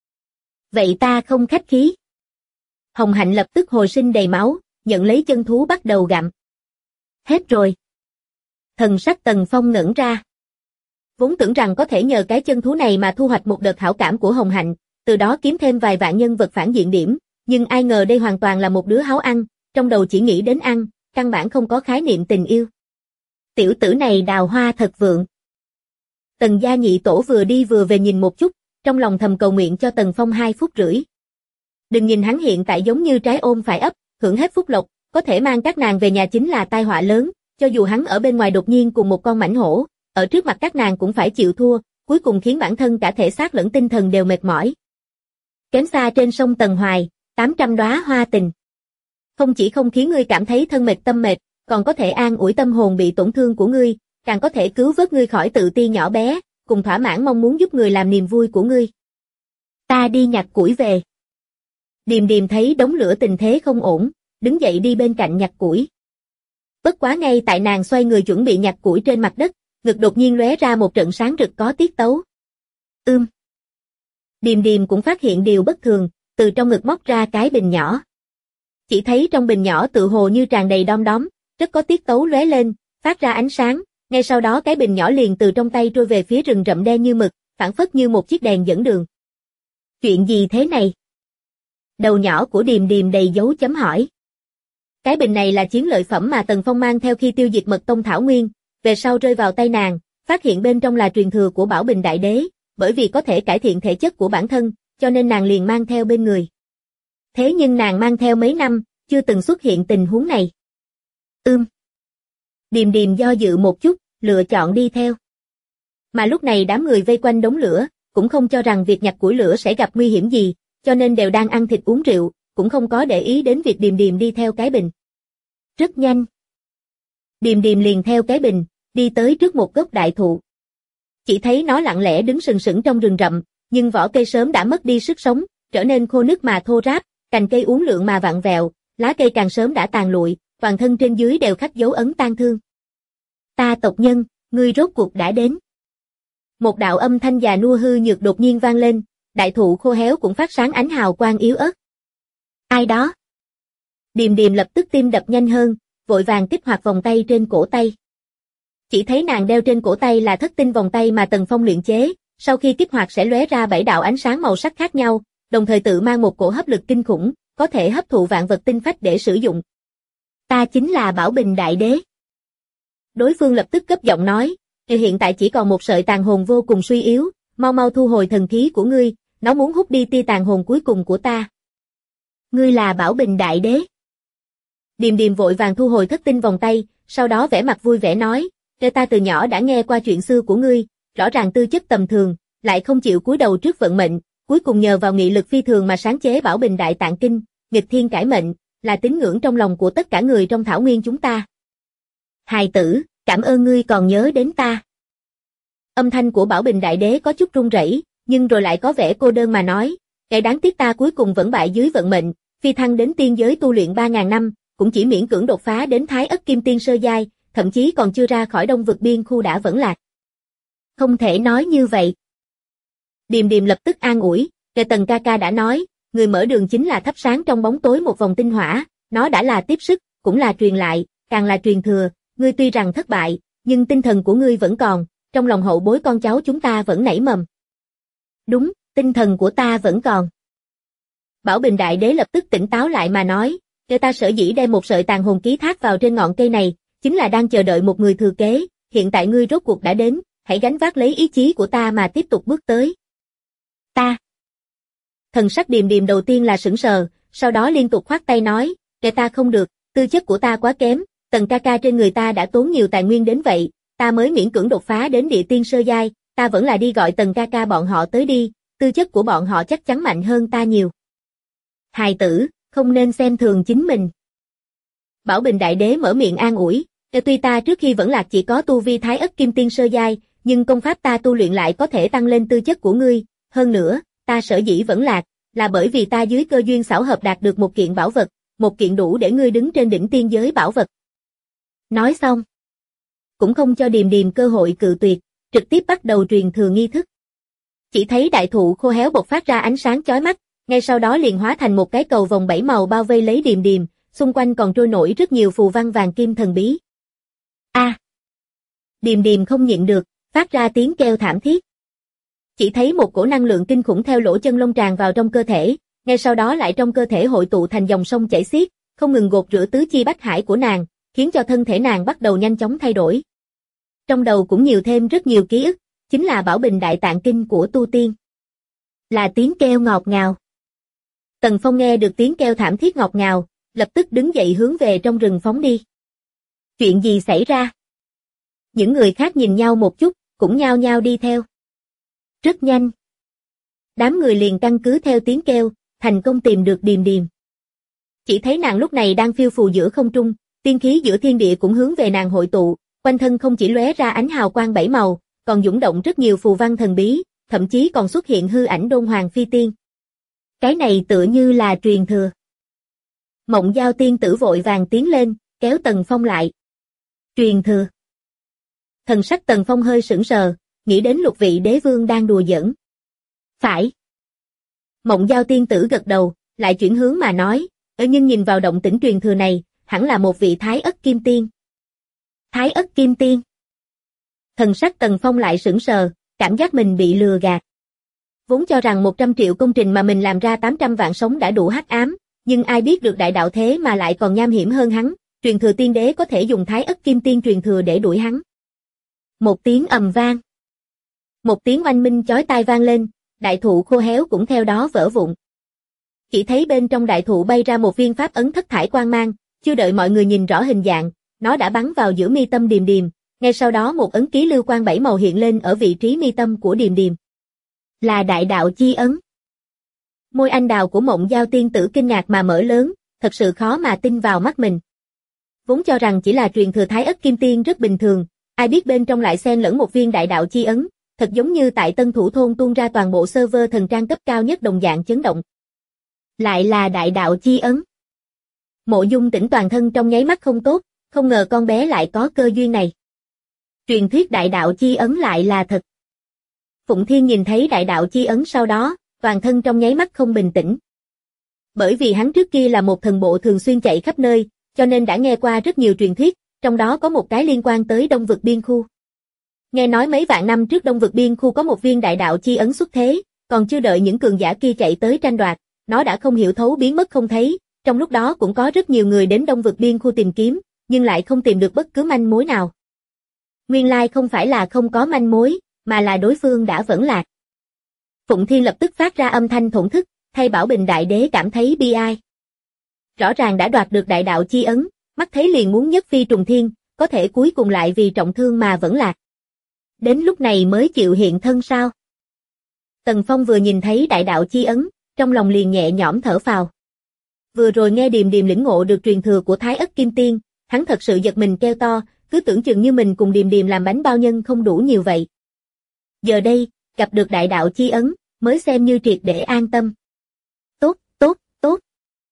Vậy ta không khách khí. Hồng Hạnh lập tức hồi sinh đầy máu, nhận lấy chân thú bắt đầu gặm. Hết rồi. Thần sắc Tần Phong ngẩn ra. Vốn tưởng rằng có thể nhờ cái chân thú này mà thu hoạch một đợt hảo cảm của Hồng Hạnh, từ đó kiếm thêm vài vạn nhân vật phản diện điểm, nhưng ai ngờ đây hoàn toàn là một đứa háo ăn, trong đầu chỉ nghĩ đến ăn, căn bản không có khái niệm tình yêu. Tiểu tử này đào hoa thật vượng. Tần gia nhị tổ vừa đi vừa về nhìn một chút, trong lòng thầm cầu nguyện cho Tần Phong 2 phút rưỡi. Đừng nhìn hắn hiện tại giống như trái ôm phải ấp, hưởng hết phúc lộc, có thể mang các nàng về nhà chính là tai họa lớn, cho dù hắn ở bên ngoài đột nhiên cùng một con mãnh hổ, ở trước mặt các nàng cũng phải chịu thua, cuối cùng khiến bản thân cả thể xác lẫn tinh thần đều mệt mỏi. Kém xa trên sông Tần Hoài, 800 đóa hoa tình. Không chỉ không khiến ngươi cảm thấy thân mệt tâm mệt, còn có thể an ủi tâm hồn bị tổn thương của ngươi, càng có thể cứu vớt ngươi khỏi tự ti nhỏ bé, cùng thỏa mãn mong muốn giúp người làm niềm vui của ngươi. Ta đi nhặt củi về. Điềm Điềm thấy đống lửa tình thế không ổn, đứng dậy đi bên cạnh nhặt củi. Bất quá ngay tại nàng xoay người chuẩn bị nhặt củi trên mặt đất, ngực đột nhiên lóe ra một trận sáng rực có tiết tấu. Điềm Điềm cũng phát hiện điều bất thường, từ trong ngực móc ra cái bình nhỏ. Chỉ thấy trong bình nhỏ tự hồ như tràn đầy đom đóm, rất có tiết tấu lóe lên, phát ra ánh sáng, ngay sau đó cái bình nhỏ liền từ trong tay trôi về phía rừng rậm đen như mực, phảng phất như một chiếc đèn dẫn đường. Chuyện gì thế này? Đầu nhỏ của Điềm Điềm đầy dấu chấm hỏi. Cái bình này là chiến lợi phẩm mà Tần Phong mang theo khi tiêu diệt Mật Tông Thảo Nguyên, về sau rơi vào tay nàng, phát hiện bên trong là truyền thừa của Bảo Bình Đại Đế, bởi vì có thể cải thiện thể chất của bản thân, cho nên nàng liền mang theo bên người. Thế nhưng nàng mang theo mấy năm, chưa từng xuất hiện tình huống này. Điềm Điềm do dự một chút, lựa chọn đi theo. Mà lúc này đám người vây quanh đống lửa, cũng không cho rằng việc nhặt củi lửa sẽ gặp nguy hiểm gì, cho nên đều đang ăn thịt uống rượu, cũng không có để ý đến việc Điềm Điềm đi theo cái bình. Rất nhanh, Điềm Điềm liền theo cái bình, đi tới trước một gốc đại thụ. Chỉ thấy nó lặng lẽ đứng sừng sững trong rừng rậm, nhưng vỏ cây sớm đã mất đi sức sống, trở nên khô nứt mà thô ráp, cành cây uốn lượn mà vặn vẹo, lá cây càng sớm đã tàn lụi, toàn thân trên dưới đều khắc dấu ấn tang thương. Ta tộc nhân, ngươi rốt cuộc đã đến. Một đạo âm thanh già nua hư nhược đột nhiên vang lên, đại thụ khô héo cũng phát sáng ánh hào quang yếu ớt. Ai đó? Điềm Điềm lập tức tim đập nhanh hơn, vội vàng kích hoạt vòng tay trên cổ tay. Chỉ thấy nàng đeo trên cổ tay là thất tinh vòng tay mà Tần Phong luyện chế, sau khi kích hoạt sẽ lóe ra 7 đạo ánh sáng màu sắc khác nhau, đồng thời tự mang một cổ hấp lực kinh khủng, có thể hấp thụ vạn vật tinh phách để sử dụng. Ta chính là Bảo Bình Đại Đế. Đối phương lập tức cấp giọng nói, hiện tại chỉ còn một sợi tàn hồn vô cùng suy yếu, mau mau thu hồi thần khí của ngươi, nó muốn hút đi tia tàn hồn cuối cùng của ta. Ngươi là Bảo Bình Đại Đế. Điềm Điềm vội vàng thu hồi thất tinh vòng tay, sau đó vẻ mặt vui vẻ nói, ta từ nhỏ đã nghe qua chuyện xưa của ngươi, rõ ràng tư chất tầm thường, lại không chịu cúi đầu trước vận mệnh, cuối cùng nhờ vào nghị lực phi thường mà sáng chế Bảo Bình Đại Tạng Kinh, nghịch thiên cải mệnh, là tín ngưỡng trong lòng của tất cả người trong thảo nguyên chúng ta. Hài tử, cảm ơn ngươi còn nhớ đến ta. Âm thanh của Bảo Bình Đại Đế có chút run rẩy, nhưng rồi lại có vẻ cô đơn mà nói, cái đáng tiếc ta cuối cùng vẫn bại dưới vận mệnh, phi thăng đến tiên giới tu luyện 3.000 năm, cũng chỉ miễn cưỡng đột phá đến Thái Ất Kim Tiên sơ giai, thậm chí còn chưa ra khỏi Đông vực biên khu đã vẫn lạc. Không thể nói như vậy. Điềm Điềm lập tức an ủi, Tần ca ca đã nói, người mở đường chính là thắp sáng trong bóng tối một vòng tinh hỏa, nó đã là tiếp sức, cũng là truyền lại, càng là truyền thừa, ngươi tuy rằng thất bại, nhưng tinh thần của ngươi vẫn còn, trong lòng hậu bối con cháu chúng ta vẫn nảy mầm. Đúng, tinh thần của ta vẫn còn. Bảo Bình Đại Đế lập tức tỉnh táo lại mà nói, ta sở dĩ đem một sợi tàn hồn ký thác vào trên ngọn cây này, chính là đang chờ đợi một người thừa kế, hiện tại ngươi rốt cuộc đã đến, hãy gánh vác lấy ý chí của ta mà tiếp tục bước tới. Ta. Thần sắc Điềm Điềm đầu tiên là sững sờ, sau đó liên tục khoát tay nói, ta không được, tư chất của ta quá kém, Tần ca ca trên người ta đã tốn nhiều tài nguyên đến vậy, ta mới miễn cưỡng đột phá đến địa tiên sơ giai, ta vẫn là đi gọi Tần ca ca bọn họ tới đi, tư chất của bọn họ chắc chắn mạnh hơn ta nhiều. Hài tử, không nên xem thường chính mình. Bảo Bình Đại Đế mở miệng an ủi, tuy ta trước khi vẫn lạc chỉ có tu vi Thái Ất Kim Tiên sơ giai, nhưng công pháp ta tu luyện lại có thể tăng lên tư chất của ngươi, hơn nữa, ta sở dĩ vẫn lạc, là bởi vì ta dưới cơ duyên xảo hợp đạt được một kiện bảo vật, một kiện đủ để ngươi đứng trên đỉnh tiên giới bảo vật. Nói xong, cũng không cho Điềm Điềm cơ hội cự tuyệt, trực tiếp bắt đầu truyền thừa nghi thức. Chỉ thấy đại thụ khô héo bộc phát ra ánh sáng chói mắt, ngay sau đó liền hóa thành một cái cầu vòng 7 màu bao vây lấy Điềm Điềm, xung quanh còn trôi nổi rất nhiều phù văn vàng kim thần bí. A! Điềm Điềm không nhịn được, phát ra tiếng kêu thảm thiết. Chỉ thấy một cổ năng lượng kinh khủng theo lỗ chân lông tràn vào trong cơ thể, ngay sau đó lại trong cơ thể hội tụ thành dòng sông chảy xiết, không ngừng gột rửa tứ chi bách hải của nàng, khiến cho thân thể nàng bắt đầu nhanh chóng thay đổi. Trong đầu cũng nhiều thêm rất nhiều ký ức, chính là Bảo Bình Đại Tạng Kinh của tu tiên. Là tiếng kêu ngọt ngào. Tần Phong nghe được tiếng kêu thảm thiết ngọt ngào, lập tức đứng dậy hướng về trong rừng phóng đi. Chuyện gì xảy ra? Những người khác nhìn nhau một chút, cũng nhao nhao đi theo. Rất nhanh. Đám người liền căn cứ theo tiếng kêu, thành công tìm được Điềm Điềm. Chỉ thấy nàng lúc này đang phiêu phù giữa không trung, tiên khí giữa thiên địa cũng hướng về nàng hội tụ, quanh thân không chỉ lóe ra ánh hào quang 7 màu, còn dũng động rất nhiều phù văn thần bí, thậm chí còn xuất hiện hư ảnh Đôn Hoàng Phi Tiên. Cái này tựa như là truyền thừa. Mộng Giao tiên tử vội vàng tiến lên, kéo Tần Phong lại. Truyền thừa. Thần sắc Tần Phong hơi sững sờ, nghĩ đến Lục vị đế vương đang đùa giỡn. Phải. Mộng Giao tiên tử gật đầu, lại chuyển hướng mà nói, nhưng nhìn vào động tĩnh truyền thừa này, hẳn là một vị Thái Ất Kim Tiên. Thái Ất Kim Tiên. Thần sắc Tần Phong lại sững sờ, cảm giác mình bị lừa gạt. Vốn cho rằng 100 triệu công trình mà mình làm ra 800 vạn sống đã đủ hắc ám, nhưng ai biết được đại đạo thế mà lại còn nham hiểm hơn hắn, truyền thừa tiên đế có thể dùng Thái Ất Kim Tiên truyền thừa để đuổi hắn. Một tiếng ầm vang. Một tiếng oanh minh chói tai vang lên, đại thụ khô héo cũng theo đó vỡ vụn. Chỉ thấy bên trong đại thụ bay ra một viên pháp ấn thất thải quang mang, chưa đợi mọi người nhìn rõ hình dạng, nó đã bắn vào giữa mi tâm Điềm Điềm, ngay sau đó một ấn ký lưu quang 7 màu hiện lên ở vị trí mi tâm của Điềm Điềm. Là đại đạo chi ấn. Môi anh đào của Mộng Giao tiên tử kinh ngạc mà mở lớn, thật sự khó mà tin vào mắt mình. Vốn cho rằng chỉ là truyền thừa Thái Ất Kim Tiên rất bình thường, ai biết bên trong lại xen lẫn một viên đại đạo chi ấn, thật giống như tại Tân Thủ Thôn tuôn ra toàn bộ server thần trang cấp cao nhất đồng dạng chấn động. Lại là đại đạo chi ấn. Mộ Dung Tĩnh toàn thân trong nháy mắt không tốt, không ngờ con bé lại có cơ duyên này. Truyền thuyết đại đạo chi ấn lại là thật. Phụng Thiên nhìn thấy đại đạo chi ấn sau đó, toàn thân trong nháy mắt không bình tĩnh. Bởi vì hắn trước kia là một thần bộ thường xuyên chạy khắp nơi, cho nên đã nghe qua rất nhiều truyền thuyết, trong đó có một cái liên quan tới Đông Vực Biên Khu. Nghe nói mấy vạn năm trước Đông Vực Biên Khu có một viên đại đạo chi ấn xuất thế, còn chưa đợi những cường giả kia chạy tới tranh đoạt, nó đã không hiểu thấu biến mất không thấy, trong lúc đó cũng có rất nhiều người đến Đông Vực Biên Khu tìm kiếm, nhưng lại không tìm được bất cứ manh mối nào. Nguyên lai không phải là không có manh mối, mà là đối phương đã vẫn lạc. Phụng Thiên lập tức phát ra âm thanh thổn thức, thay Bảo Bình Đại Đế cảm thấy bi ai. Rõ ràng đã đoạt được đại đạo chi ấn, mắt thấy liền muốn nhất phi trùng thiên, có thể cuối cùng lại vì trọng thương mà vẫn lạc. Đến lúc này mới chịu hiện thân sao? Tần Phong vừa nhìn thấy đại đạo chi ấn, trong lòng liền nhẹ nhõm thở phào. Vừa rồi nghe Điềm Điềm lĩnh ngộ được truyền thừa của Thái Ất Kim Tiên, hắn thật sự giật mình kêu to, cứ tưởng chừng như mình cùng Điềm Điềm làm bánh bao nhân không đủ nhiều vậy. Giờ đây, gặp được đại đạo chi ấn, mới xem như triệt để an tâm. Tốt, tốt, tốt.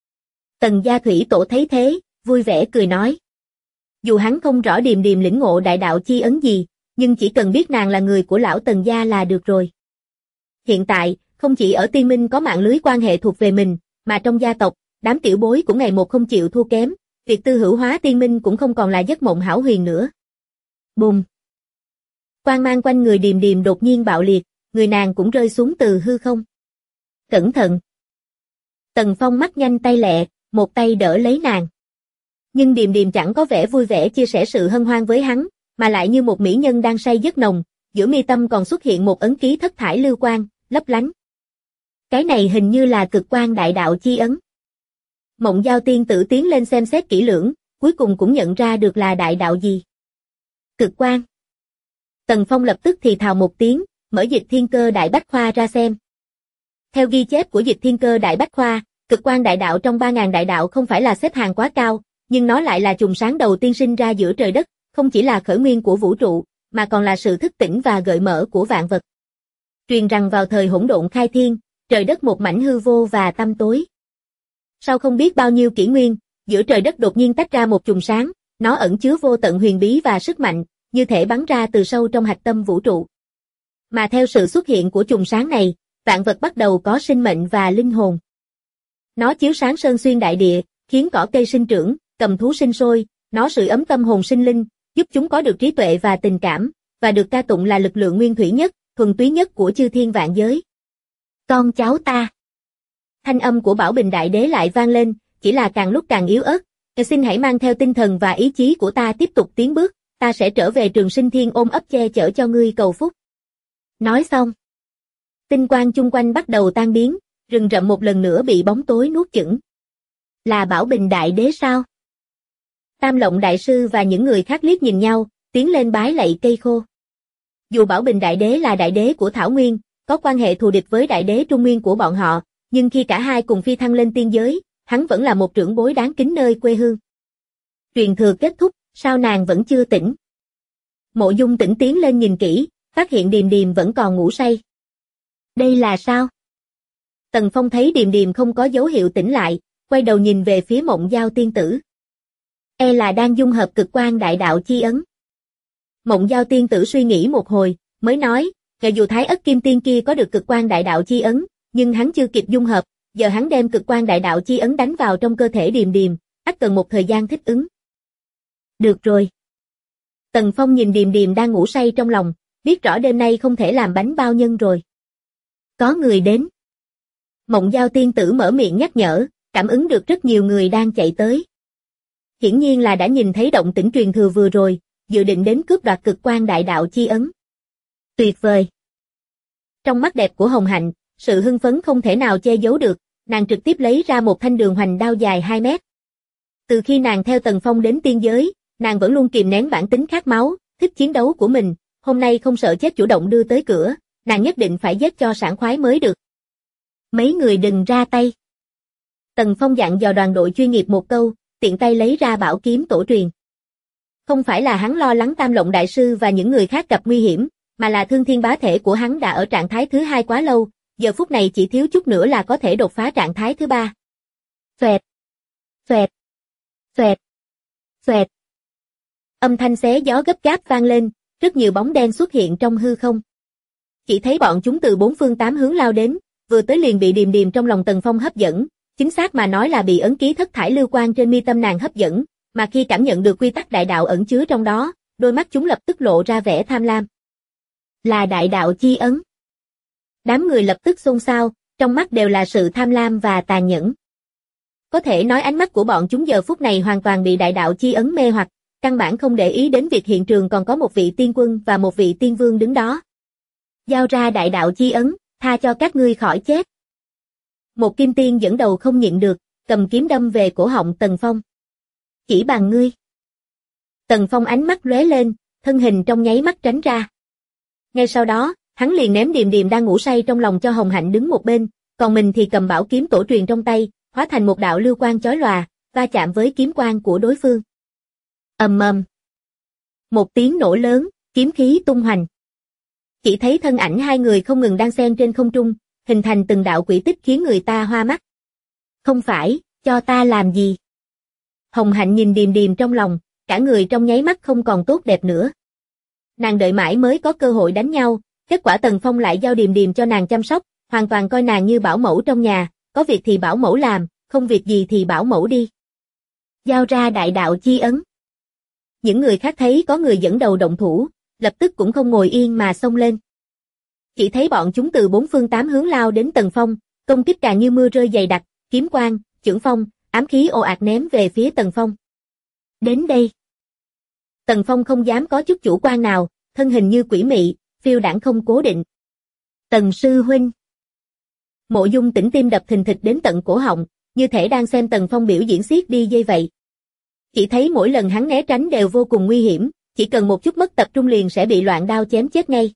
Tần Gia Thủy Tổ thấy thế, vui vẻ cười nói. Dù hắn không rõ Điềm Điềm lĩnh ngộ đại đạo chi ấn gì, nhưng chỉ cần biết nàng là người của lão Tần Gia là được rồi. Hiện tại, không chỉ ở Tiên Minh có mạng lưới quan hệ thuộc về mình, mà trong gia tộc, đám tiểu bối cũng ngày một không chịu thua kém, việc tư hữu hóa Tiên Minh cũng không còn là giấc mộng hão huyền nữa. Bùm! Quang mang quanh người Điềm Điềm đột nhiên bạo liệt, người nàng cũng rơi xuống từ hư không. Cẩn thận! Tần Phong mắt nhanh tay lẹ, một tay đỡ lấy nàng. Nhưng Điềm Điềm chẳng có vẻ vui vẻ chia sẻ sự hân hoan với hắn, mà lại như một mỹ nhân đang say giấc nồng, giữa mi tâm còn xuất hiện một ấn ký thất thải lưu quang, lấp lánh. Cái này hình như là cực quang đại đạo chi ấn. Mộng Giao tiên tử tiến lên xem xét kỹ lưỡng, cuối cùng cũng nhận ra được là đại đạo gì. Cực quang. Tần Phong lập tức thì thào một tiếng, mở Dịch Thiên Cơ Đại Bách Khoa ra xem. Theo ghi chép của Dịch Thiên Cơ Đại Bách Khoa, cực quang đại đạo trong 3.000 đại đạo không phải là xếp hàng quá cao, nhưng nó lại là chùm sáng đầu tiên sinh ra giữa trời đất, không chỉ là khởi nguyên của vũ trụ, mà còn là sự thức tỉnh và gợi mở của vạn vật. Truyền rằng vào thời hỗn độn khai thiên, trời đất một mảnh hư vô và tăm tối. Sau không biết bao nhiêu kỷ nguyên, giữa trời đất đột nhiên tách ra một chùm sáng, nó ẩn chứa vô tận huyền bí và sức mạnh, như thể bắn ra từ sâu trong hạch tâm vũ trụ. Mà theo sự xuất hiện của chùm sáng này, vạn vật bắt đầu có sinh mệnh và linh hồn. Nó chiếu sáng sơn xuyên đại địa, khiến cỏ cây sinh trưởng, cầm thú sinh sôi, nó sưởi ấm tâm hồn sinh linh, giúp chúng có được trí tuệ và tình cảm, và được ca tụng là lực lượng nguyên thủy nhất, thuần túy nhất của chư thiên vạn giới. Con cháu ta. Thanh âm của Bảo Bình Đại Đế lại vang lên, chỉ là càng lúc càng yếu ớt. Xin hãy mang theo tinh thần và ý chí của ta tiếp tục tiến bước, ta sẽ trở về Trường Sinh Thiên ôm ấp che chở cho ngươi cầu phúc. Nói xong, tinh quang chung quanh bắt đầu tan biến, rừng rậm một lần nữa bị bóng tối nuốt chửng. Là Bảo Bình Đại Đế sao? Tam Lộng Đại Sư và những người khác liếc nhìn nhau, tiến lên bái lạy cây khô. Dù Bảo Bình Đại Đế là đại đế của Thảo Nguyên, có quan hệ thù địch với đại đế Trung Nguyên của bọn họ, nhưng khi cả hai cùng phi thăng lên tiên giới, hắn vẫn là một trưởng bối đáng kính nơi quê hương. Truyền thừa kết thúc, sao nàng vẫn chưa tỉnh? Mộ Dung Tĩnh tiến lên nhìn kỹ, phát hiện Điềm Điềm vẫn còn ngủ say. Đây là sao? Tần Phong thấy Điềm Điềm không có dấu hiệu tỉnh lại, quay đầu nhìn về phía Mộng Giao tiên tử. E là đang dung hợp cực quang đại đạo chi ấn. Mộng Giao tiên tử suy nghĩ một hồi, mới nói, cho dù Thái Ất Kim Tiên kia có được cực quang đại đạo chi ấn, nhưng hắn chưa kịp dung hợp, giờ hắn đem cực quang đại đạo chi ấn đánh vào trong cơ thể Điềm Điềm, ắt cần một thời gian thích ứng. Được rồi. Tần Phong nhìn Điềm Điềm đang ngủ say trong lòng, biết rõ đêm nay không thể làm bánh bao nhân rồi. Có người đến. Mộng Giao tiên tử mở miệng nhắc nhở, cảm ứng được rất nhiều người đang chạy tới. Hiển nhiên là đã nhìn thấy động tĩnh truyền thừa vừa rồi, dự định đến cướp đoạt cực quang đại đạo chi ấn. Tuyệt vời. Trong mắt đẹp của Hồng Hạnh, sự hưng phấn không thể nào che giấu được, nàng trực tiếp lấy ra một thanh đường hoành đao dài 2 mét. Từ khi nàng theo Tần Phong đến tiên giới, nàng vẫn luôn kìm nén bản tính khát máu, thích chiến đấu của mình, hôm nay không sợ chết chủ động đưa tới cửa, nàng nhất định phải giết cho sảng khoái mới được. Mấy người đừng ra tay. Tần Phong dặn dò đoàn đội chuyên nghiệp một câu, tiện tay lấy ra bảo kiếm tổ truyền. Không phải là hắn lo lắng Tam Lộng đại sư và những người khác gặp nguy hiểm, mà là thương thiên bá thể của hắn đã ở trạng thái thứ 2 quá lâu, giờ phút này chỉ thiếu chút nữa là có thể đột phá trạng thái thứ 3. Xoẹt, xoẹt, xoẹt, xoẹt. Âm thanh xé gió gấp gáp vang lên, rất nhiều bóng đen xuất hiện trong hư không. Chỉ thấy bọn chúng từ 4 phương 8 hướng lao đến, vừa tới liền bị Điềm Điềm trong lòng Tần Phong hấp dẫn, chính xác mà nói là bị ấn ký thất thải lưu quang trên mi tâm nàng hấp dẫn, mà khi cảm nhận được quy tắc đại đạo ẩn chứa trong đó, đôi mắt chúng lập tức lộ ra vẻ tham lam. Là đại đạo chi ấn. Đám người lập tức xôn xao, trong mắt đều là sự tham lam và tàn nhẫn. Có thể nói ánh mắt của bọn chúng giờ phút này hoàn toàn bị đại đạo chi ấn mê hoặc, căn bản không để ý đến việc hiện trường còn có một vị tiên quân và một vị tiên vương đứng đó. Giao ra đại đạo chi ấn, tha cho các ngươi khỏi chết. Một kim tiên dẫn đầu không nhịn được, cầm kiếm đâm về cổ họng Tần Phong. Chỉ bằng ngươi. Tần Phong ánh mắt lóe lên, thân hình trong nháy mắt tránh ra. Ngay sau đó, hắn liền ném Điềm Điềm đang ngủ say trong lòng cho Hồng Hạnh đứng một bên, còn mình thì cầm bảo kiếm tổ truyền trong tay, hóa thành một đạo lưu quang chói lòa, va chạm với kiếm quang của đối phương. Ầm ầm. Một tiếng nổ lớn, kiếm khí tung hoành. Chỉ thấy thân ảnh hai người không ngừng đan xen trên không trung, hình thành từng đạo quỹ tích khiến người ta hoa mắt. Không phải, cho ta làm gì? Hồng Hạnh nhìn Điềm Điềm trong lòng, cả người trong nháy mắt không còn tốt đẹp nữa. Nàng đợi mãi mới có cơ hội đánh nhau, kết quả Tần Phong lại giao Điềm Điềm cho nàng chăm sóc, hoàn toàn coi nàng như bảo mẫu trong nhà, có việc thì bảo mẫu làm, không việc gì thì bảo mẫu đi. Giao ra đại đạo chi ấn. Những người khác thấy có người dẫn đầu động thủ, lập tức cũng không ngồi yên mà xông lên. Chỉ thấy bọn chúng từ 4 phương 8 hướng lao đến Tần Phong, công kích càng như mưa rơi dày đặc, kiếm quang, chưởng phong, ám khí ồ ạt ném về phía Tần Phong. Đến đây. Tần Phong không dám có chút chủ quan nào, thân hình như quỷ mị, phiêu đãng không cố định. Tần sư huynh. Mộ Dung Tĩnh tim đập thình thịch đến tận cổ họng, như thể đang xem Tần Phong biểu diễn xiết đi dây vậy. Chỉ thấy mỗi lần hắn né tránh đều vô cùng nguy hiểm, chỉ cần một chút mất tập trung liền sẽ bị loạn đao chém chết ngay.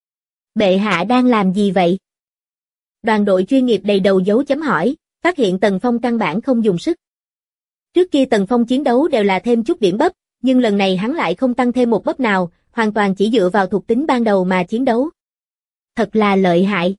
Bệ hạ đang làm gì vậy? Đoàn đội chuyên nghiệp đầy đầu dấu chấm hỏi, phát hiện Tần Phong căn bản không dùng sức. Trước kia Tần Phong chiến đấu đều là thêm chút điểm bắp, nhưng lần này hắn lại không tăng thêm một bắp nào, hoàn toàn chỉ dựa vào thuộc tính ban đầu mà chiến đấu. Thật là lợi hại.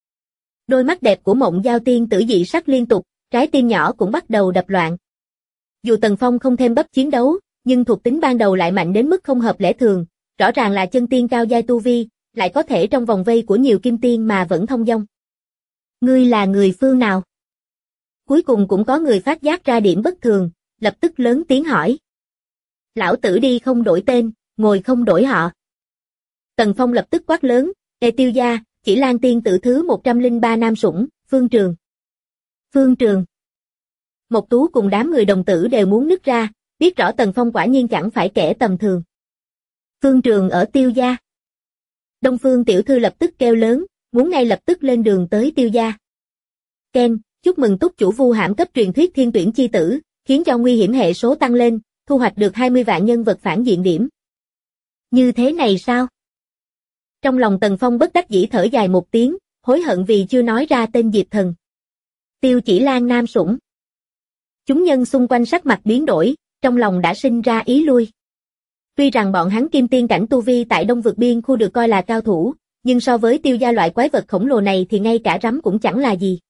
Đôi mắt đẹp của Mộng Giao Tiên tử dị sắc liên tục, trái tim nhỏ cũng bắt đầu đập loạn. Dù Tần Phong không thêm bắp chiến đấu, nhưng thuộc tính ban đầu lại mạnh đến mức không hợp lẽ thường, rõ ràng là chân tiên cao giai tu vi, lại có thể trong vòng vây của nhiều kim tiên mà vẫn thông dong. Ngươi là người phương nào? Cuối cùng cũng có người phát giác ra điểm bất thường, lập tức lớn tiếng hỏi. Lão tử đi không đổi tên, ngồi không đổi họ. Tần Phong lập tức quát lớn, Ê Tiêu gia, Chỉ Lan tiên tử thứ 103 nam sủng, Phương Trường. Phương Trường. Mộc Tú cùng đám người đồng tử đều muốn nứt ra, biết rõ Tần Phong quả nhiên chẳng phải kẻ tầm thường. Phương Trường ở Tiêu gia. Đông Phương tiểu thư lập tức kêu lớn, muốn ngay lập tức lên đường tới Tiêu gia. Ken, chúc mừng túc chủ vu hãm cấp truyền thuyết thiên tuyển chi tử, khiến cho nguy hiểm hệ số tăng lên, thu hoạch được 20 vạn nhân vật phản diện điểm. Như thế này sao? Trong lòng Tần Phong bất đắc dĩ thở dài một tiếng, hối hận vì chưa nói ra tên Diệp Thần. Tiêu Chỉ Lan nam sủng. Chúng nhân xung quanh sắc mặt biến đổi, trong lòng đã sinh ra ý lui. Tuy rằng bọn hắn kim tiên cảnh tu vi tại Đông Vực Biên khu được coi là cao thủ, nhưng so với Tiêu gia loại quái vật khổng lồ này thì ngay cả rắm cũng chẳng là gì.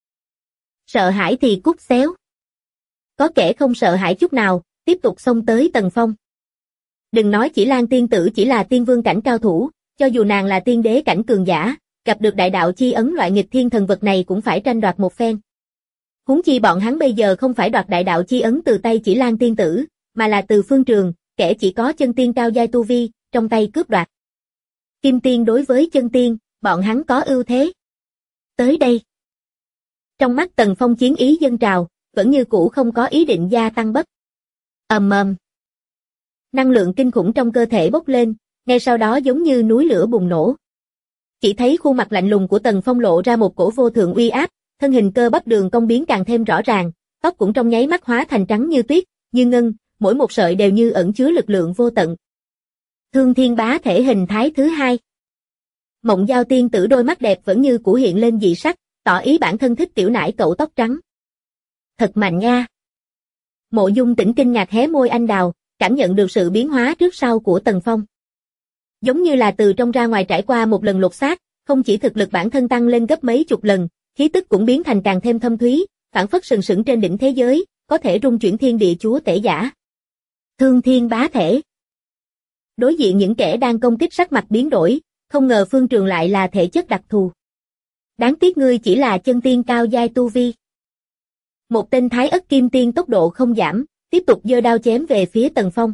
Sợ hãi thì cút xéo. Có kẻ không sợ hãi chút nào, tiếp tục xông tới Tần Phong. Đừng nói Chỉ Lan tiên tử chỉ là tiên vương cảnh cao thủ, cho dù nàng là tiên đế cảnh cường giả, gặp được đại đạo chi ấn loại nghịch thiên thần vật này cũng phải tranh đoạt một phen. Huống chi bọn hắn bây giờ không phải đoạt đại đạo chi ấn từ tay Chỉ Lan tiên tử, mà là từ Phương Trường, kẻ chỉ có chân tiên cao giai tu vi, trong tay cướp đoạt. Kim tiên đối với chân tiên, bọn hắn có ưu thế. Tới đây. Trong mắt Tần Phong chiến ý dâng trào, vẫn như cũ không có ý định gia tăng bắp. Ầm ầm. Năng lượng kinh khủng trong cơ thể bốc lên, ngay sau đó giống như núi lửa bùng nổ. Chỉ thấy khuôn mặt lạnh lùng của Tần Phong lộ ra một cổ vô thượng uy áp, thân hình cơ bắp đường cong biến càng thêm rõ ràng, tóc cũng trong nháy mắt hóa thành trắng như tuyết, như ngân, mỗi một sợi đều như ẩn chứa lực lượng vô tận. Thương Thiên Bá Thể hình thái thứ hai. Mộng Giao tiên tử đôi mắt đẹp vẫn như cũ hiện lên dị sắc, tỏ ý bản thân thích tiểu nải cậu tóc trắng. Thật mạnh nha. Mộ Dung Tĩnh kinh ngạc hé môi anh đào, cảm nhận được sự biến hóa trước sau của Tần Phong. Giống như là từ trong ra ngoài trải qua một lần lột xác, không chỉ thực lực bản thân tăng lên gấp mấy chục lần, khí tức cũng biến thành càng thêm thâm thúy, phảng phất sừng sững trên đỉnh thế giới, có thể rung chuyển thiên địa chúa tể giả. Thương Thiên Bá Thể. Đối diện những kẻ đang công kích sắc mặt biến đổi, không ngờ Phương Trường lại là thể chất đặc thù. Đáng tiếc ngươi chỉ là chân tiên cao giai tu vi. Một tên Thái Ất Kim Tiên tốc độ không giảm, tiếp tục giơ đao chém về phía Tần Phong.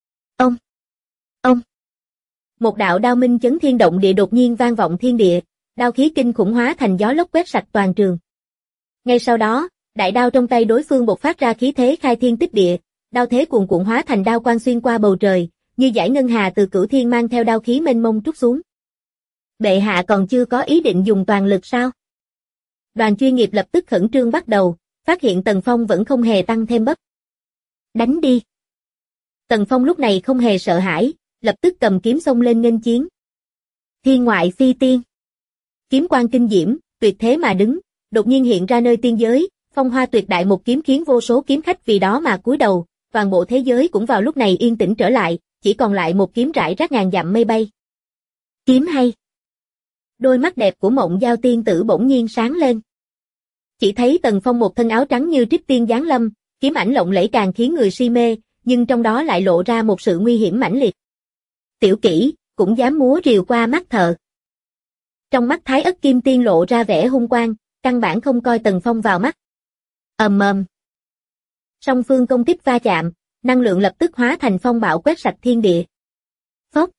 Ông. Một đạo đao minh chấn thiên động địa đột nhiên vang vọng thiên địa, đao khí kinh khủng hóa thành gió lốc quét sạch toàn trường. Ngay sau đó, đại đao trong tay đối phương bộc phát ra khí thế khai thiên tích địa, đao thế cuồn cuộn hóa thành đao quang xuyên qua bầu trời, như dải ngân hà từ cửu thiên mang theo đao khí mênh mông trút xuống. Bệ hạ còn chưa có ý định dùng toàn lực sao? Đoàn chuyên nghiệp lập tức khẩn trương bắt đầu, phát hiện Tần Phong vẫn không hề tăng thêm bấp. Đánh đi. Tần Phong lúc này không hề sợ hãi, lập tức cầm kiếm xông lên nghênh chiến. Thiên ngoại phi tiên. Kiếm quang kinh diễm, tuyệt thế mà đứng, đột nhiên hiện ra nơi tiên giới, phong hoa tuyệt đại một kiếm khiến vô số kiếm khách vì đó mà cúi đầu, toàn bộ thế giới cũng vào lúc này yên tĩnh trở lại, chỉ còn lại một kiếm rải rác ngàn dặm mây bay. Kiếm hay. Đôi mắt đẹp của Mộng Giao tiên tử bỗng nhiên sáng lên. Chỉ thấy Tần Phong một thân áo trắng như trích tiên giáng lâm, kiếm ảnh lộng lẫy càng khiến người si mê, nhưng trong đó lại lộ ra một sự nguy hiểm mãnh liệt. Tiểu kỹ, cũng dám múa rìu qua mắt thợ. Trong mắt Thái Ất Kim Tiên lộ ra vẻ hung quang, căn bản không coi Tần Phong vào mắt. Ầm ầm. Song phương công kích va chạm, năng lượng lập tức hóa thành phong bạo quét sạch thiên địa. Phốc.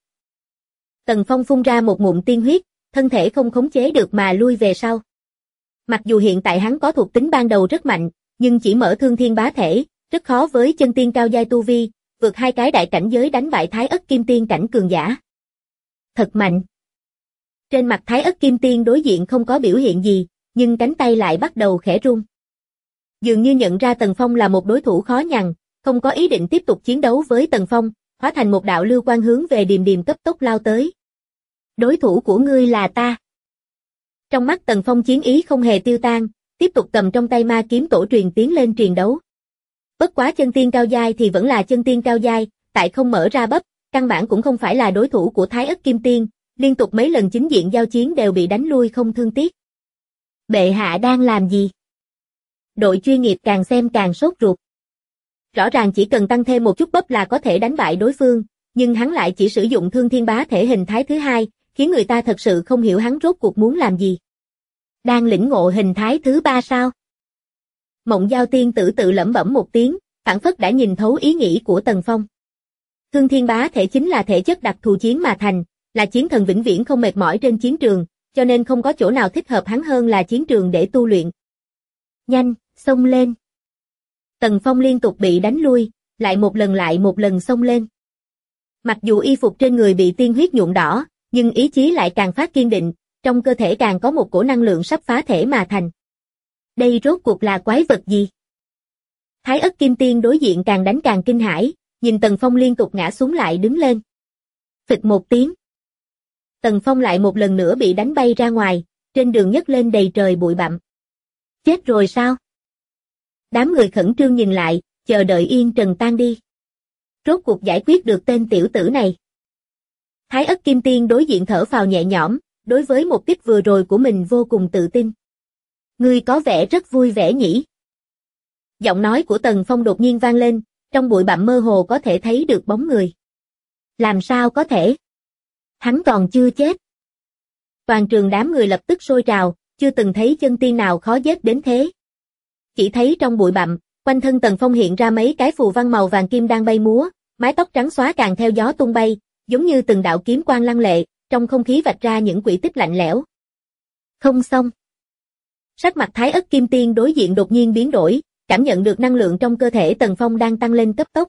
Tần Phong phun ra một ngụm tiên huyết, thân thể không khống chế được mà lui về sau. Mặc dù hiện tại hắn có thuộc tính ban đầu rất mạnh, nhưng chỉ mở Thương Thiên Bá Thể, rất khó với chân tiên cao giai tu vi, vượt hai cái đại cảnh giới đánh bại Thái Ất Kim Tiên cảnh cường giả. Thật mạnh. Trên mặt Thái Ất Kim Tiên đối diện không có biểu hiện gì, nhưng cánh tay lại bắt đầu khẽ run. Dường như nhận ra Tần Phong là một đối thủ khó nhằn, không có ý định tiếp tục chiến đấu với Tần Phong, hóa thành một đạo lưu quang hướng về Điềm Điềm cấp tốc lao tới. Đối thủ của ngươi là ta. Trong mắt Tần Phong chiến ý không hề tiêu tan, tiếp tục cầm trong tay ma kiếm tổ truyền tiến lên truyền đấu. Bất quá chân tiên cao giai thì vẫn là chân tiên cao giai, tại không mở ra bắp, căn bản cũng không phải là đối thủ của Thái Ất Kim Tiên, liên tục mấy lần chính diện giao chiến đều bị đánh lui không thương tiếc. Bệ hạ đang làm gì? Đội chuyên nghiệp càng xem càng sốt ruột. Rõ ràng chỉ cần tăng thêm một chút bắp là có thể đánh bại đối phương, nhưng hắn lại chỉ sử dụng Thương Thiên Bá Thể hình thái thứ hai, khiến người ta thật sự không hiểu hắn rốt cuộc muốn làm gì. Đang lĩnh ngộ hình thái thứ ba sao? Mộng Giao tiên tử tự lẩm bẩm một tiếng, phảng phất đã nhìn thấu ý nghĩ của Tần Phong. Thương Thiên Bá Thể chính là thể chất đặc thù chiến mà thành, là chiến thần vĩnh viễn không mệt mỏi trên chiến trường, cho nên không có chỗ nào thích hợp hắn hơn là chiến trường để tu luyện. Nhanh, xông lên. Tần Phong liên tục bị đánh lui, lại một lần xông lên. Mặc dù y phục trên người bị tiên huyết nhuộm đỏ, nhưng ý chí lại càng phát kiên định, trong cơ thể càng có một cổ năng lượng sắp phá thể mà thành. Đây rốt cuộc là quái vật gì? Thái Ất Kim Tiên đối diện càng đánh càng kinh hãi, nhìn Tần Phong liên tục ngã xuống lại đứng lên. Phịch một tiếng. Tần Phong lại một lần nữa bị đánh bay ra ngoài, trên đường nhấc lên đầy trời bụi bặm. Chết rồi sao? Đám người khẩn trương nhìn lại, chờ đợi yên trần tan đi. Rốt cuộc giải quyết được tên tiểu tử này. Thái Ất Kim Tiên đối diện thở phào nhẹ nhõm, đối với một kích vừa rồi của mình vô cùng tự tin. Ngươi có vẻ rất vui vẻ nhỉ? Giọng nói của Tần Phong đột nhiên vang lên, trong bụi bặm mơ hồ có thể thấy được bóng người. Làm sao có thể? Hắn còn chưa chết. Toàn trường đám người lập tức sôi trào, chưa từng thấy chân tiên nào khó giết đến thế. Chỉ thấy trong bụi bặm, quanh thân Tần Phong hiện ra mấy cái phù văn màu vàng kim đang bay múa, mái tóc trắng xóa càng theo gió tung bay, giống như từng đạo kiếm quang lăng lệ, trong không khí vạch ra những quỹ tích lạnh lẽo. Không xong. Sắc mặt Thái Ất Kim Tiên đối diện đột nhiên biến đổi, cảm nhận được năng lượng trong cơ thể Tần Phong đang tăng lên cấp tốc.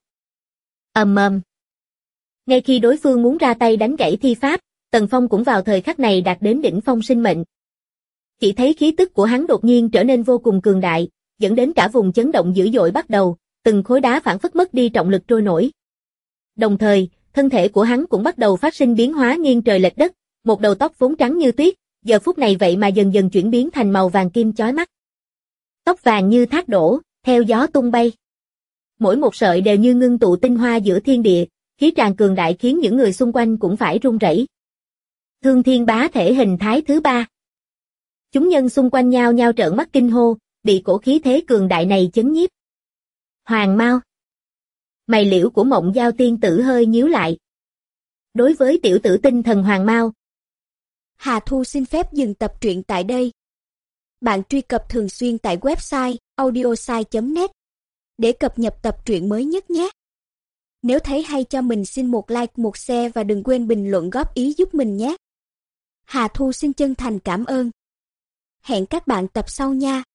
Ầm ầm. Ngay khi đối phương muốn ra tay đánh gãy thi pháp, Tần Phong cũng vào thời khắc này đạt đến đỉnh phong sinh mệnh. Chỉ thấy khí tức của hắn đột nhiên trở nên vô cùng cường đại, dẫn đến cả vùng chấn động dữ dội bắt đầu, từng khối đá phảng phất mất đi trọng lực trôi nổi. Đồng thời, thân thể của hắn cũng bắt đầu phát sinh biến hóa nghiêng trời lệch đất, một đầu tóc vốn trắng như tuyết, giờ phút này vậy mà dần dần chuyển biến thành màu vàng kim chói mắt. Tóc vàng như thác đổ, theo gió tung bay. Mỗi một sợi đều như ngưng tụ tinh hoa giữa thiên địa, khí tràn cường đại khiến những người xung quanh cũng phải run rẩy. Thương Thiên Bá Thể hình thái thứ 3. Chúng nhân xung quanh nhao nhao trợn mắt kinh hô, bị cổ khí thế cường đại này chấn nhiếp. Hoàng Mao. Mày liễu của Mộng Giao tiên tử hơi nhíu lại. Đối với tiểu tử tinh thần Hoàng Mao, Hà Thu xin phép dừng tập truyện tại đây. Bạn truy cập thường xuyên tại website audiosai.net để cập nhật tập truyện mới nhất nhé. Nếu thấy hay cho mình xin một like, một share và đừng quên bình luận góp ý giúp mình nhé. Hà Thu xin chân thành cảm ơn. Hẹn các bạn tập sau nha.